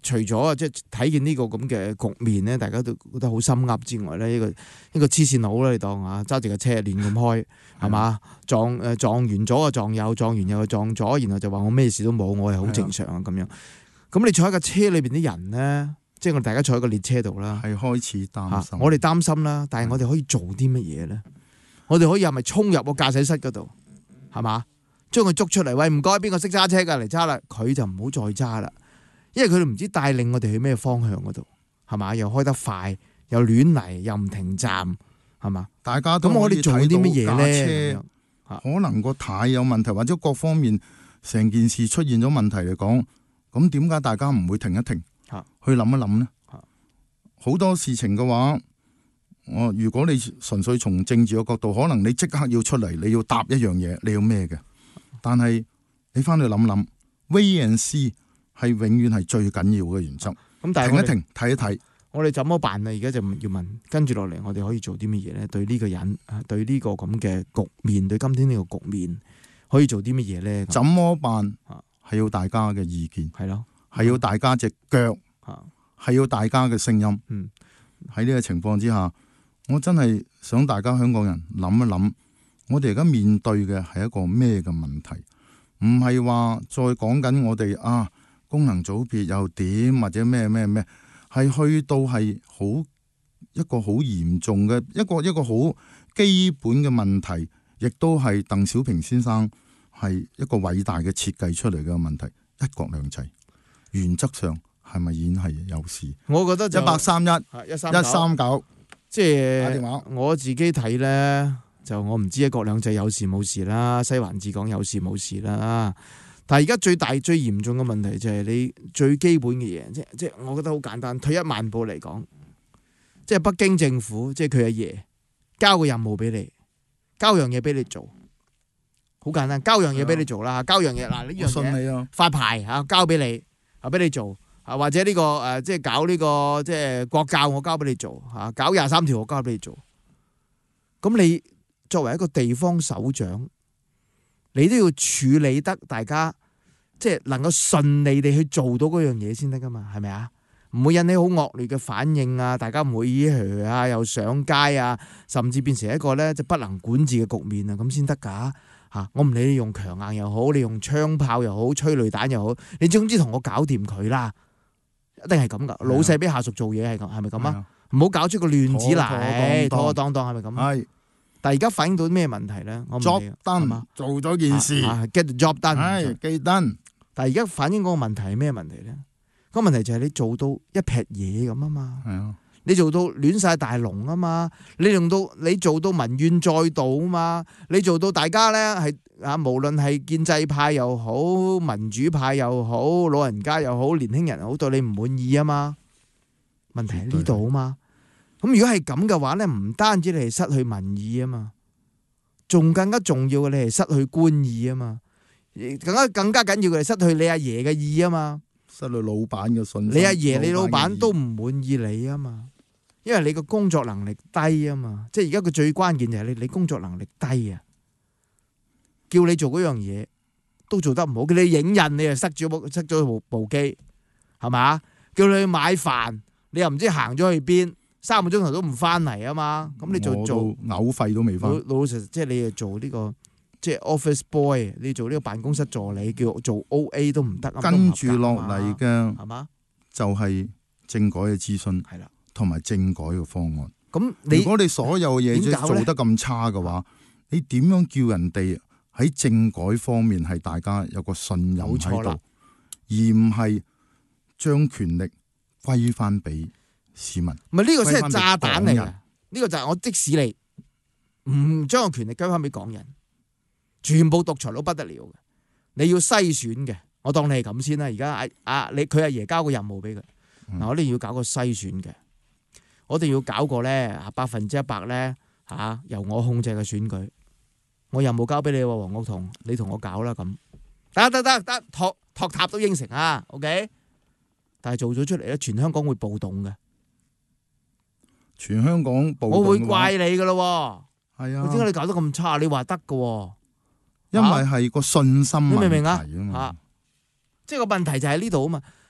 除咗即係睇見呢個咁嘅局面咧，大家都覺得好心噏之外咧，呢、呢個呢、呢個黐線佬啦，你當啊揸住架車亂咁開係嘛？撞誒撞完左啊撞右，撞完右啊撞左，然後就話我咩事都冇，我係好正常啊咁樣。咁你坐喺架車裏邊啲人咧，即係我哋大家坐喺個列車度啦， 係開始擔心。 我哋擔心啦，但係我哋可以做啲乜嘢咧？我哋可以係咪衝入個駕駛室嗰度係嘛？將佢捉出嚟，喂唔該，邊個識揸車㗎嚟揸啦？佢就唔好再揸啦。因為佢哋唔知帶領我哋去咩方向嗰度，係嘛？又開得快，又亂嚟，又唔停站，係嘛？ 大家都咁我哋做啲乜嘢咧？ 可能個軚有問題，或者各方面成件事出現咗問題嚟講，咁點解大家唔會停一停，去諗一諗呢？好多事情嘅話，我如果你純粹從政治嘅角度，可能你即刻要出嚟，你要答一樣嘢，你要咩嘅？但係你翻去諗諗 ，wait and see 係永遠係最緊要嘅原則。咁停一停，睇一睇， 我哋怎麼辦啊？而家就要問，跟住落嚟，我哋可以做啲乜嘢咧？對呢個人，對呢個咁嘅局面，對今天呢個局面，可以做啲乜嘢咧？ 怎麼辦？係要大家嘅意見， 係咯， 係要大家隻腳，係要大家嘅聲音。 嗯， 喺呢個情況之下，我真係想大家香港人諗一諗，我哋而家面對嘅係一個咩嘅問題？唔係話再講緊我哋啊功能組別又點或者咩咩咩，係去到係好一個好嚴重嘅一個一個好基本嘅問題，亦都係鄧小平先生係一個偉大嘅設計出嚟嘅問題。一國兩制原則上係咪已經係有事？ 我覺得一八三一一三九， 即係我自己睇咧，就我唔知一國兩制有事冇事啦，西環治港有事冇事啦。但係而家最大最嚴重嘅問題就係你最基本嘅嘢，即即係我覺得好簡單。退一萬步嚟講，即係北京政府，即係佢阿爺交個任務俾你，交樣嘢俾你做，好簡單，交樣嘢俾你做啦。交樣嘢嗱呢樣嘢發牌嚇，交俾你啊，俾你做啊，或者呢、呢個誒、呃、即係搞呢、呢個即係國教，我交俾你做嚇，搞廿三條我交俾你做。咁你作為一個地方首長，你都要處理得大家即係能夠順利地去做到嗰樣嘢先得噶嘛，係咪啊？唔會引起好惡劣嘅反應啊！大家唔會咦啊，又上街啊，甚至變成一個咧就不能管治嘅局面啊，咁先得噶嚇！我唔理你用強硬又好，你用槍炮又好，催淚彈又好，你總之同我搞掂佢啦，一定係咁噶。老細俾下屬做嘢係咁，係咪咁啊？唔好搞出個亂子嚟，妥妥當當係咪咁？係。但係而家反映到咩問題咧？我唔理 job done 做咗件事、 啊啊、，get the job done， 係 get done。 但係而家反映嗰個問題係咩問題咧？嗰、嗰個問題就係你做到一撇嘢咁啊嘛， 啊你做到亂晒大龍啊嘛，你用到你做到民怨載道啊嘛，你做到大家咧係啊，無論係建制派又好，民主派又好，老人家又好，年輕人又好，對你唔滿意啊嘛。問題喺呢度啊嘛。咁如果係咁嘅話咧，唔單止你係失去民意啊嘛，仲更加重要嘅你係失去官意啊嘛，更加更加緊要嘅係失去你阿爺嘅意啊嘛， 失去老闆嘅信心。 你阿爺你老闆都唔滿意你啊嘛，因為你個工作能力低啊嘛，即係而家佢最關鍵就係你你工作能力低啊，叫你做嗰樣嘢都做得唔好，叫你影印你又塞咗部塞咗部部機，係嘛？叫你去買飯，你又唔知行咗去邊。三個鐘頭都唔翻嚟啊嘛，咁你就做嘔費都未翻。老老實，即係你做呢、呢個即係 office boy， 你做呢個辦公室助理，叫做 O A 都唔得。 跟住落嚟嘅係嘛， 就係政改嘅諮詢， 係啦， 同埋政改嘅方案。 咁如果你所有嘢做得咁差嘅話，你點樣叫人哋喺政改方面係大家有個信任喺度，而唔係將權力歸翻俾市民？ 唔係呢個先係炸彈嚟嘅，呢個就係我即使你唔將個權力交翻俾港人，全部獨裁到不得了嘅，你要篩選嘅，我當你係咁先啦。而家阿阿你佢阿爺交個任務俾佢，嗱、嗯、我哋要搞個篩選嘅，我哋要搞個咧百分之一百咧吓由我控制嘅選舉，我任務交俾你，黃國同你同我搞啦咁，得得得得托托塔都應承啊 ，OK， 但係做咗出嚟咧，全香港會暴動嘅。 全香港暴動， 我會怪你噶咯， 係啊， 點解你搞得咁差？你話得噶， 因為係個信心問題， 你明唔明啊？啊，即係個問題就喺呢度啊嘛。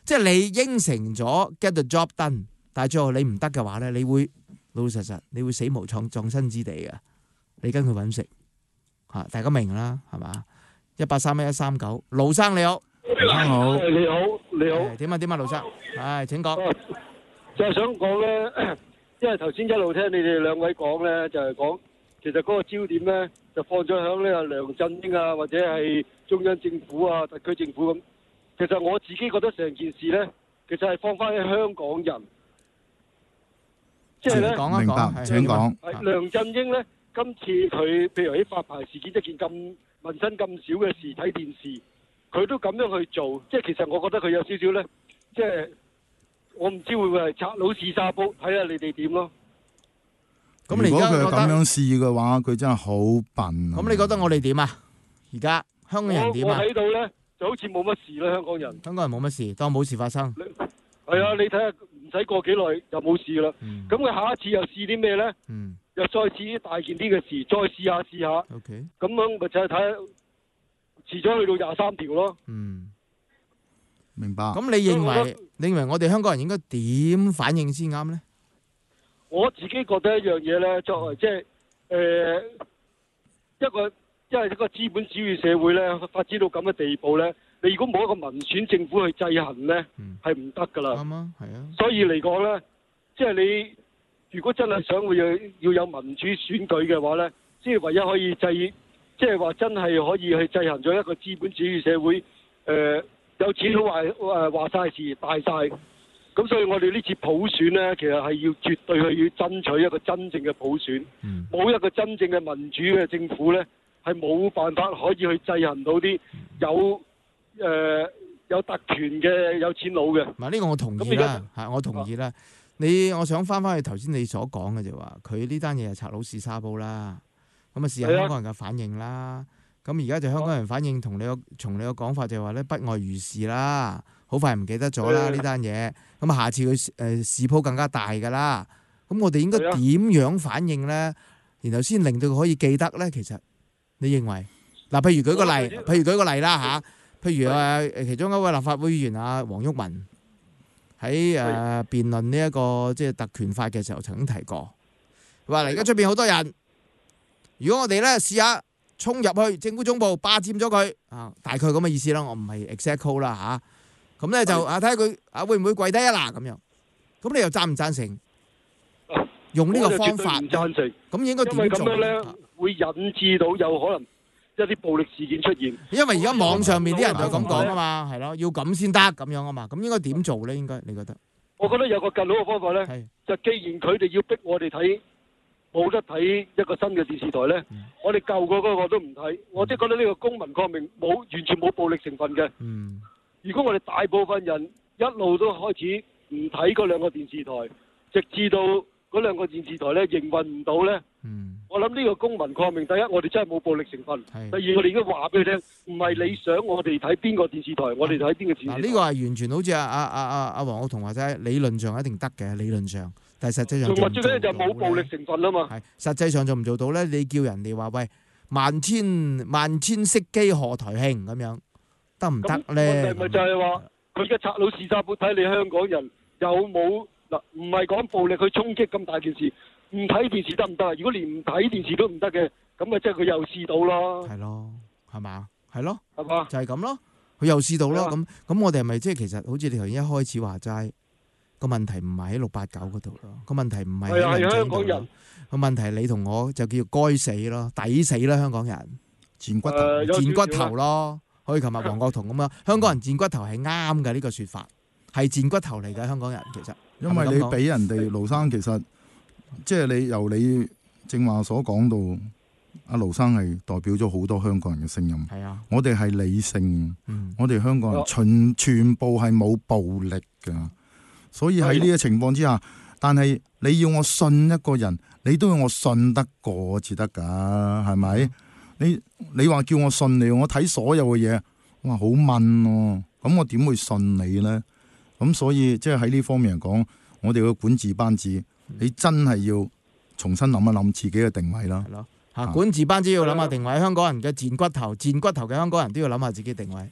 即係你應承咗 get the job done，但係最後你唔得嘅話咧，你會老老實實，你會死無創葬身之地嘅。你跟佢揾食嚇，大家明啦，係嘛？一八三一一三九，盧生你好， 盧生好， 你好，你好， 點啊點啊，盧生，係請講。 就係想講咧，因為頭先一路聽你哋兩位講咧，就係講其實嗰個焦點咧就放咗響呢個梁振英啊，或者係中央政府啊、特區政府咁。其實我自己覺得成件事咧，其實係放翻喺香港人，即係咧， 明白，請講。 係梁振英咧，今次佢譬如喺發牌事件一件咁民生咁少嘅事，睇電視，佢都咁樣去做，即係其實我覺得佢有少少咧，即係我唔知會唔會係拆佬試沙煲，睇下你哋點咯。 咁如果佢咁樣試嘅話，佢真係好笨。 咁你覺得我哋點啊？而家香港人點啊？ 我睇到咧就好似冇乜事啦，香港人。 香港人冇乜事，當冇事發生。 係啊，你睇下唔使過幾耐就冇事啦。咁佢下一次又試啲咩咧？又再試啲大件啲嘅事，再試下試下。 OK。 咁樣咪就係睇下，遲咗去到廿三條咯。 嗯。 明白。 咁你認為你認為我哋香港人應該點反應先啱咧？ 我自己覺得一樣嘢咧，作為即係誒一個，因為一個資本主義社會咧發展到咁嘅地步咧，你如果冇一個民選政府去制衡咧，係唔得噶啦。 啱啊，係啊。 所以嚟講咧，即係你如果真係想會有要有民主選舉嘅話咧，即係唯一可以制，即係話真係可以去制衡咗一個資本主義社會誒、呃、有錢佬話誒話曬事大晒。咁所以我哋呢次普選咧，其實係要絕對係要爭取一個真正嘅普選，冇、嗯、一個真正嘅民主嘅政府咧，係冇辦法可以去制衡到啲有誒、呃、有特權嘅有錢佬嘅。 唔係呢個我同意啦，係我同意啦。啊、你我想翻翻去頭先你所講嘅就話，佢呢單嘢係拆佬試沙煲啦，咁啊試下香港人嘅反應啦。咁而家就香港人反應同你個從你個講法就係話咧，不外如是啦。好快唔記得咗啦呢單嘢，咁下次佢誒事鋪更加大噶啦，咁我哋應該點樣反應咧？然後先令到佢可以記得咧？其實你認為嗱，譬如舉個例，譬如舉個例啦嚇，譬如誒其中一位立法會議員啊黃毓民喺誒辯論呢一個即係特權法嘅時候曾經提過，話而家出邊好多人，如果我哋咧試下衝入去政府總部霸佔咗佢啊，大概咁嘅意思啦，我唔係 exact call 啦嚇。咁咧就啊睇下佢啊會唔會跪低啊嗱咁樣，咁你又贊唔贊成用呢個方法？ 唔贊成。 咁應該點做？ 因為咁樣咧會引致到有可能一啲暴力事件出現。 因為而家網上面啲人就咁講啊嘛，係咯，要咁先得咁樣啊嘛，咁應該點做咧？應該你覺得？ 我覺得有個更好嘅方法咧，就既然佢哋要逼我哋睇冇得睇一個新嘅電視台咧，嗯、我哋舊嗰個我都唔睇，我即係覺得呢個公民抗命冇完全冇暴力成分嘅。 嗯如果我哋大部分人一路都開始唔睇嗰兩個電視台，直至到嗰兩個電視台咧營運唔到咧， 嗯、 我諗呢個公民抗命，第一我哋真係冇暴力成分，第二我哋應該話俾佢聽，唔係你想我哋睇邊個電視台，我哋睇邊個電視台。 呢、呢個係完全好似阿阿阿阿阿黃國同話齋，理論上一定得嘅，理論上，但係實際上做唔做到咧？最緊要就冇暴力成分啊嘛。係實際上做唔做到咧？你叫人哋話喂萬千萬千熄機賀台慶咁樣。得唔得咧？ 問題咪就係話佢嘅拆佬試沙煲，睇你香港人有冇嗱？唔係講暴力去衝擊咁大件事，唔睇電視得唔得啊？如果連唔睇電視都唔得嘅，咁咪即係佢又試到咯。 係咯，係嘛？係咯， 係嘛？ 就係咁咯。佢又試到咯。咁咁，我哋係咪即係其實好似你頭先一開始話齋個問題唔係喺六八九嗰度咯？個問題唔係喺民政度咯。個問題係你同我就叫該死咯，抵死啦！香港人賤骨頭， 賤骨頭咯。好似琴日黃國同咁樣，香港人賤骨頭係啱嘅呢個説法，係賤骨頭嚟嘅香港人其實。 因為你俾人哋盧生，其實即係你由你正話所講到，阿盧生係代表咗好多香港人嘅聲音。 係啊， 我哋係理性， 嗯、 我哋香港人全全部係冇暴力㗎，所以喺呢個情況之下，但係你要我信一個人，你都要我信得過至得㗎，係咪？嗯你你話叫我信你，我睇所有嘅嘢，哇好悶咯，咁我點會信你咧？咁所以即係喺呢方面嚟講，我哋嘅管治班子，你真係要重新諗一諗自己嘅定位啦。 係咯，嚇管治班子要諗下定位，香港人嘅賤骨頭，賤骨頭嘅香港人都要諗下自己定位。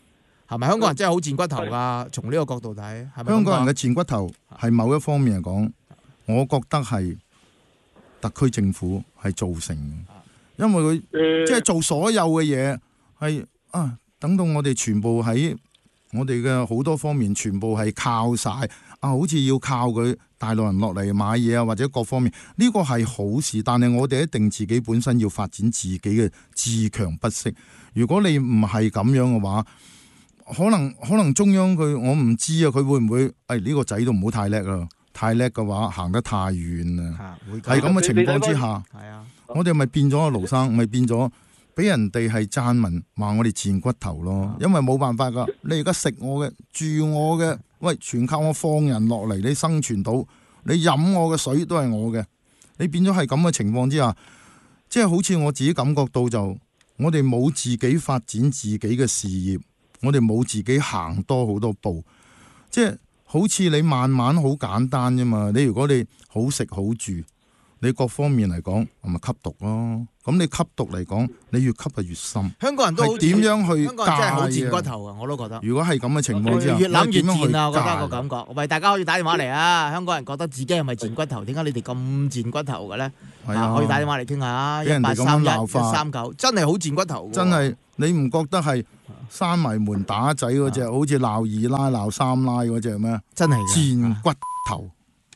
係咪？香港人真係好賤骨頭㗎？從呢個角度睇，係咪？ 香港人嘅賤骨頭係某一方面嚟講，我覺得係特區政府係造成嘅，因為佢、呃、即係做所有嘅嘢係啊，等到我哋全部喺我哋嘅好多方面全部係靠晒啊，好似要靠佢大陸人落嚟買嘢啊，或者各方面呢、呢個係好事，但係我哋一定自己本身要發展自己嘅自強不息。如果你唔係咁樣嘅話，可能可能中央佢我唔知啊，佢會唔會誒呢個仔都唔好太叻啊？太叻嘅話行得太遠啦，係咁嘅情況之下，我哋咪變咗阿盧生，咪變咗俾人哋係讚文話我哋賤骨頭咯，因為冇辦法噶，你而家食我嘅住我嘅，喂，全靠我放人落嚟，你生存到，你飲我嘅水都係我嘅，你變咗係咁嘅情況之下，即係好似我自己感覺到就，我哋冇自己發展自己嘅事業。我哋冇自己行多好多步，即係好似你慢慢好簡單啫嘛。你如果你好食好住，你各方面嚟講，咪吸毒咯。咁你吸毒嚟講，你越吸就越深。 香港人都點樣去？ 香港人真係好賤骨頭啊！我都覺得。 如果係咁嘅情況之下， 越諗越賤啊！我覺得個感覺。喂，大家可以打電話嚟啊！香港人覺得自己係咪賤骨頭？點解你哋咁賤骨頭嘅咧？係啊，可以打電話嚟傾下啊！一八三一一三九，真係好賤骨頭。 真係你唔覺得係？閂埋門打仔嗰隻，好似鬧二奶鬧三奶嗰隻咩？ 真係賤骨頭。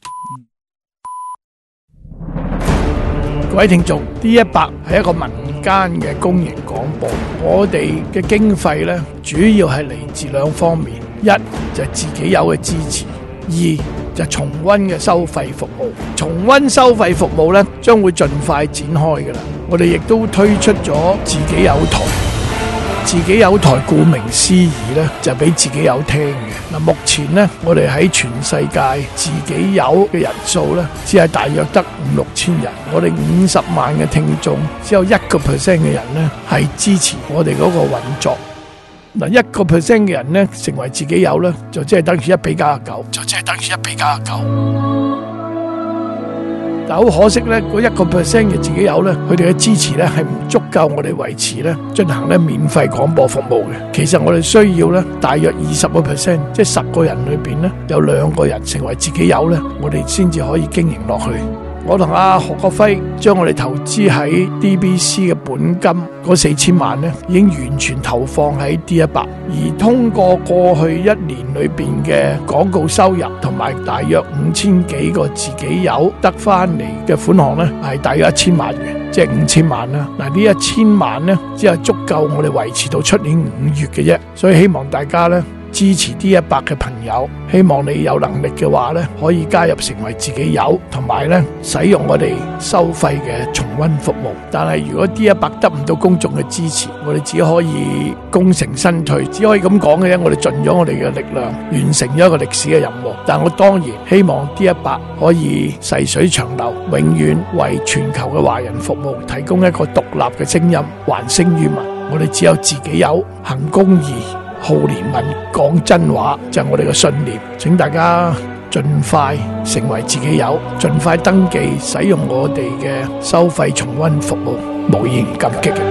各位聽眾 ，D 一百係一個民間嘅公營廣播，我哋嘅經費呢，主要係嚟自兩方面，一就係自己有嘅支持，二就係重溫嘅收費服務。重溫收費服務呢，將會盡快展開㗎啦。我哋亦都推出咗自己有台。自己有台，顧名思義咧，就俾自己有聽嘅。嗱，目前咧，我哋喺全世界自己有嘅人數咧，只係大約得五六千人。我哋五十萬嘅聽眾，只有一個 percent 嘅人咧係支持我哋嗰個運作。嗱，一個 percent 嘅人咧成為自己有咧，就即係等於一比九十九，就即係等於一比九十九。但好可惜咧，嗰一個 percent 嘅自己有咧，佢哋嘅支持咧係唔足夠我哋維持咧進行咧免費廣播服務嘅。其實我哋需要咧大約二十個 percent， 即係十個人裏邊咧有兩個人成為自己有咧，我哋先至可以經營落去。我同阿何國輝將我哋投資喺 D B C 嘅本金嗰四千萬咧，已經完全投放喺 D 一百，而通過過去一年裏邊嘅廣告收入同埋大約五千幾個自己有得翻嚟嘅款項咧，係大約一千萬元，即係五千萬啦。嗱，呢一千萬咧，只係足夠我哋維持到出年五月嘅啫，所以希望大家咧支持 D 一百嘅朋友，希望你有能力嘅話咧，可以加入成為自己有，同埋咧使用我哋收費嘅重溫服務。但係如果 D 一百得唔到公眾嘅支持，我哋只可以功成身退，只可以咁講嘅啫。我哋盡咗我哋嘅力量，完成咗一個歷史嘅任務。但我當然希望 D 一百可以細水長流，永遠為全球嘅華人服務，提供一個獨立嘅聲音，還聲於民。我哋只有自己有，行公義，好憐憫，講真話，就係我哋嘅信念。請大家盡快成為自己有，盡快登記使用我哋嘅收費重溫服務，無言感激嘅。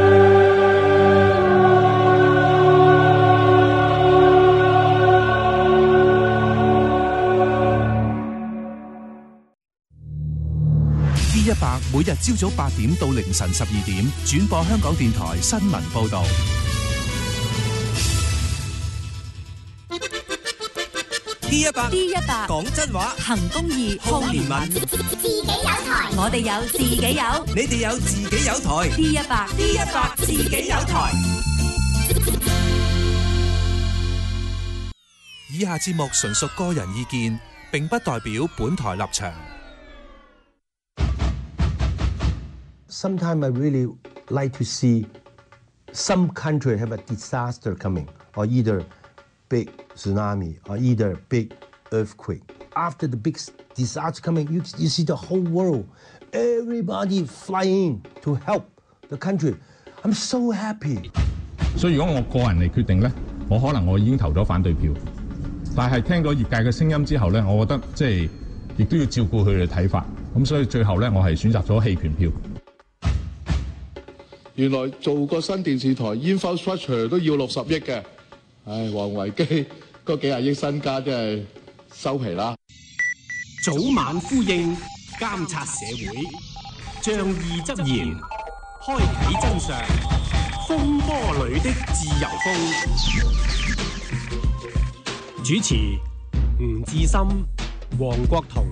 D 一百每日朝早八點到凌晨十二點轉播香港電台新聞報道。 D 一百 D 一百講真話， 行公義，好憐憫。 自己有台， 我哋有自己有， 你哋有自己有台。 D 一百 D 一百自己有台。 以下節目純屬個人意見，並不代表本台立場。 Sometimes I really like to see some country have a disaster coming, or either big tsunami, or either big earthquake. After the big disaster coming, you, you see the whole world, everybody flying to help the country. I'm so happy. 所以如果我個人嚟決定咧，我可能我已經投咗反對票。但係聽咗業界嘅聲音之後咧，我覺得即係亦都要照顧佢哋嘅睇法。咁所以最後咧，我係選擇咗棄權票。 原來做個新電視台 infrastructure 都要六十億嘅， 唉，王維基嗰幾廿億身家真係收皮啦。 早晚呼應，監察社會，仗義執言，開啓真相，風波裏的自由風。主持吳志森、黃國同。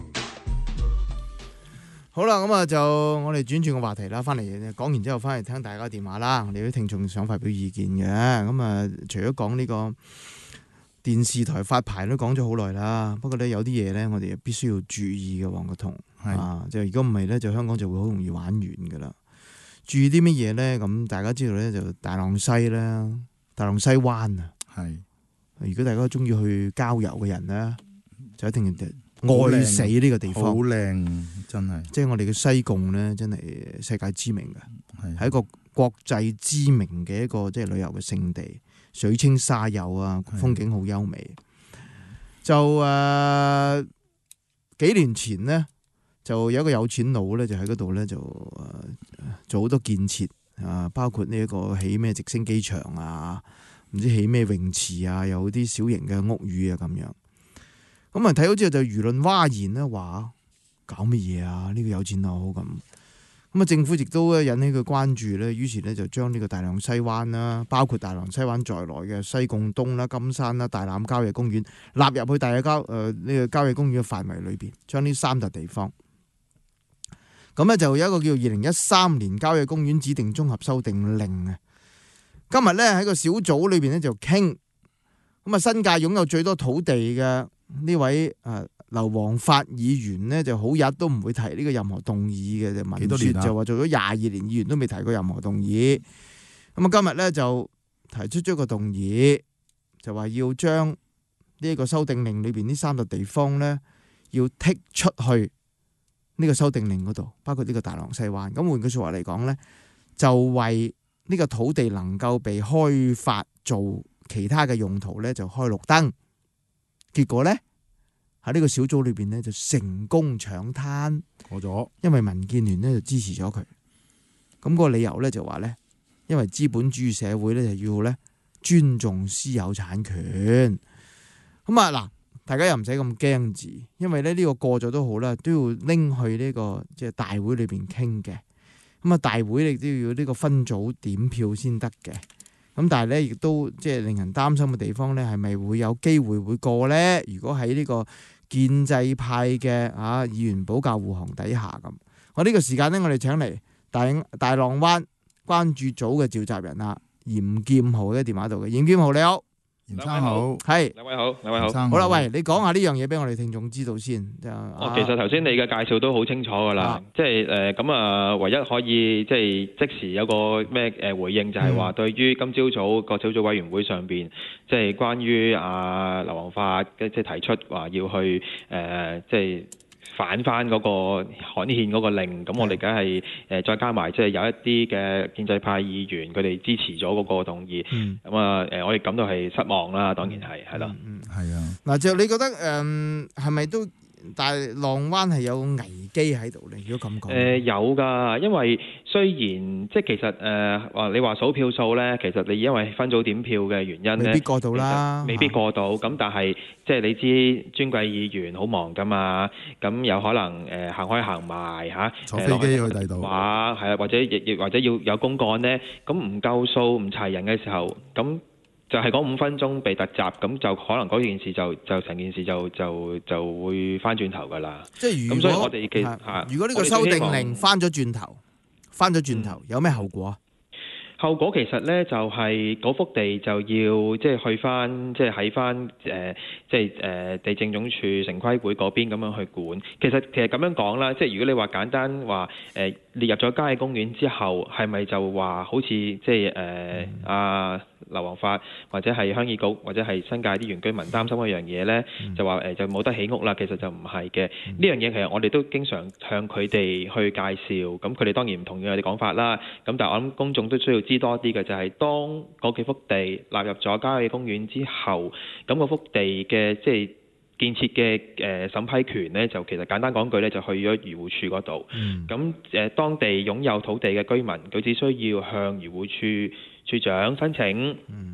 好啦，咁啊就我哋轉轉個話題啦，翻嚟講完之後，翻嚟聽大家電話啦。我哋啲聽眾想發表意見嘅，咁啊除咗講呢個電視台發牌都講咗好耐啦，不過咧有啲嘢咧，我哋必須要注意嘅，黃國同啊，就如果唔係咧，就香港就會好容易玩完噶啦。注意啲乜嘢咧？咁大家知道咧，就大浪西啦，大浪西灣啊，係。如果大家中意去郊遊嘅人咧，就一定愛死呢個地方， 好靚，真係。 即係我哋嘅西貢咧，真係世界知名嘅，係一個國際知名嘅一個即係旅遊嘅勝地，水清沙幼啊，風景好優美。就誒、呃、幾年前呢，就有一個有錢佬咧，就喺嗰度咧就誒做好多建設啊，包括呢一個起咩直升機場啊，唔知起咩泳池啊，有啲小型嘅屋宇啊咁樣。咁啊睇到之後就輿論嘩然啦，話搞乜嘢啊？呢、這個有錢佬咁，咁啊政府亦都引起佢關注咧，於是咧就將呢個大浪西灣啦，包括大浪西灣在內嘅西貢東啦、金山啦、大欖郊野公園納入去大嘅郊誒呢個郊野公園嘅範圍裏邊，將呢三笪地方。咁咧就有一個叫二零一三年郊野公園指定綜合修訂令啊。今日咧喺個小組裏邊咧就傾，咁啊新界擁有最多土地嘅呢位誒劉皇發議員呢，就好日都唔會提呢個任何動議嘅，就民説就話做咗廿二年議員都未提過任何動議。咁啊今日咧就提出咗個動議，就話要將呢一個修訂令裏邊呢三笪地方咧要剔出去呢個修訂令嗰度，包括呢個大浪西灣。咁換句説話嚟講咧，就為呢個土地能夠被開發做其他嘅用途咧，就開綠燈。結果咧喺呢個小組裏邊咧就成功搶灘過咗， 因為民建聯咧就支持咗佢。咁個理由咧就話咧，因為資本主義社會咧就要咧尊重私有產權。咁啊嗱，大家又唔使咁驚字，因為咧呢個過咗都好啦，都要拎去呢個即係大會裏邊傾嘅。咁啊大會亦都要呢個分組點票先得嘅。咁但係咧，亦都即係令人擔心嘅地方咧，係咪會有機會會過咧？如果喺呢個建制派嘅啊議員保駕護航底下咁，我呢個時間咧，我哋請嚟大大浪灣關注組嘅召集人啊，嚴劍豪喺電話度嘅。嚴劍豪你好， 嚴生好， 係兩位好，兩位好。 好啦，喂，你講下呢樣嘢俾我哋聽眾知道先。 哦，其實頭先你嘅介紹都好清楚㗎啦，啊、即係誒咁啊，唯一可以即係即時有個咩誒回應，就係話對於今朝早個小組委員會上邊，即係關於啊劉皇發即係提出話要去誒、呃、即係。反翻嗰個刊憲嗰個令，咁我哋梗係誒再加埋，即係有一啲嘅建制派議員佢哋支持咗嗰個動議，咁啊誒我哋感到係失望啦，當然係係咯， 嗯係啊。 嗱就你覺得誒係咪都大浪灣係有危機喺度咧？如果咁講，誒、 呃、有㗎，因為雖然即係其實誒話、呃、你話數票數咧，其實你因為分組點票嘅原因咧， 未必過到啦， 未必過到。咁、啊、但係即係你知尊貴議員好忙㗎嘛，咁有可能誒、呃、行開行埋嚇， 坐飛機去第度， 話係啊，或者亦亦或者要有公幹咧，咁唔夠數唔齊人嘅時候，咁。就係嗰五分鐘被突襲，咁就可能嗰件事就就成件事就就就會翻轉頭㗎啦。 即係如果， 咁所以我哋嘅嚇， 如果呢個修訂令翻咗轉頭，翻咗轉頭，有咩後果？ 後果其實咧就係嗰幅地就要即係去翻，即係喺翻誒，即係誒地政總署城規會嗰邊咁樣去管。其實其實咁樣講啦，即係如果你話簡單話誒列入咗郊野公園之後，係咪就話好似即係誒阿劉皇發或者係鄉議局或者係新界啲原居民擔心一樣嘢咧，嗯、就話誒、呃、就冇得起屋啦。其實就唔係嘅，呢、嗯、樣嘢其實我哋都經常向佢哋去介紹。咁佢哋當然唔同意我哋講法啦。咁但係我諗公眾都需要知多啲嘅，就係、是、當嗰幾幅地納入咗郊野公園之後，咁嗰幅地嘅即係建設嘅誒審批權咧，就其實簡單講句咧，就去咗漁護署嗰度。咁誒、嗯、當地擁有土地嘅居民，佢只需要向漁護署署長申請，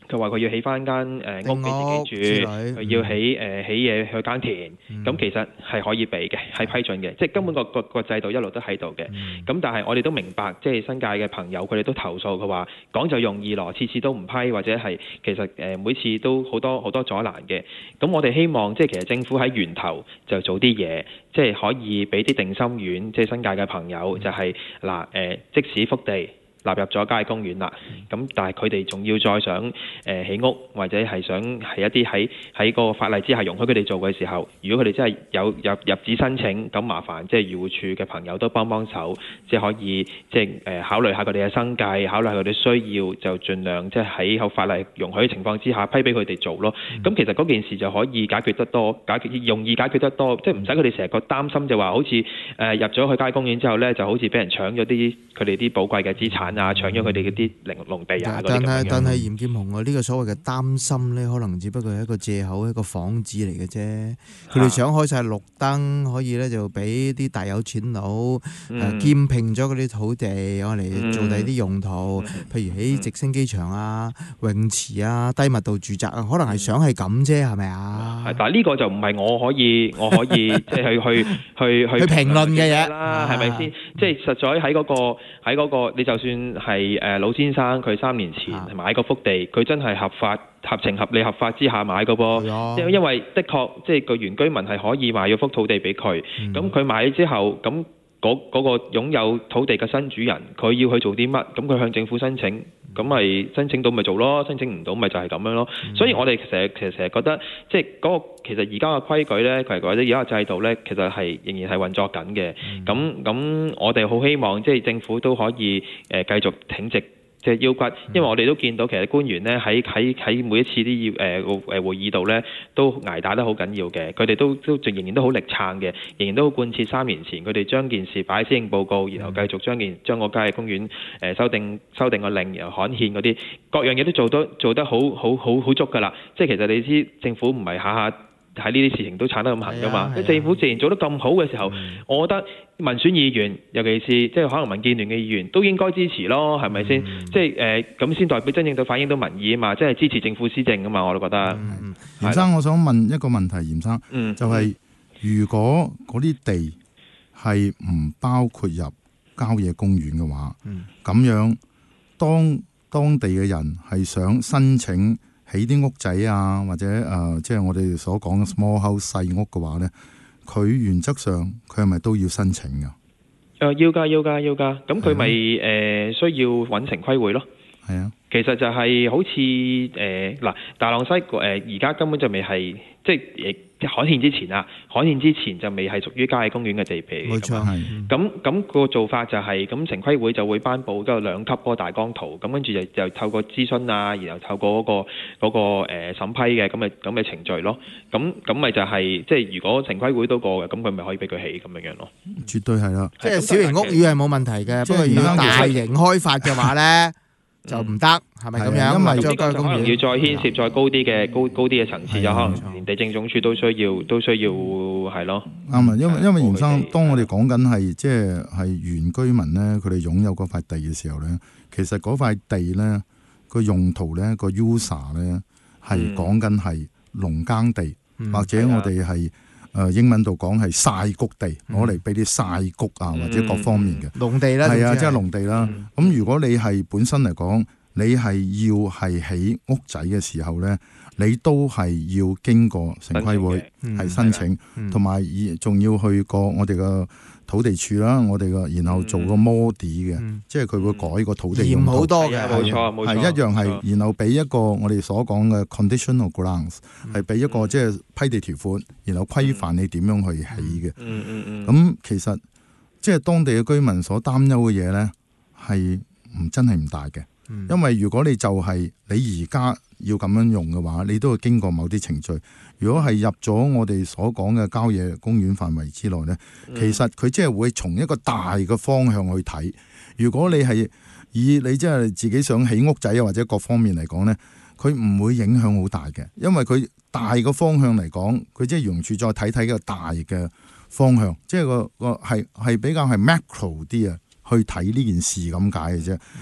佢話佢要起翻間誒屋俾自己住，佢要起誒起嘢去耕田，咁、嗯、其實係可以俾嘅，係批准嘅，即係根本個個個制度一路都喺度嘅。咁、嗯、但係我哋都明白，即係新界嘅朋友佢哋都投訴，佢話講就容易咯，次次都唔批，或者係其實誒每次都好多好多阻攔嘅。咁我哋希望即係其實政府喺源頭就做啲嘢，即係可以俾啲定心丸，即係新界嘅朋友就係嗱誒，即使福地納入咗郊野公園啦，咁但係佢哋仲要再想誒、呃、起屋，或者係想係一啲喺喺個法例之下容許佢哋做嘅時候，如果佢哋真係有入入紙申請，咁麻煩即係漁護署嘅朋友都幫幫手，即係可以即係誒、呃、考慮下佢哋嘅生計，考慮下佢哋需要，就盡量即係喺有法例容許嘅情況之下批俾佢哋做咯。咁、嗯、其實嗰件事就可以解決得多，解決容易解決得多，即係唔使佢哋成日個擔心就話好似誒、呃、入咗去郊野公園之後咧，就好似俾人搶咗啲佢哋啲寶貴嘅資產啊，搶咗佢哋嗰啲零農地啊嗰啲咁樣。但係但係嚴劍虹啊，呢、這個所謂嘅擔心咧，可能只不過係一個藉口，一個幌子嚟嘅啫。佢哋想開晒綠燈，可以咧就俾啲大有錢佬誒、嗯呃、兼併咗嗰啲土地，攞嚟做第啲用途，嗯、譬如喺直升機場啊、泳池啊、低密度住宅啊，可能係想係咁啫，係咪啊？係，但係呢個就唔係我可以我可以即係去去去去評論嘅嘢啦，係咪先？即係實在喺嗰、那個喺嗰、那個，你就算係誒老先生佢三年前買個幅地，佢真係合法、合情合理、合法之下買嘅噃。因因為的確即係個原居民係可以賣咗幅土地俾佢，咁佢買咗之後，咁嗰嗰個擁有土地嘅新主人，佢要去做啲乜？咁佢向政府申請，咁咪申請到咪做咯，申請唔到咪就係咁樣咯。所以我哋成日其實成日覺得，即係嗰個其實而家嘅規矩咧，佢或者而家嘅制度咧，其實係仍然係運作緊嘅。咁咁我哋好希望即係政府都可以誒繼續挺直即係腰骨，因為我哋都見到其實官員咧喺喺喺每一次啲誒誒會議度咧都捱打得好緊要嘅，佢哋都都仍然都好力撐嘅，仍然都好貫徹三年前佢哋將件事擺喺施政報告，然後繼續將件將個郊野公園誒修訂修訂個令，然後刊憲嗰啲各樣嘢都做得做得好好好好足㗎啦。即係其實你知政府唔係下下喺呢啲事情都撐得咁行㗎嘛。即係政府自然做得咁好嘅時候，我覺得民選議員，尤其是即係可能民建聯嘅議員，都應該支持咯，係咪先？即係誒咁先代表真正到反映到民意啊嘛，即係支持政府施政啊嘛，我都覺得。 嗯、嚴生，我想問一個問題，嚴生，嗯、就係、是、如果嗰啲地係唔包括入郊野公園嘅話，咁、嗯、樣當當地嘅人係想申請起啲屋仔啊，或者誒、呃，即係我哋所講嘅 small house 細屋嘅話咧，佢原則上佢係咪都要申請㗎？誒、 呃，要㗎，要㗎，要㗎。咁佢咪誒需要揾城規會咯？係啊。其實就係好似誒嗱，大浪西誒而家根本就未係即係誒刊憲之前啊，刊憲之前就未係屬於郊野公園嘅地皮。冇錯，係。咁咁個做法就係、是、咁，城規會就會頒布嗰個兩級嗰個大綱圖，咁跟住就就透過諮詢啊，然後透過嗰、那個嗰、那個誒、呃、審批嘅咁嘅咁嘅程序咯。咁咁咪就係、是、即係如果城規會都過嘅，咁佢咪可以俾佢起咁樣樣咯。 絕對係啦， 即係小型屋宇係冇問題嘅，不過如果大型開發嘅話咧。就唔得，係咪咁樣？因為呢個可能要再牽涉再高啲嘅高高啲嘅層次，就可能連地政總署都需要都需要係咯。 啱啊，因為因為嚴生，當我哋講緊係即係係原居民咧，佢哋擁有嗰塊地嘅時候咧，其實嗰塊地咧個用途咧個 user 咧係講緊係農耕地，嗯、或者我哋係。誒英文度講係曬谷地，攞嚟俾啲曬谷啊，或者各方面嘅農地啦， 係啊，即係農地啦。咁如果你係本身嚟講，你係要係起屋仔嘅時候咧，你都係要經過城規會係申請，同埋仲要去過我哋嘅土地處啦，我哋嘅然後做個 model 嘅，即係佢會改個土地用途， 嚴好多嘅，冇錯冇錯， 係一樣係，然後俾一個我哋所講嘅 conditional grounds，係俾一個即係批地條款，然後規範你點樣去起嘅。嗯嗯嗯。咁其實即係當地嘅居民所擔憂嘅嘢咧，係唔真係唔大嘅。因為如果你就係你而家要咁樣用嘅話，你都會經過某啲程序。如果係入咗我哋所講嘅郊野公園範圍之內呢，嗯、其實佢即係會從一個大嘅方向去睇。如果你係以你即係自己想起屋仔啊或者各方面嚟講呢，佢唔會影響好大嘅，因為佢大嘅方向嚟講，佢即係用處再睇睇個大嘅方向，即係個個係係比較係 macro 啲啊，去睇呢件事咁解嘅啫。誒、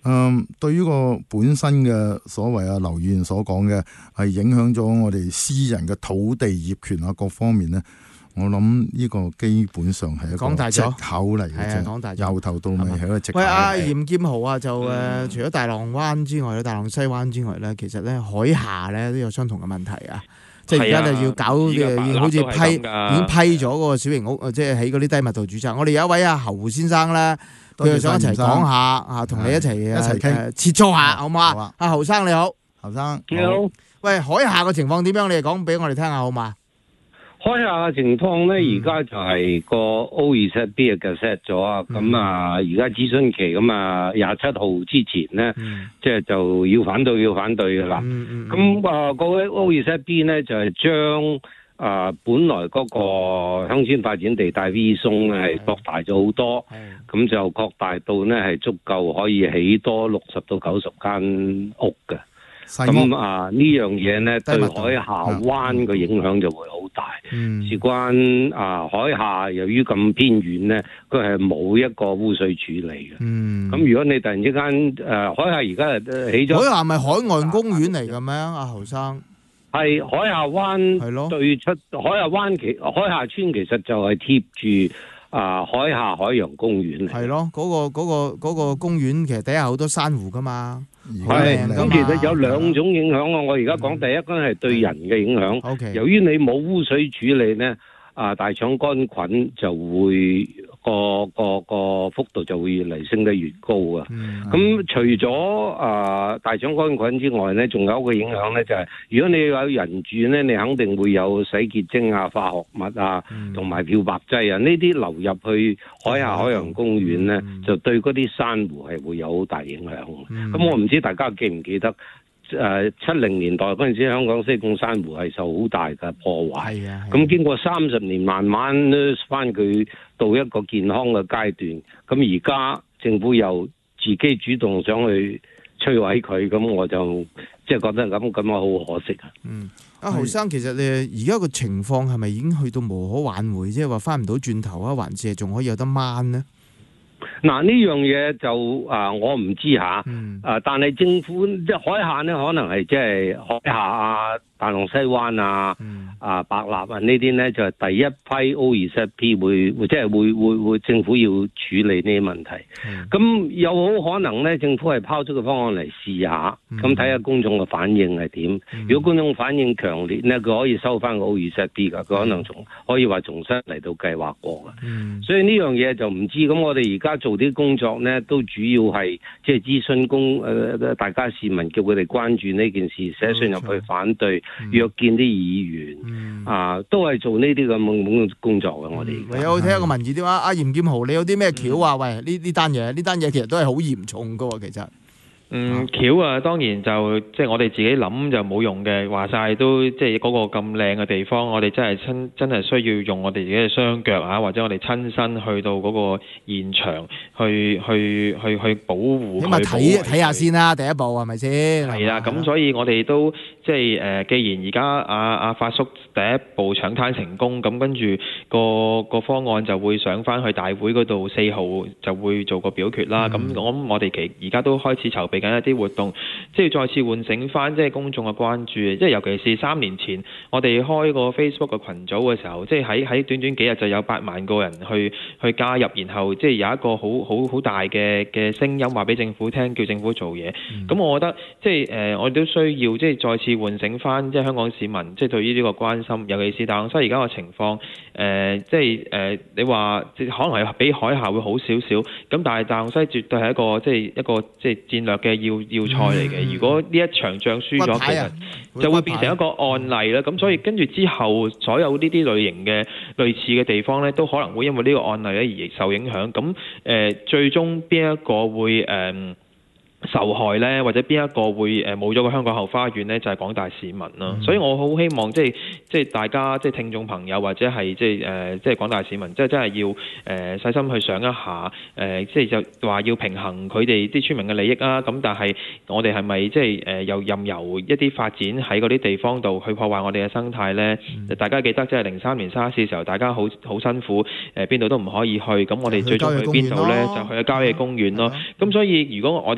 嗯，對於個本身嘅所謂啊，劉議員所講嘅係影響咗我哋私人嘅土地業權啊各方面咧，我諗呢個基本上係一個藉口嚟嘅啫，講大由頭到尾係一個藉口。喂，阿嚴劍豪啊，就誒、嗯、除咗大浪灣之外咧，大浪西灣之外咧，其實咧海下咧都有相同嘅問題啊。即係而家就要搞嘅，好似批已經批咗嗰個小型屋，即係起嗰啲低密度住宅。我哋有一位阿侯先生咧。佢又想一齊講下啊，同你一齊一齊傾切磋下，好唔好啊？阿侯生你好， 侯生你好。喂，海下嘅情況點樣？你哋講俾我哋聽下好嘛？ 海下嘅情況咧，而家就係個 O 二 set B 嘅 set 咗啊。咁啊，而家諮詢期咁啊，廿七號之前咧，即係就要反對，要反對噶啦。咁啊，嗰位 O 二 set B 咧就係將。啊、呃，本來嗰個鄉村發展地帶 V 松咧係擴大咗好多，咁就擴大到咧係足夠可以起多六十到九十間屋嘅。咁啊呢樣嘢咧對海下灣嘅影響就會好大。嗯，事關啊海下由於咁偏遠咧，佢係冇一個污水處理嘅。嗯，咁如果你突然之間誒、呃、海下而家起咗， 海下係咪海岸公園嚟嘅咩？阿侯生？ 係海下灣對出海下灣其海下村其實就係貼住啊海下海洋公園嚟。 係咯，嗰、嗰個嗰、嗰個嗰個公園其實底下好多珊瑚噶嘛。 係咁，其實有兩種影響啊。我而家講第一個係對人嘅影響。嗯、由於你冇污水處理咧，啊大腸桿菌就會。個個個幅度就會越嚟升得越高啊！咁、嗯、除咗啊、呃、大腸桿菌之外咧，仲有一個影響咧，就係、是、如果你有人住咧，你肯定會有洗潔精啊、化學物啊，同、嗯、埋漂白劑啊，呢啲流入去海下海洋公園咧、嗯，就對嗰啲珊瑚係會有好大影響。咁、嗯、我唔知大家記唔記得？誒七零年代嗰陣時，香港西貢珊瑚係受好大嘅破壞。係啊，咁經過三十年，慢慢咧翻佢到一個健康嘅階段。咁而家政府又自己主動想去摧毀佢，咁我就即係覺得咁咁啊，好可惜啊。嗯， 阿侯生，其實你而家個情況係咪已經去到無可挽回，即係話翻唔到轉頭啊，還是係仲可以有得掹呢？ 嗱呢樣嘢就啊，我唔知吓，嗯、啊但係政府即係海下咧，可能係即係海下啊、大浪西灣啊、嗯、啊白立啊呢啲咧，就係、是、第一批 O 二 set P 會會即係會會會政府要處理呢啲問題。咁、嗯、有好可能咧，政府係拋出個方案嚟試下，咁睇下公眾嘅反應係點、嗯。如果公眾反應強烈咧，佢可以收翻個 O 二 set P 噶，佢可能重、嗯、可以話重新嚟到計劃過噶、嗯。所以呢樣嘢就唔知。咁我哋而家做啲工作咧，都主要係即係諮詢公誒、呃、大家市民，叫佢哋關注呢件事，寫信入去反對，嗯、約見啲議員、嗯、啊，都係做呢啲咁嘅工作嘅。我哋唯有聽一個民意電話。阿嚴劍豪，你有啲咩橋啊？喂，呢呢單嘢，呢單嘢其實都係好嚴重噶喎，其實。 嗯，橋啊，當然就即係、就是、我哋自己諗就冇用嘅。話晒都即係嗰個咁靚嘅地方，我哋真係親真係需要用我哋自己嘅雙腳啊，或者我哋親身去到嗰個現場去去去去保護佢。起碼睇睇下先啦，第一步係咪先？ 係啦，咁所以我哋都即係誒，既然而家阿阿發叔第一步搶灘成功，咁跟住個個方案就會上翻去大會嗰度，四號就會做個表決啦。咁、嗯、我諗我哋其而家都開始籌備緊一啲活動，即係再次喚醒翻即係公眾嘅關注。即係尤其是三年前我哋開個 Facebook 嘅群組嘅時候，即係喺喺短短幾日就有八萬個人去去加入，然後即係有一個好好好大嘅嘅聲音話俾政府聽，叫政府做嘢。咁、嗯、我覺得即係誒、呃，我哋都需要即係再次喚醒翻即係香港市民即係對於呢個關心，尤其是大浪西而家個情況誒、呃，即係誒、呃、你話即可能係比海下會好少少，咁但係大浪西絕對係一個即係一個即係戰略嘅要要塞嚟嘅、嗯。如果呢一場仗輸咗，其實就會變成一個案例啦。咁、嗯、所以跟住之後，所有呢啲類型嘅類似嘅地方咧，都可能會因為呢個案例咧而受影響。咁誒、呃，最終邊一個會誒、呃受害咧，或者邊一個會誒冇咗個香港後花園咧，就係、是、廣大市民啦、嗯。所以我好希望即係即係大家即係聽眾朋友或者係即係誒即係廣大市民，即係真係要誒、呃、細心去想一下誒、呃，即係就話要平衡佢哋啲村民嘅利益啊。咁但係我哋係咪即係誒又任由一啲發展喺嗰啲地方度去破壞我哋嘅生態咧、嗯？大家記得即係零三年沙士嘅時候，大家好好辛苦誒，邊、呃、度都唔可以去。咁我哋最終去邊度咧？就去郊野公園咯。咁、嗯、所以如果我哋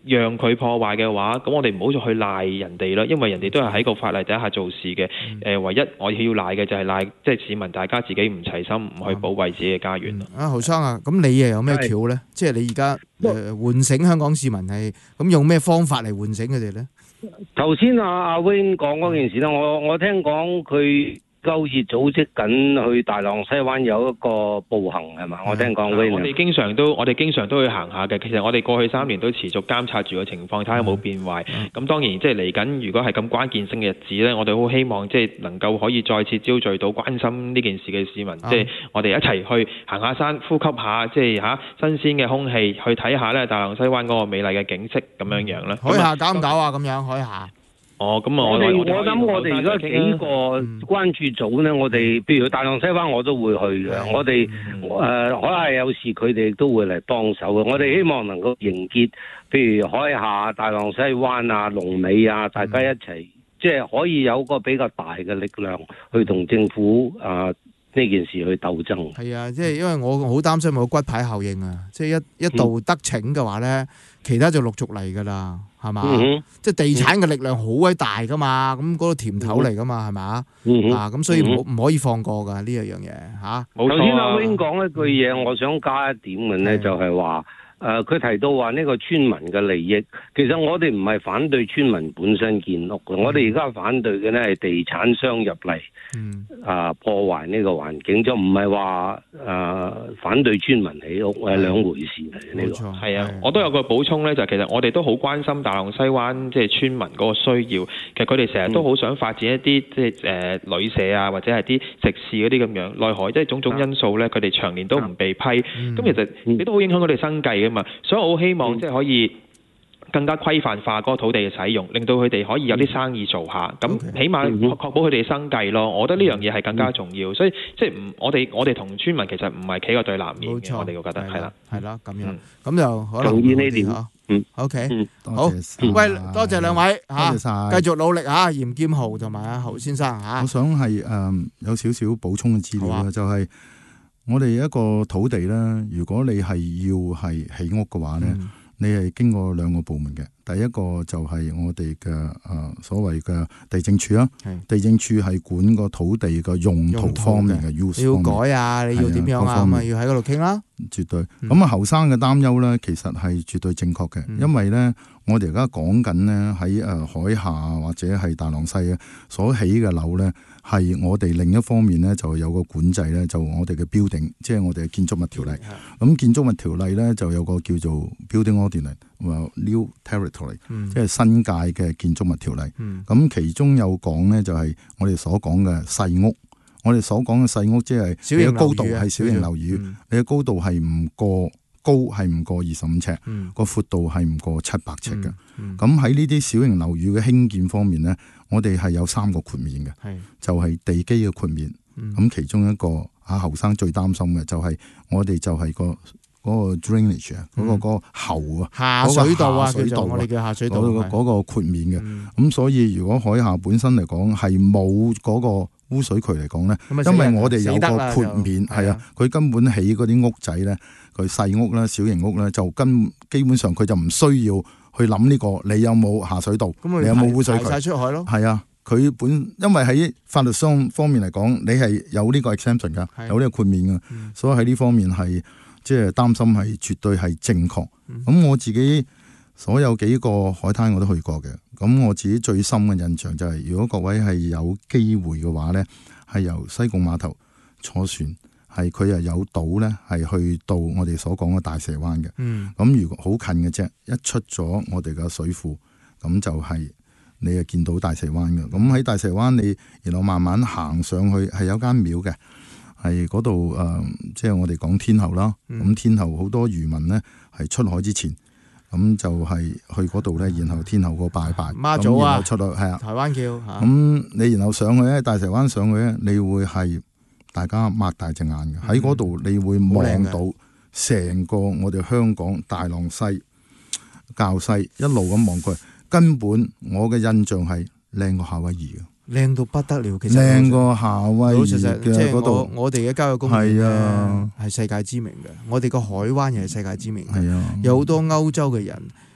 讓佢破壞嘅話，咁我哋唔好再去賴人哋啦，因為人哋都係喺個法例底下做事嘅。誒、呃，唯一我要賴嘅就係賴，即係市民大家自己唔齊心，唔去保衛自己嘅家園啦。 啊，侯生啊，咁你又有咩橋咧？即係你而家誒喚醒香港市民係咁用咩方法嚟喚醒佢哋咧？ 頭先阿阿 Wayne 講嗰件事咧，我我聽講佢好似組織緊去大浪西灣有一個步行係嘛？我聽講 Wayne。 我哋經常都我哋經常都去行下嘅。其實我哋過去三年都持續監察住個情況，睇下有冇變壞。咁、嗯、當然即係嚟緊，如果係咁關鍵性嘅日子咧，我哋好希望即係能夠可以再次招聚到關心呢件事嘅市民，即、嗯、係、就是、我哋一齊去行下山，呼吸下即係嚇新鮮嘅空氣，去睇下咧大浪西灣嗰個美麗嘅景色咁樣樣啦。 海峽搞唔搞啊？咁樣海峽。 哦，咁啊， 我哋我諗我哋而家幾個關注組咧，我哋譬如大浪西灣我都會去嘅，我哋誒海峽有時佢哋都會嚟幫手嘅，我哋希望能夠凝結，譬如海峽、大浪西灣啊、龍尾啊，大家一齊，即係可以有個比較大嘅力量去同政府啊呢件事去鬥爭。 係啊，即係因為我好擔心冇骨牌效應啊，即係一一度得逞嘅話咧，其他就陸續嚟㗎啦。係嘛、嗯？即係地產嘅力量好鬼大噶嘛，咁嗰個甜頭嚟噶嘛，係嘛、嗯？啊，咁所以唔唔可以放過噶呢一樣嘢嚇。頭先阿 Wing 講一句嘢，我想加一點嘅咧，就係話誒，佢提到話呢個村民嘅利益，其實我哋唔係反對村民本身建屋嘅、嗯，我哋而家反對嘅咧係地產商入嚟，嗯啊破壞呢個環境，就唔係話誒反對村民起屋係兩回事嚟嘅呢個。 係啊，我都有個補充咧，就係、其實我哋都好關心大浪西灣即係村民嗰個需要。其實佢哋成日都好想發展一啲即係誒旅社啊，或者係啲食肆嗰啲咁樣，奈何即係種種因素咧，佢哋長年都唔被批。咁、嗯、其實你都好影響佢哋生計㗎嘛。所以我好希望即係可以更加規範化嗰個土地嘅使用，令到佢哋可以有啲生意做下，咁起碼確保佢哋嘅生計咯。我覺得呢樣嘢係更加重要，所以即係唔我哋我哋同村民其實唔係企個對立面嘅，我哋會覺得係啦， 係啦咁樣，咁就可能同意呢點嗬。 嗯 ，OK，嗯，好，喂，多謝兩位嚇，繼續努力嚇，嚴劍豪同埋阿侯先生嚇。 我想係誒有少少補充嘅資料啦，就係我哋一個土地咧，如果你係要係起屋嘅話咧。嗯你係經過兩個部門嘅，第一個就係我哋嘅誒所謂嘅地政處啦，地政處係管個土地嘅用途方面嘅 use， 你要改啊，你要點樣啊，咁啊要喺嗰度傾啦。 絕對，咁啊後生嘅擔憂咧，其實係絕對正確嘅，嗯、因為咧我哋而家講緊咧喺誒海峽或者係大浪西啊所起嘅樓咧，係我哋另一方面咧就有個管制咧，就我哋嘅標定，即係我哋嘅建築物條例。咁、嗯、建築物條例咧就有個叫做 Building Ordinance 或 New Territory，、嗯、即係新界嘅建築物條例。咁、嗯、其中有講咧就係我哋所講嘅細屋。我哋所講嘅細屋，即係你嘅高度係小型樓宇，嗯、你嘅高度係唔過高係唔過二十五尺，個、嗯、闊度係唔過七百尺嘅。咁喺呢啲小型樓宇嘅興建方面咧，我哋係有三個豁免嘅，就係、是、地基嘅豁免。咁、嗯、其中一個阿侯生最擔心嘅就係我哋就係個嗰、那個 drainage 啊、嗯，嗰、那個嗰個喉啊， 下水道啊，叫做我哋叫下水道嗰、 那個嗰個豁免嘅。咁、嗯、所以如果海峽本身嚟講係冇嗰個污水渠嚟講咧，因為我哋有個豁免，係啊，佢根本起嗰啲屋仔咧，佢細屋啦、小型屋咧，就根基本上佢就唔需要去諗呢、這個，你有冇下水道，你有冇污水渠， 排晒出海咯。 係啊，佢本因為喺法律上方面嚟講，你係有呢個 exemption 噶，有呢個豁免噶、嗯，所以喺呢方面係即係擔心係絕對係正確。咁、嗯、我自己所有幾個海灘我都去過嘅。咁我自己最深嘅印象就係、是，如果各位係有機會嘅話咧，係由西貢碼頭坐船，係佢係有島咧，係去到我哋所講嘅大蛇灣嘅。嗯，咁如果好近嘅啫，一出咗我哋嘅水庫，咁就係你係見到大蛇灣嘅。咁喺大蛇灣你然後慢慢行上去，係有間廟嘅，係嗰度誒，即係我哋講天后啦。咁、嗯、天后好多漁民咧係出海之前。咁就係去嗰度咧，然後天后個拜拜， 媽祖啊， 然後出去係啊， 台灣橋。 咁你然後上去咧，大蛇灣上去咧，你會係大家擘大隻眼嘅，喺嗰度你會望到成個我哋香港大浪西、滘西一路咁望過去，根本我嘅印象係靚過夏威夷嘅。 靚到不得了，其實靚過夏威夷嘅嗰度， 我哋嘅郊野公園係啊，係世界知名嘅。我哋個海灣又係世界知名嘅，有好多歐洲嘅人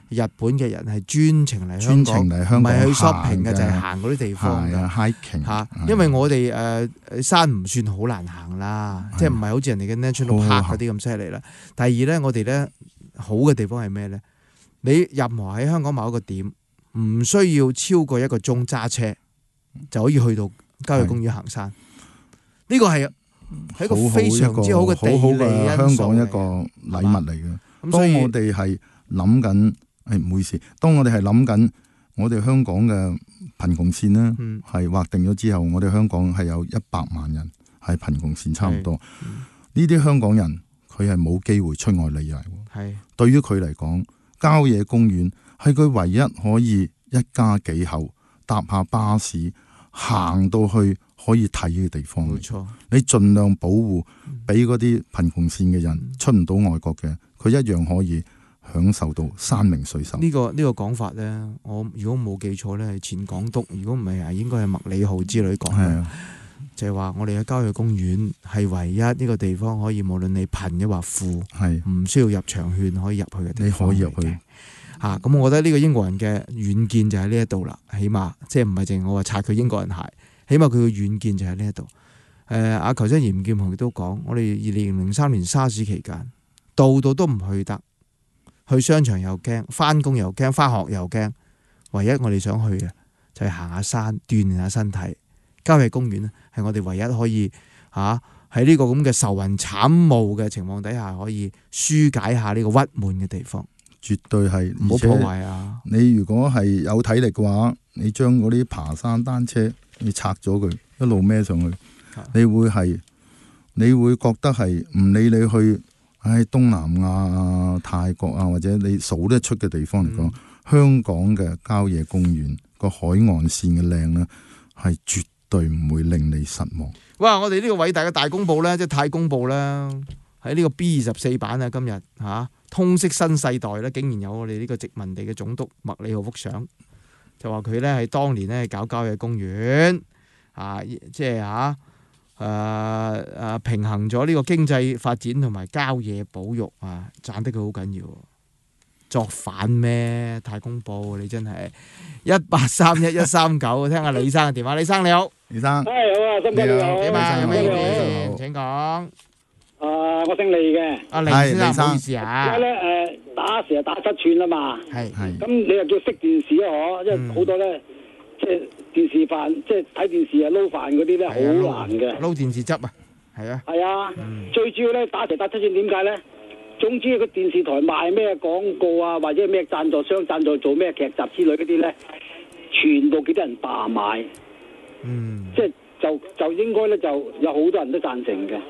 日本嘅人係專程嚟香港， 專程嚟香港唔係去 shopping 行嘅嘅，就係行嗰啲地方㗎。 hiking 嚇，因為我哋誒山唔算好難行啦，即係唔係好似人哋嘅 National Park 嗰啲咁犀利啦。第二咧，我哋咧好嘅地方係咩咧？你任何喺香港某一個點，唔需要超過一個鐘揸車就可以去到郊野公園行山。呢個係係一個非常之好嘅地理因素， 香港一個禮物嚟嘅。當我哋係諗緊，誒唔好意思，當我哋係諗緊，我哋香港嘅貧窮線呢係劃定咗之後，我哋香港係有一百萬人係貧窮線差唔多。呢啲香港人佢係冇機會出外旅遊。 係對於佢嚟講，郊野公園係佢唯一可以一家幾口搭下巴士行到去可以睇嘅地方。 冇錯， 你盡量保護，俾嗰啲貧窮線嘅人出唔到外國嘅，佢一樣可以享受到山明水秀。 呢、這個呢、這個講法咧，我如果冇記錯咧，係前港督，如果唔係啊，應該係麥理浩之類講嘅，就係話我哋嘅郊野公園係唯一呢個地方可以無論你貧抑或富，唔需要入場券可以入去嘅地方。 你可以入去。 嚇、啊！咁我覺得呢個英國人嘅遠見就喺呢一度啦，起碼即係唔係淨係我話擦佢英國人鞋，起碼佢嘅遠見就喺呢一度。誒、呃，阿球真嚴劍雄亦都講，我哋二零零三年沙士期間，度度都唔去得，去商場又驚，翻工又驚，翻學又驚，唯一我哋想去嘅就係行下山，鍛鍊下身體。郊野公園咧係我哋唯一可以嚇喺呢個咁嘅愁雲慘霧嘅情況底下，可以紓解下呢個鬱悶嘅地方。 絕對係， 唔好破壞啊！ 你如果係有體力嘅話，你將嗰啲爬山單車你拆咗佢，一路孭上去，你會係，你會覺得係唔理你去，唉東南亞啊、泰國啊，或者你數得出嘅地方嚟講，嗯、香港嘅郊野公園個海岸線嘅靚呢，係絕對唔會令你失望。 哇！我哋呢個偉大嘅大公報咧，即係太公報啦，喺呢個 B 二十四版啊，今日嚇。啊通識新世代咧，竟然有我哋呢個殖民地嘅總督麥理浩幅相，就話佢咧係當年咧搞郊野公園啊，即係嚇誒誒平衡咗呢個經濟發展同埋郊野保育啊，讚得佢好緊要。作反咩？太公報你真係一八三一一三九，聽下李生嘅電話。李生你好， 李生， 係好啊，心哥你好， 點啊？有咩意見？請講。 啊、呃，我姓李嘅。阿李先生，唔好意思啊。 因為咧誒打成日打七寸啊嘛。係係。咁你又叫熄電視啊？嗬、嗯，因為好多咧，即係電視飯，即係睇電視啊撈飯嗰啲咧，好難嘅。 撈電視汁啊，係啊。 係啊，嗯、最主要咧打成打七寸點解咧？總之個電視台賣咩廣告啊，或者咩贊助商贊助做咩劇集之類嗰啲咧，全部幾多人罷買。嗯。即係就就應該咧，就有好多人都贊成嘅。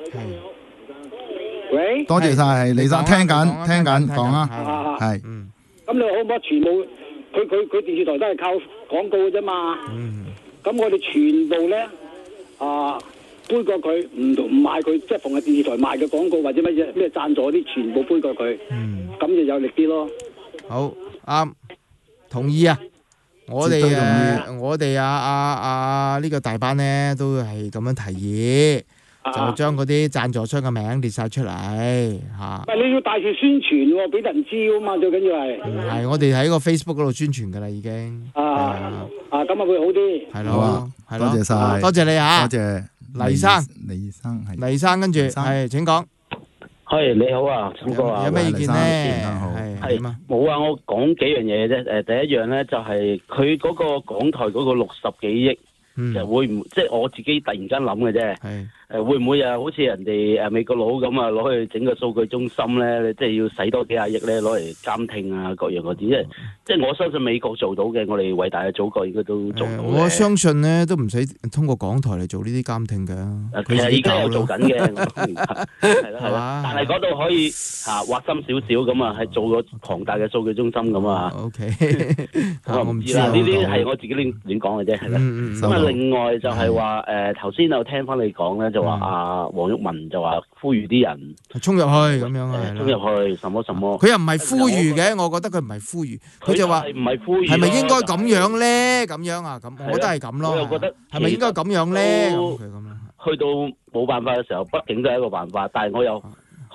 喂， 多謝晒，李生聽緊聽緊講啊，係， 嗯，咁你可唔可以全部？佢佢佢電視台都係靠廣告嘅啫嘛，嗯，咁我哋全部咧啊杯葛佢，唔唔買佢，即係逢係電視台賣嘅廣告或者乜嘢咩贊助啲，全部杯葛佢，嗯，咁就有力啲咯。 好啱，同意啊！我哋誒，我哋啊啊啊呢個大班咧都係咁樣提議。就將嗰啲贊助商嘅名列晒出嚟嚇。 但你要大肆宣傳喎，俾人知啊嘛，最緊要係。 唔係，我哋喺個 Facebook 嗰度宣傳㗎啦，已經。 啊啊，咁啊會好啲。 係咯，係咯。 多謝晒， 多謝你嚇。 多謝黎生， 黎生係。 黎生跟住係請講。 係你好啊，陳哥啊。 有咩意見咧？ 係係冇啊，我講幾樣嘢啫。誒，第一樣咧就係佢嗰個港台嗰個六十幾億。嗯、就會唔即係我自己突然間諗嘅啫，誒會唔會啊？好似人哋誒美國佬咁啊，攞去整個數據中心咧，即係要使多幾廿億咧，攞嚟監聽啊各樣嗰啲，即係即係我相信美國做到嘅，我哋偉大嘅祖國應該都做到嘅。 我相信咧都唔使通過港台嚟做呢啲監聽嘅， 其實而家有做緊嘅，係啦係啦，但係嗰度可以嚇挖深少少咁啊，係做個龐大嘅數據中心咁啊。 O K， 我唔知啦，呢啲係我自己亂亂講嘅啫，係啦。咁啊，另外就係話誒頭先我聽翻你講咧，就話阿黃毓民就話呼籲啲人衝入去咁樣啊， 衝入去什麼什麼。 佢又唔係呼籲嘅，我覺得佢唔係呼籲，佢就話唔係呼籲， 係咪應該咁樣咧？咁樣啊，咁我覺得係咁咯。 我又覺得係咪應該咁樣咧？ 去到冇辦法嘅時候，畢竟都係一個辦法，但係我又好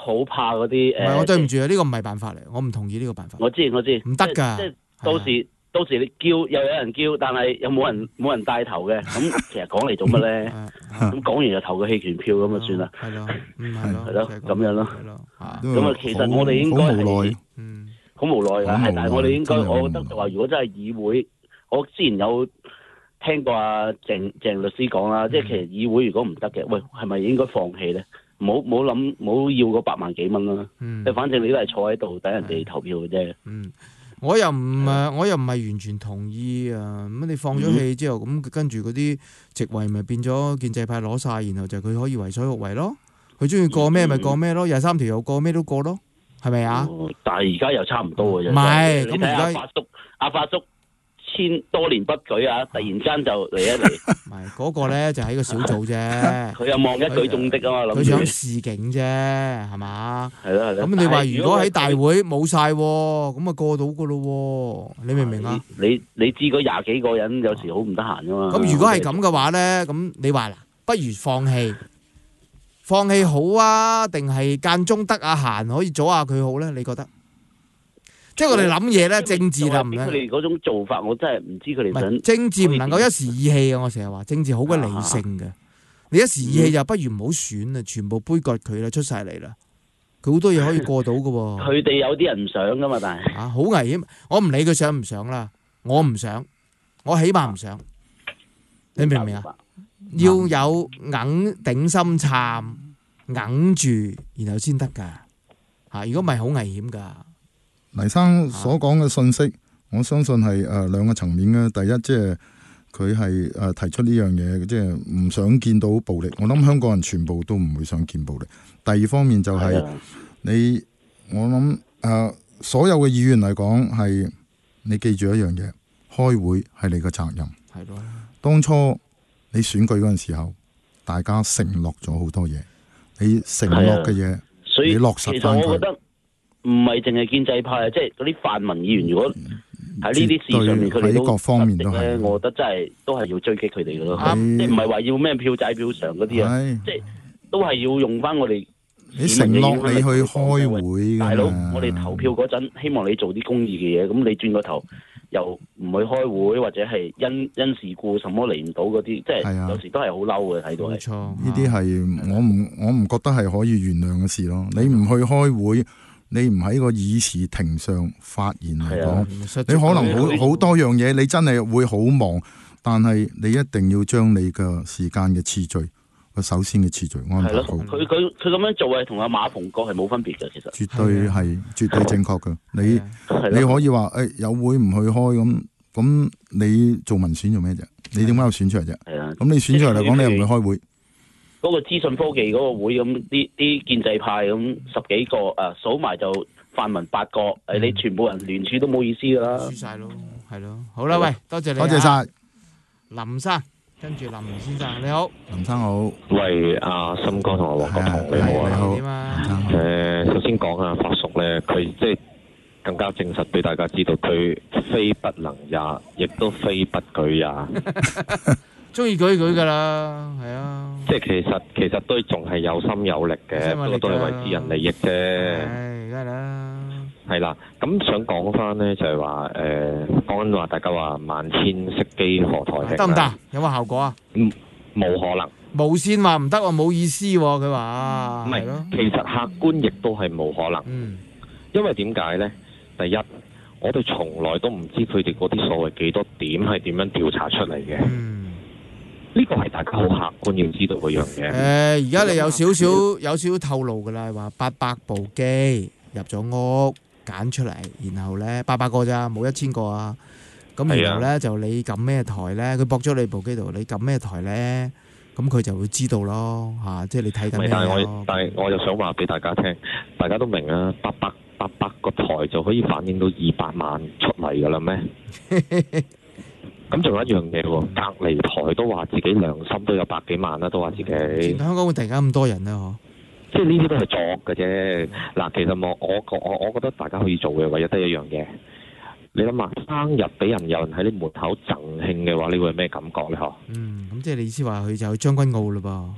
好怕嗰啲誒。 唔係，我對唔住啊，呢個唔係辦法嚟，我唔同意呢個辦法。 我知我知， 唔得㗎。 即係到時到時你叫又有人叫，但係又冇人冇人帶頭嘅，咁其實講嚟做乜咧？咁講完就投個棄權票咁就算啦。 係咯，嗯係咯， 係咯，咁樣咯。咁啊，其實我哋應該係好無奈㗎，係，但係我哋應該，我覺得就話，如果真係議會，我之前有聽過阿鄭鄭律師講啦，即係其實議會如果唔得嘅，喂，係咪應該放棄咧？唔好唔好諗，唔好要嗰八萬幾蚊啦。即係反正你都係坐喺度等人哋投票嘅啫。 嗯。我又唔誒，我又唔係完全同意啊！咁你放咗棄之後，咁、嗯、跟住嗰啲席位咪變咗建制派攞晒，然後就佢可以為所欲為咯。佢中意過咩咪過咩咯，廿三條又過咩都過咯，係咪啊？ 但係而家又差唔多嘅啫。 唔係， 咁而家阿發叔，阿發叔千多年不舉啊，突然間就嚟一嚟。 唔係嗰個咧，就喺個小組啫。 佢又望一舉中的啊嘛， 佢想示警啫，係嘛？ 係咯係咯。 咁你話如果喺大會冇晒，咁啊過到噶咯？你明唔明啊？ 你你知嗰廿幾個人有時好唔得閒噶嘛？ 咁如果係咁嘅話咧，咁你話嗱，不如放棄，放棄好啊？定係間中得阿閒可以阻下佢好咧？你覺得？即係我哋諗嘢咧，政治就唔咧。 佢哋嗰種做法，我真係唔知佢哋想。 政治唔能夠一時意氣嘅，我成日話政治好鬼理性嘅。你一時意氣就不如唔好選啊，全部杯葛佢啦，出晒嚟啦。佢好多嘢可以過到嘅喎。 佢哋有啲人唔想噶嘛，但係啊，好危險。我唔理佢想唔想啦，我唔想，我起碼唔想。你明唔明啊？要有硬頂心杉，硬住，然後先得㗎。嚇，如果唔係好危險㗎。 黎生所講嘅信息，我相信係誒兩個層面嘅。第一，即係佢係誒提出呢樣嘢，即係唔想見到暴力。我諗香港人全部都唔會想見暴力。第二方面就係你，我諗誒、呃、所有嘅議員嚟講係你記住一樣嘢，開會係你嘅責任。 係咯。當初你選舉嗰陣時候，大家承諾咗好多嘢，你承諾嘅嘢，你落實翻佢。 唔係淨係建制派，即係嗰啲泛民議員，如果喺呢啲事上面佢哋都各方面都係， 我覺得真係都係要追擊佢哋嘅咯。即係唔係話要咩票仔票償嗰啲啊？即係都係要用翻我哋。 你承諾你去開會， 大佬，我哋投票嗰陣，希望你做啲公義嘅嘢。咁你轉個頭又唔去開會，或者係因因事故什麼嚟唔到嗰啲，即係有時都係好嬲嘅睇到係。 冇錯， 呢啲係我唔我唔覺得係可以原諒嘅事咯。你唔去開會。你唔喺個議事亭上發言嚟講，啊、你可能好好多樣嘢，你真係會好忙，但係你一定要將你嘅時間嘅次序，個首先嘅次序安排好。 佢佢佢咁樣做係同阿馬逢國係冇分別嘅，其實絕對係絕對正確嘅。你你可以話誒、哎、有會唔去開咁咁，你做民選做咩啫？你點解要選出嚟啫？係啊，咁你選出嚟嚟講，你又唔會開會。 嗰個資訊科技嗰個會咁，啲啲建制派咁十幾個，誒數埋就泛民八個，誒、嗯、你全部人聯署都冇意思㗎啦， 輸晒咯，係咯，好啦，喂，多謝你， 多謝晒， 林生，跟住林先生，你好， 林生好， 喂，阿森哥同阿黃國同你好啊，點啊？誒，首先講下發叔咧，佢即係更加證實俾大家知道，佢非不能也，亦都非不舉也。 中意舉舉噶啦，係啊！ 即係其實其實都仲係有心有力嘅，不過都係為私人利益啫。 係，梗係啦。 係啦，咁想講翻咧，就係話誒，講緊話大家話萬千色機何台慶， 得唔得？有冇效果啊？ 嗯，冇可能。 無線話唔得喎，冇意思喎，佢話。 唔係，其實客觀亦都係冇可能。嗯。因為點解咧？第一，我哋從來都唔知佢哋嗰啲所謂幾多點係點樣調查出嚟嘅。嗯。呢個係大家好客觀要知道嗰樣嘢。誒， 而家你有少少有少少透露㗎啦，話八百部機入咗屋揀出嚟，然後咧八百個咋，冇一千個啊。咁然後咧就你撳咩台咧，佢駁咗你部機度，你撳咩台咧，咁佢就會知道咯嚇，即係你睇緊咩咯。 但係我但係我又想話俾大家聽，大家都明啊，八百八百個台就可以反映到二百萬出嚟㗎啦咩？咁仲有一樣嘢喎，隔離台都話自己良心都有百幾萬啦，都話自己。 全香港會突然間咁多人咧，嗬？ 即係呢啲都係作嘅啫。嗱，其實我我我我覺得大家可以做嘅，唯一得一樣嘢。你諗下，生日俾人有人喺你門口贈慶嘅話，你會係咩感覺咧？嗬？ 嗯，咁即係你意思話佢就去將軍澳嘞噃？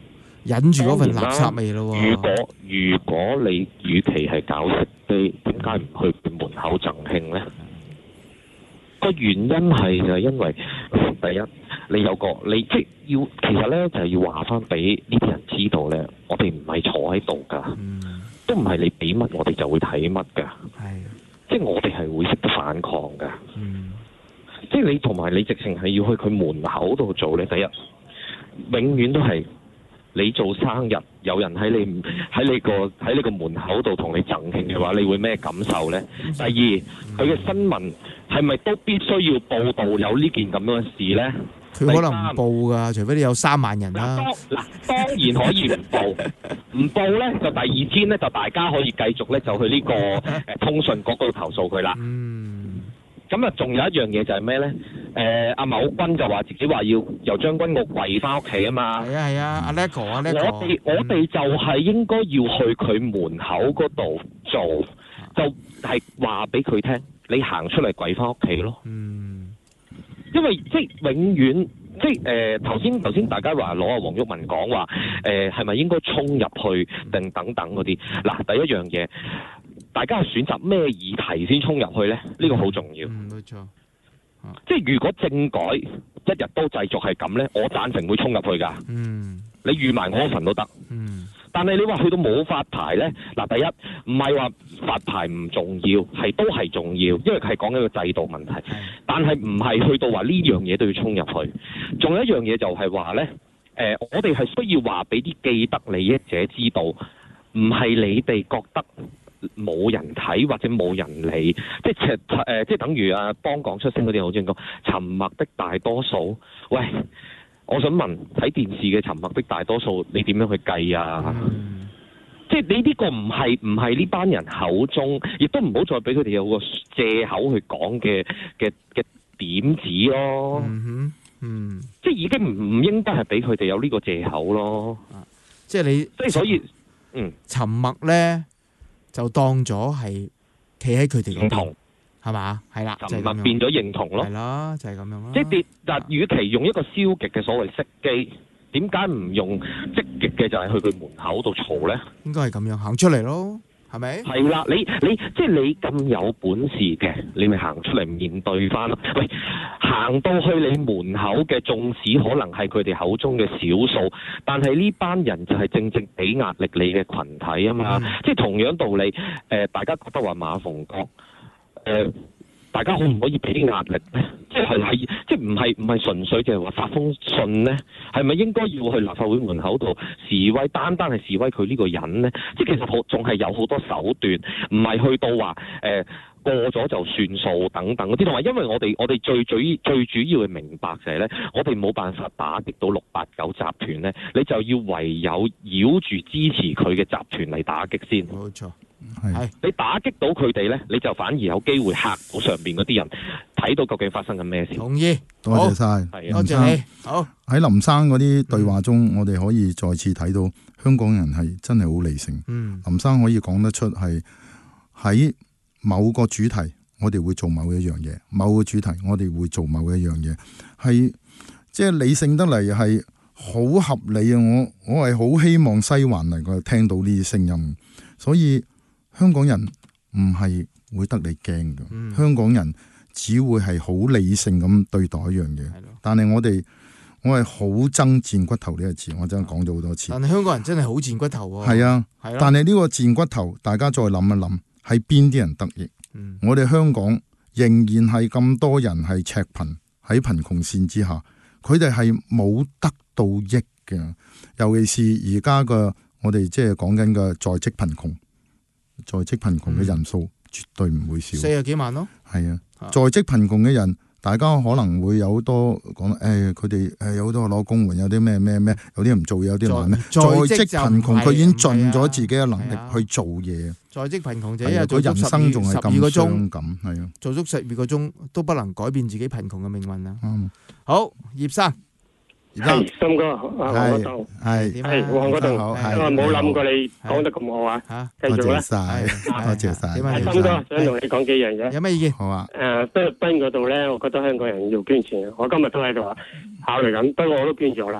忍住嗰份垃圾味咯喎。 如果如果你與其係搞食機，點解唔去門口贈慶咧？個原因係就係因為第一，你有個你即係要，其實咧就係、是、要話翻俾呢啲人知道咧，我哋唔係坐喺度㗎，嗯、都唔係你俾乜我哋就會睇乜㗎，即係我哋係會識得反抗㗎。嗯、即係你同埋你直情係要去佢門口度做咧，第一永遠都係。你做生日，有人喺你喺你個喺你個門口度同你贈慶嘅話，你會咩感受呢？第二，佢嘅新聞係咪都必須要報導有呢件咁樣嘅事呢？ 佢可能唔報㗎，除非你有三萬人啦。 嗱，當然可以唔報，唔報呢就第二天呢，就大家可以繼續呢，就去呢、這個誒、呃、通訊局嗰度投訴佢啦。嗯。咁啊，仲有一樣嘢就係咩咧？誒、呃，阿某君就話自己話要由將軍澳跪翻屋企啊嘛。係啊係啊，阿叻哥阿叻哥。我哋我哋就係應該要去佢門口嗰度做，就係話俾佢聽，你行出嚟跪翻屋企咯。嗯。因為即係永遠，即係誒頭先頭先大家話攞阿黃毓民講話，誒係咪應該衝入去定等等嗰啲？嗱，第一樣嘢。大家係選擇咩議題先衝入去呢？呢、這個好重要。嗯，冇錯。啊、即係如果政改一日都繼續係咁呢，我贊成會衝入去㗎。嗯。你預埋我份都得。嗯。但係你話去到冇發牌呢？嗱，第一唔係話發牌唔重要，係都係重要，因為係講緊個制度問題。嗯、但係唔係去到話呢樣嘢都要衝入去。仲有一樣嘢就係話呢，誒、呃，我哋係需要話俾啲既得利益者知道，唔係你哋覺得。冇人睇或者冇人理，即係誒、呃，即係等於啊幫港出聲嗰啲好正講，沉默的大多數。喂，我想問睇電視嘅沉默的大多數，你點樣去計啊？嗯、即係你呢個唔係唔係呢班人口中，亦都唔好再俾佢哋有個藉口去講嘅嘅嘅點子咯。嗯哼，嗯，即係已經唔唔應該係俾佢哋有呢個藉口咯。啊、 即係你， 即係所以，嗯， 沉默咧。就當咗係企喺佢哋嗰邊，係嘛？係啦， 就咪變咗認同咯。 係啦，就係咁樣咯。 即係但係，與其用一個消極嘅所謂熄機，點解唔用積極嘅就係去佢門口度嘈咧？ 應該係咁樣行出嚟咯，係咪？ 係啦，你你即係你咁有本事嘅，你咪行出嚟面對翻咯。喂，行到去你門口嘅，縱使可能係佢哋口中嘅少數，但係呢班人就係正正俾壓力你嘅群體啊嘛。嗯、即係同樣道理，誒、呃，大家覺得話馬逢國，誒、呃，大家可唔可以俾啲壓力咧？即係係即係唔係唔係純粹就係話發封信咧？係咪應該要去立法會門口度示威？單單係示威佢呢個人咧？即係其實仲係有好多手段，唔係去到話誒。呃過咗就算數等等嗰啲，同埋因為我哋我哋最最最主要嘅明白就係咧，我哋冇辦法打擊到六八九集團咧，你就要唯有繞住支持佢嘅集團嚟打擊先。 冇錯， 係你打擊到佢哋咧，你就反而有機會嚇到上邊嗰啲人睇到究竟發生緊咩事。 同意， 多謝晒， 多謝你。好喺林生嗰啲對話中，嗯、我哋可以再次睇到香港人係真係好理性。嗯，林生可以講得出係喺某個主題，我哋會做某一樣嘢；某個主題，我哋會做某一樣嘢，係即係理性得嚟，係好合理啊！我我係好希望西環能夠聽到呢啲聲音，所以香港人唔係會得你驚嘅，嗯、香港人只會係好理性咁對待一樣嘢。的但係我哋我係好憎賤骨頭呢個字，我真係講咗好多次。 但係香港人真係好賤骨頭喎。 係啊，的但係呢個賤骨頭，大家再諗一諗。係邊啲人得益？嗯、我哋香港仍然係咁多人係赤貧，喺貧窮線之下，佢哋係冇得到益嘅。尤其是而家嘅我哋即係講緊嘅在職貧窮，在職貧窮嘅人數絕對唔會少。 四十幾萬咯。 係啊，在職貧窮嘅人，大家可能會有好多講，誒佢哋誒有好多攞公援，有啲咩咩咩，有啲唔做嘢，有啲難咩？在職貧窮，佢已經盡咗自己嘅能力去做嘢。在職貧窮者一日做足十二個鐘，係啊，做足十二個鐘都不能改變自己貧窮嘅命運啊！嗯、好，葉生，葉生， 森哥，黃國棟，係係黃國棟，我冇諗過你講得咁好啊！嚇，繼續啦， 多謝晒， 多謝晒。森哥想同你講幾樣嘢， 有咩意見？ 好啊。 誒，菲律賓嗰度咧，我覺得香港人要捐錢，我今日都喺度考慮緊，不過我都捐咗啦。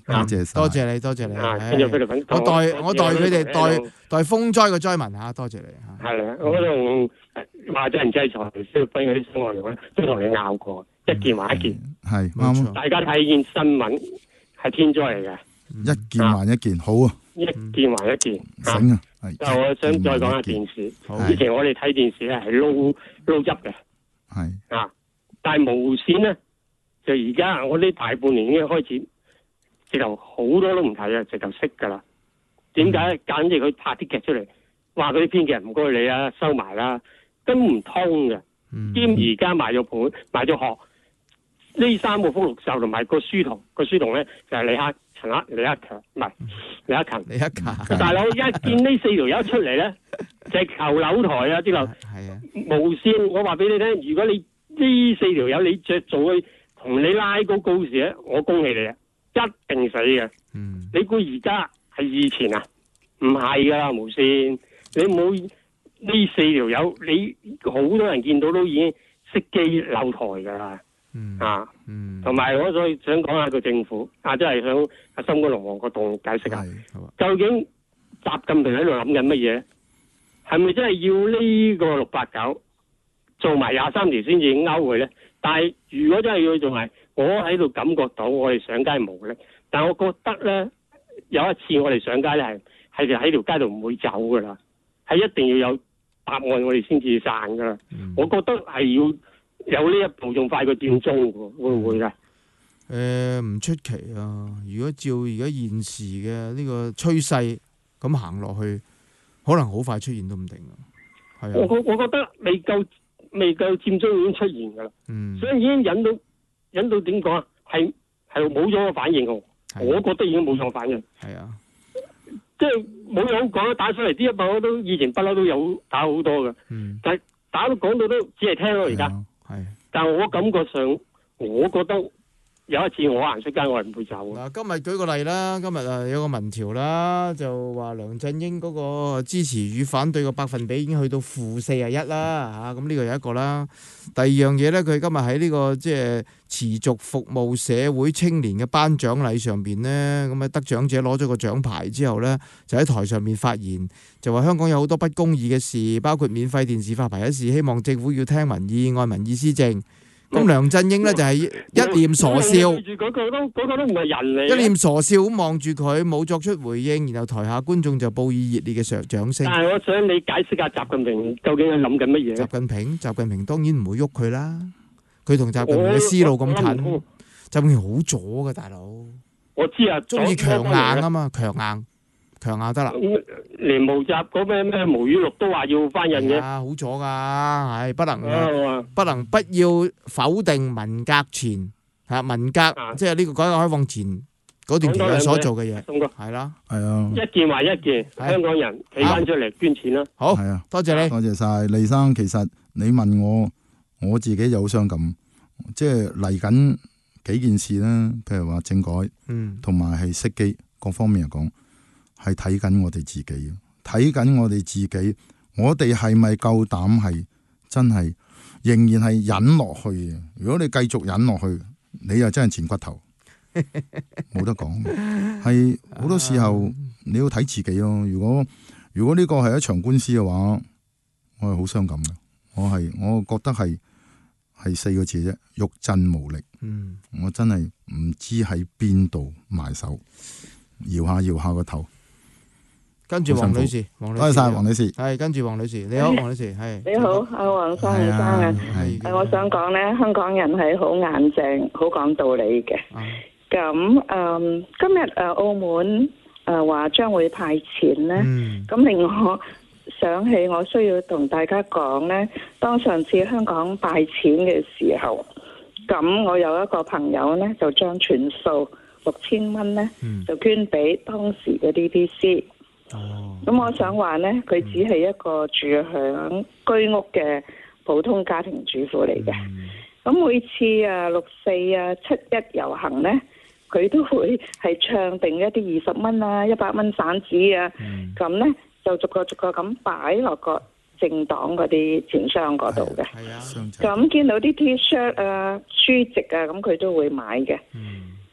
多謝晒， 多謝你，多謝你。 啊，跟住菲律賓， 我代我代佢哋代代風災嘅災民嚇，多謝你嚇。 係啦，我同話真人制裁菲律賓嗰啲外勞咧，都同你拗過，一件還一件。 係啱。 大家睇見新聞係天災嚟嘅， 一件還一件，好啊！ 一件還一件， 醒啊！ 就我想再講下電視。以前我哋睇電視咧係撈撈汁嘅， 係啊，但係無線咧就而家我呢大半年已經開始，直頭好多都唔睇啊，直頭識噶啦。點解？簡直佢拍啲劇出嚟，話嗰啲編劇唔該你啊，收埋啦，根本唔通嘅。兼而家賣咗盤，賣咗殼。呢三個福祿壽同埋個書童，個書童咧就係李克陳克李克強，唔係李克勤。 李克勤大佬一見呢四條友出嚟咧，直頭扭台啊！啲樓係啊， 無線我話俾你聽，如果你呢四條友你着做去同你拉高高士咧，我恭喜你啊，一定死嘅。嗯，你估而家係以前啊？唔係噶啦，無線你冇呢四條友，你好多人見到都已經熄機扭台噶啦。嗯啊，嗯，同埋我再想講下個政府啊，真係想阿深港龍王個洞解釋下，究竟習近平喺度諗緊乜嘢？係咪真係要呢個六八九做埋廿三條先至勾佢咧？但係如果真係要做埋，我喺度感覺到我哋上街無力，但係我覺得咧有一次我哋上街咧係係就喺條街度唔會走噶啦，係一定要有答案我哋先至散噶啦。嗯、我覺得係要。有呢一步仲快過佔中喎，會唔會㗎？ 誒唔出奇啊！如果照而家現時嘅呢個趨勢咁行落去，可能好快出現都唔定啊！係啊， 我我我覺得未夠未夠佔中已經出現㗎啦，嗯，所以已經引到引到點講啊？係係冇咗個反應喎，我覺得已經冇咗個反應。 係啊， 即係冇嘢好講，打上嚟啲一百我都以前不嬲都有打好多㗎，嗯，但係打到講到都只係聽咯而家。係，但係我感覺上，我覺得有一次我行出街，我係唔會走。 嗱，今日舉個例啦，今日啊有個民調啦，就話梁振英嗰個支持與反對嘅百分比已經去到負四十一啦，嚇，咁呢個有一個啦。第二樣嘢咧，佢今日喺呢個即係持續服務社會青年嘅頒獎禮上邊咧，咁啊得獎者攞咗個獎牌之後咧，就喺台上面發言，就話香港有好多不公義嘅事，包括免費電視發牌一事，希望政府要聽民意，按民意施政。咁梁振英咧就係一臉傻笑， 嗰個都嗰個都唔係人嚟， 一臉傻笑咁望住佢，冇作出回應，然後台下觀眾就報以熱烈嘅掌聲。 但係我想你解釋下習近平究竟係諗緊乜嘢？ 習近平，習近平當然唔會喐佢啦，佢同習近平嘅思路咁近，習近平好左嘅大佬。 我知啊， 中意強硬啊嘛，強硬。強硬得啦， 連毛澤嗰咩咩毛語錄都話要翻印嘅， 好咗噶，係不能、啊、不能不要否定文革前嚇文革，啊、即係呢個改革開放前嗰段時間所做嘅嘢，係啦， 係啊， 一件還一件，香港人企翻出嚟捐錢啦， 好， 係啊， 多謝你， 多謝晒黎生。其實你問我，我自己有傷感，即係嚟緊幾件事啦，譬如話政改，嗯，同埋係熄機各方面嚟講。係睇緊我哋自己，睇緊我哋自己，我哋係咪夠膽係真係仍然係忍落去？如果你繼續忍落去，你又真係賤骨頭，冇得講。係好多時候你要睇自己咯。如果如果呢個係一場官司嘅話，我係好傷感嘅。我係我覺得係係四個字啫，欲震無力。嗯，我真係唔知喺邊度埋手，搖下搖下個頭。 跟住黃女士，黃女士， 多謝晒黃女士。 係跟住黃女士，你好，黃女士，係你好，阿黃生先生啊，誒，我想講咧，香港人係好硬淨，好講道理嘅。咁誒，今日誒澳門誒話將會派錢咧，咁令我想起我需要同大家講咧，當上次香港派錢嘅時候，咁我有一個朋友咧就將全數六千蚊咧就捐俾當時嘅 D B C。哦，咁我想話咧，佢只係一個住響居屋嘅普通家庭主婦嚟嘅。咁、嗯、每次啊六四啊七一遊行咧，佢都會係唱定一啲二十蚊啊、一百蚊散紙啊，咁咧、嗯、就逐個逐個咁擺落個政黨嗰啲錢箱嗰度嘅。係啊，咁見到啲 T-shirt 啊、書籍啊，咁佢都會買嘅。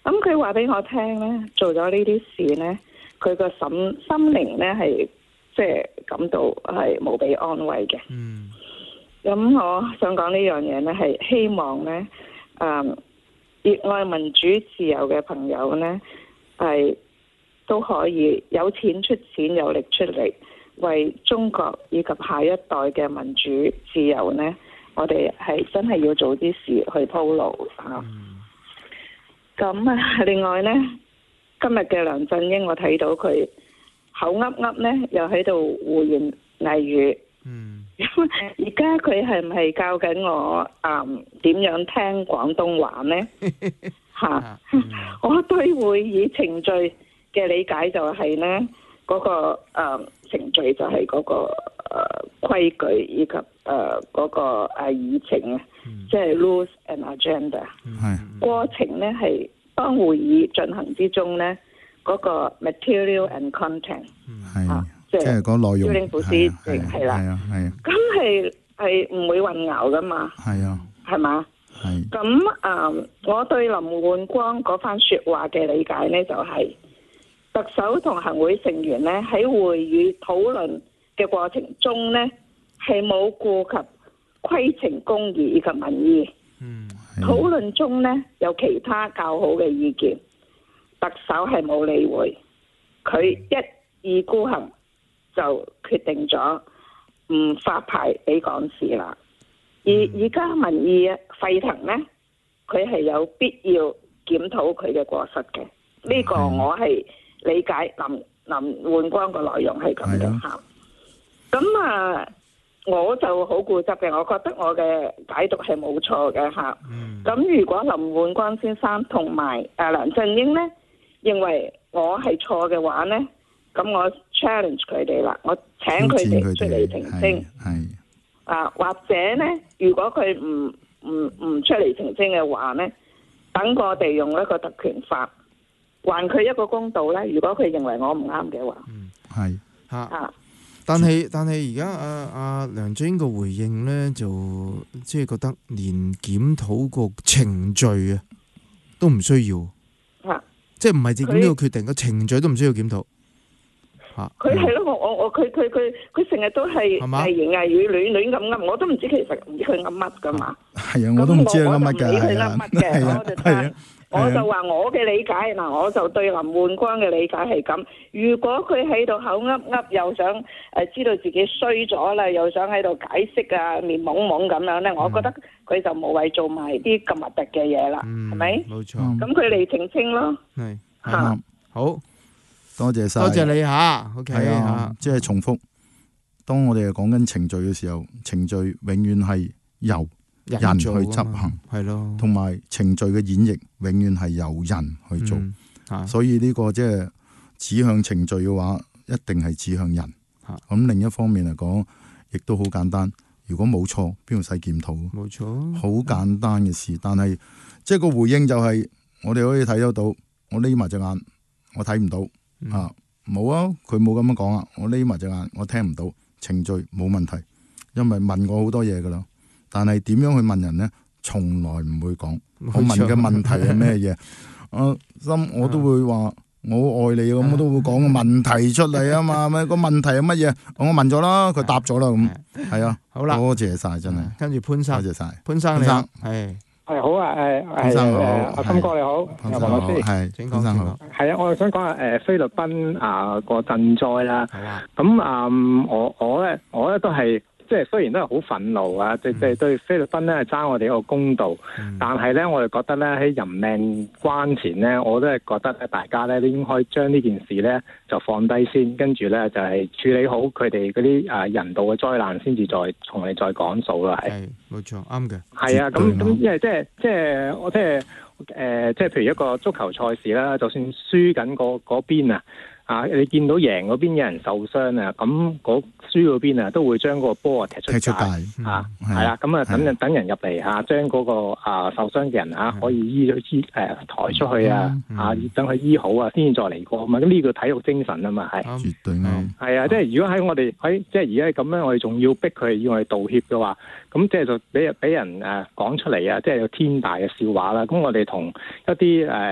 咁佢話俾我聽咧，做咗呢啲事咧，佢個心心靈咧係即係感到係無比安慰嘅。嗯。咁我想講呢樣嘢咧，係希望咧，誒熱愛民主自由嘅朋友咧，係都可以有錢出錢，有力出力，為中國以及下一代嘅民主自由咧，我哋係真係要做啲事去鋪路啊！咁啊，另外咧，今日嘅梁振英，我睇到佢口噏噏咧，又喺度胡言偽語。嗯。而家佢係唔係教緊我誒點樣聽廣東話咧？嚇！我對會議程序嘅理解就係咧，嗰個誒程序就係嗰個誒規矩以及誒嗰個誒議程啊，即係 rules and agenda。係。過程咧係當會議進行之中咧，嗰個 material and content。係。即係個內容。係啦。係啊係啊。咁係係唔會混淆噶嘛？係啊。係嘛？係。咁誒，我對林煥光嗰番説話嘅理解咧，就係特首同行會成員咧喺會議討論嘅過程中咧，係冇顧及規程公義以及民意。嗯。討論中咧有其他較好嘅意見，特首係冇理會，佢一意孤行就決定咗唔發牌俾港視啦。而而家民意沸騰咧，佢係有必要檢討佢嘅過失嘅。呢、這個我係理解林林煥光個內容係咁樣嚇。咁啊，我就好固執嘅，我覺得我嘅解讀係冇錯嘅嚇。咁、嗯、如果林煥光先生同埋誒梁振英咧認為我係錯嘅話咧，咁我 challenge 佢哋啦，我請佢哋出嚟澄清。係啊，或者咧，如果佢唔唔唔出嚟澄清嘅話咧，等我哋用一個特權法還佢一個公道咧。如果佢認為我唔啱嘅話， 嗯，係嚇啊。但係但係而家阿阿梁振英個回應咧，就即係覺得連檢討個程序啊都唔需要嚇，即係唔係自己呢個決定個程序都唔需要檢討。佢係咯，我我我佢佢佢佢成日都係偽言偽語亂亂咁噏，我都唔知其實唔知佢噏乜噶嘛。係啊，我都唔知佢噏乜嘅。係啊，係啊，係啊。我就話我嘅理解嗱，我就對林煥光嘅理解係咁。如果佢喺度口噏噏，又想誒知道自己衰咗啦，又想喺度解釋啊，面懵懵咁樣咧，我覺得佢就無謂做埋啲咁核突嘅嘢啦，係咪？冇錯。咁佢嚟澄清咯。係嚇，好。多謝晒，多謝你吓。OK 係啊，即係重複。當我哋係講緊程序嘅時候，程序永遠係由人去執行，係咯。同埋程序嘅演繹，永遠係由人去做。嗯啊、所以呢個即係指向程序嘅話，一定係指向人。咁、啊、另一方面嚟講，亦都好簡單。如果冇錯，邊度使檢討？冇錯，好簡單嘅事。但係即係個回應就係、是，我哋可以睇得到。我匿埋隻眼，我睇唔到。嗯、啊，冇啊，佢冇咁樣講啊，我匿埋隻眼，我聽唔到，程序冇問題，因為問過好多嘢噶啦，但係點樣去問人咧，從來唔會講。我問嘅問題係咩嘢？啊，心我都會話我愛你咁，我都會講個問題出嚟啊嘛，咪個問題係乜嘢？我問咗啦，佢答咗啦，咁係啊，好啦，多謝晒真係。跟住潘生，多謝晒潘生，潘生係。係好啊！誒係誒，阿森哥你好，阿黃老師係，請講。係啊，我係想講下誒菲律賓啊個震災啦。係啊。咁啊，我我咧我咧都係即係雖然都係好憤怒啊，即係對菲律賓咧係爭我哋一個公道，但係咧我哋覺得咧喺人命關前咧，我都係覺得咧大家咧都應該將呢件事咧就放低先，跟住咧就係處理好佢哋嗰啲誒人道嘅災難，先至再同你再講數啦。係。冇錯，啱嘅。係啊，咁咁，因為即係即係我即係誒，即係譬如一個足球賽事啦，就算輸緊嗰嗰邊啊，啊，你見到贏嗰邊有人受傷啊，咁嗰輸嗰邊啊都會將個波啊踢出界啊，係啊，咁啊等人等人入嚟嚇，將嗰個啊受傷嘅人嚇可以醫醫誒抬出去啊，啊等佢醫好啊，先至再嚟過嘛。咁呢個體育精神啊嘛，係絕對啱。係啊，即係如果喺我哋喺即係而家咁樣，我哋仲要逼佢要我哋道歉嘅話，咁即係就俾俾人誒講出嚟啊，即係有天大嘅笑話啦。咁我哋同一啲誒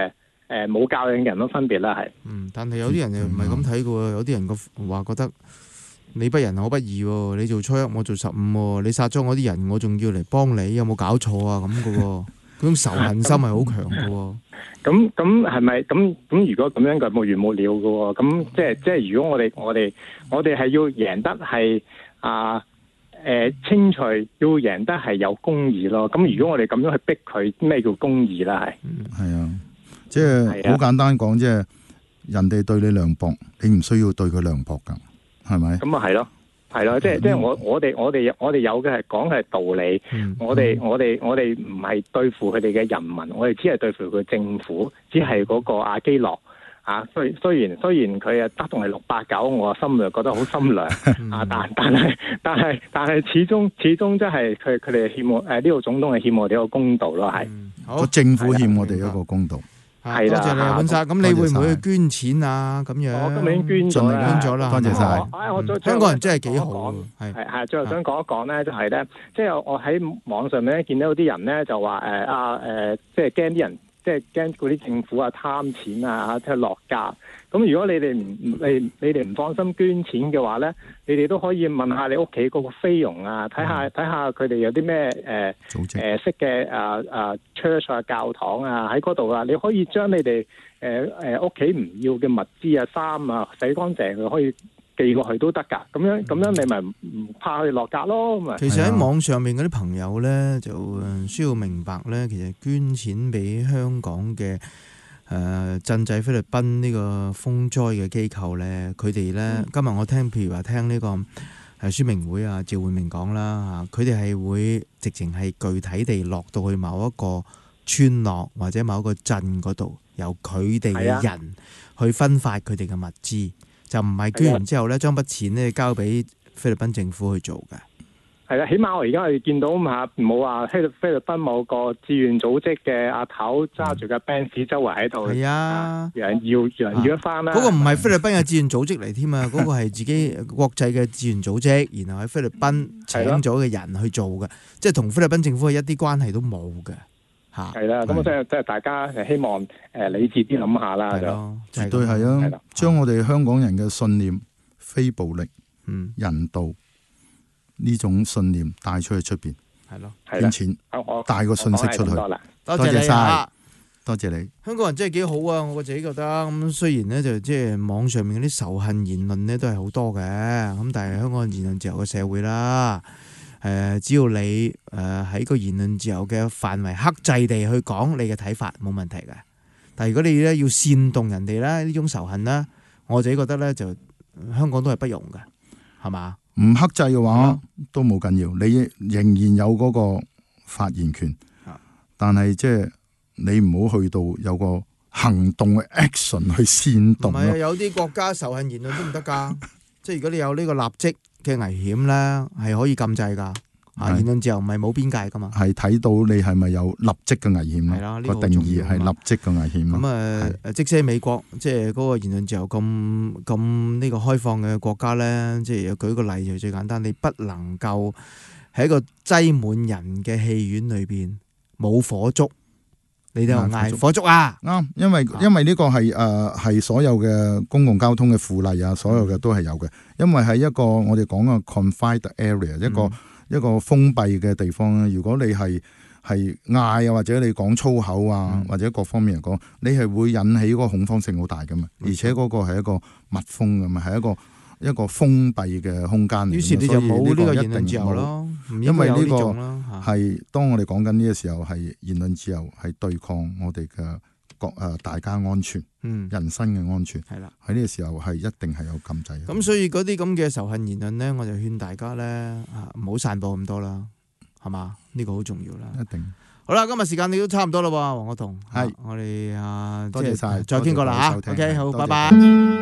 誒冇教養嘅人嘅分別啦，係。 嗯，但係有啲人又唔係咁睇嘅喎，有啲人個話覺得你不仁我不義喎，你做初一我做十五喎，你殺咗我啲人，我仲要嚟幫你，有冇搞錯啊咁嘅喎？嗰種仇恨心係好強嘅喎。 咁咁係咪咁咁？如果咁樣嘅冇完冇了嘅喎，咁即係即係如果我哋我哋我哋係要贏得係啊誒清除，要贏得係有公義咯。咁如果我哋咁樣去逼佢，咩叫公義啦？係係啊，即係好簡單講，即係人哋對你涼薄，你唔需要對佢涼薄㗎，係咪？ 咁啊係咯。係咯，即係即係我我哋我哋我哋有嘅係講嘅係道理，嗯、我哋我哋我哋唔係對付佢哋嘅人民，我哋只係對付佢政府，只係嗰個阿基諾啊。雖雖然雖然佢啊得仲係六八九，我心裏覺得好心涼、嗯、啊，但但係但係但係始終始終即係佢佢哋欠我誒呢個總統係欠我哋一個公道咯，係個、嗯、政府欠我哋一個公道。 係啦， 多謝你啊，本生。咁你會唔會去捐錢啊？咁樣我今年捐咗啦， 捐咗啦， 多謝晒。 香港人真係幾好， 係係。最後想講一講咧，就係咧，即係我喺網上面咧見到有啲人咧就話誒啊誒，即係驚啲人，即係驚嗰啲政府啊貪錢啊，即係落價。咁如果你哋唔你你哋唔放心捐錢嘅話咧，你哋都可以問下你屋企嗰個菲傭啊，睇下睇下佢哋有啲咩誒誒識嘅誒誒 church 啊教堂啊喺嗰度啊，你可以將你哋誒誒屋企唔要嘅物資啊衫啊洗乾淨，佢可以寄過去都得㗎。咁樣咁樣你咪唔怕佢落價咯。咪其實喺網上面嗰啲朋友咧，就需要明白咧，其實捐錢俾香港嘅。誒、呃、賑濟菲律賓呢個風災嘅機構咧，佢哋咧今日我聽，譬如話聽呢、這個誒宣明會啊，趙煥明講啦嚇，佢哋係會直情係具體地落到去某一個村落或者某一個鎮嗰度，由佢哋嘅人去分發佢哋嘅物資，就唔係捐完之後咧將筆錢咧交俾菲律賓政府去做嘅。 係啦，起碼我而家係見到嘛，冇話菲律菲律賓某個志願組織嘅阿頭揸住架 Benz 周圍喺度，係啊，人要人要一翻啦。 嗰、啊那個唔係菲律賓嘅志願組織嚟添啊，嗰個係自己國際嘅志願組織，然後喺菲律賓請咗嘅人去做嘅，即係同菲律賓政府係一啲關係都冇嘅嚇。 係啦，咁我即係即係大家希望誒理智啲諗下啦，就絕對係啊，將我哋香港人嘅信念、非暴力、嗯、人道。呢種信念帶出去出邊， 係咯， 捐錢帶個信息出去。 多謝晒， 多謝你。 香港人真係幾好啊！我自己覺得咁，雖然咧就即係網上面嗰啲仇恨言論咧都係好多嘅，咁但係香港言論自由嘅社會啦，誒只要你誒喺個言論自由嘅範圍克制地去講你嘅睇法冇問題嘅。但係如果你咧要煽動人哋咧呢種仇恨咧，我自己覺得咧就香港都係不容嘅，係嘛？ 唔克制嘅話都冇緊要，你仍然有嗰個發言權，但係即係你唔好去到有個行動嘅 action 去煽動咯。 唔係啊，有啲國家仇恨言論都唔得㗎，即係如果你有呢個立即嘅危險咧，係可以禁制㗎。啊，言論自由唔係冇邊界㗎嘛。 係睇到你係咪有立即嘅危險咯？係啦，呢個定義係立即嘅危險。 咁啊，誒，即使美國即係嗰個言論自由咁咁呢個開放嘅國家咧，即係舉個例就最簡單，你不能夠喺一個擠滿人嘅戲院裏邊冇火燭，你都嗌火燭啊！ 啱，因為因為呢個係誒係所有嘅公共交通嘅附例啊，所有嘅都係有嘅。因為喺一個我哋講嘅 confined area 一個。一個封閉嘅地方咧，如果你係係嗌啊，或者你講粗口啊，嗯、或者各方面嚟講，你係會引起嗰個恐慌性好大噶嘛，而且嗰個係一個密封噶嘛，係一個一個封閉嘅空間嚟。於是你就冇呢個言論自由咯，因為呢個係當我哋講緊呢個時候，係言論自由係對抗我哋嘅國誒大家安全，嗯、人身嘅安全。係啦，喺呢個時候係一定係有禁制。 咁所以嗰啲咁嘅仇恨言論咧，我就勸大家咧啊，唔好散播咁多啦，係嘛？呢、這個好重要啦。 一定。 好啦，今日時間你都差唔多啦喎，黃國同。係，我哋啊， 多謝晒， 再傾過啦嚇。OK， 好，拜拜。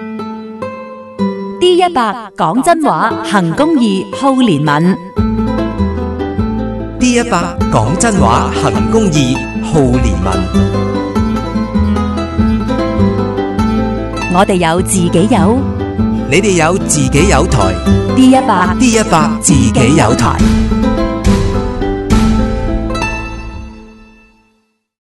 D 一百講真話，行公義，好憐憫。 D 一百講真話，行公義，好憐憫。 我哋有自己友， 你哋有自己友台。 D 一百 D 一百自己友台。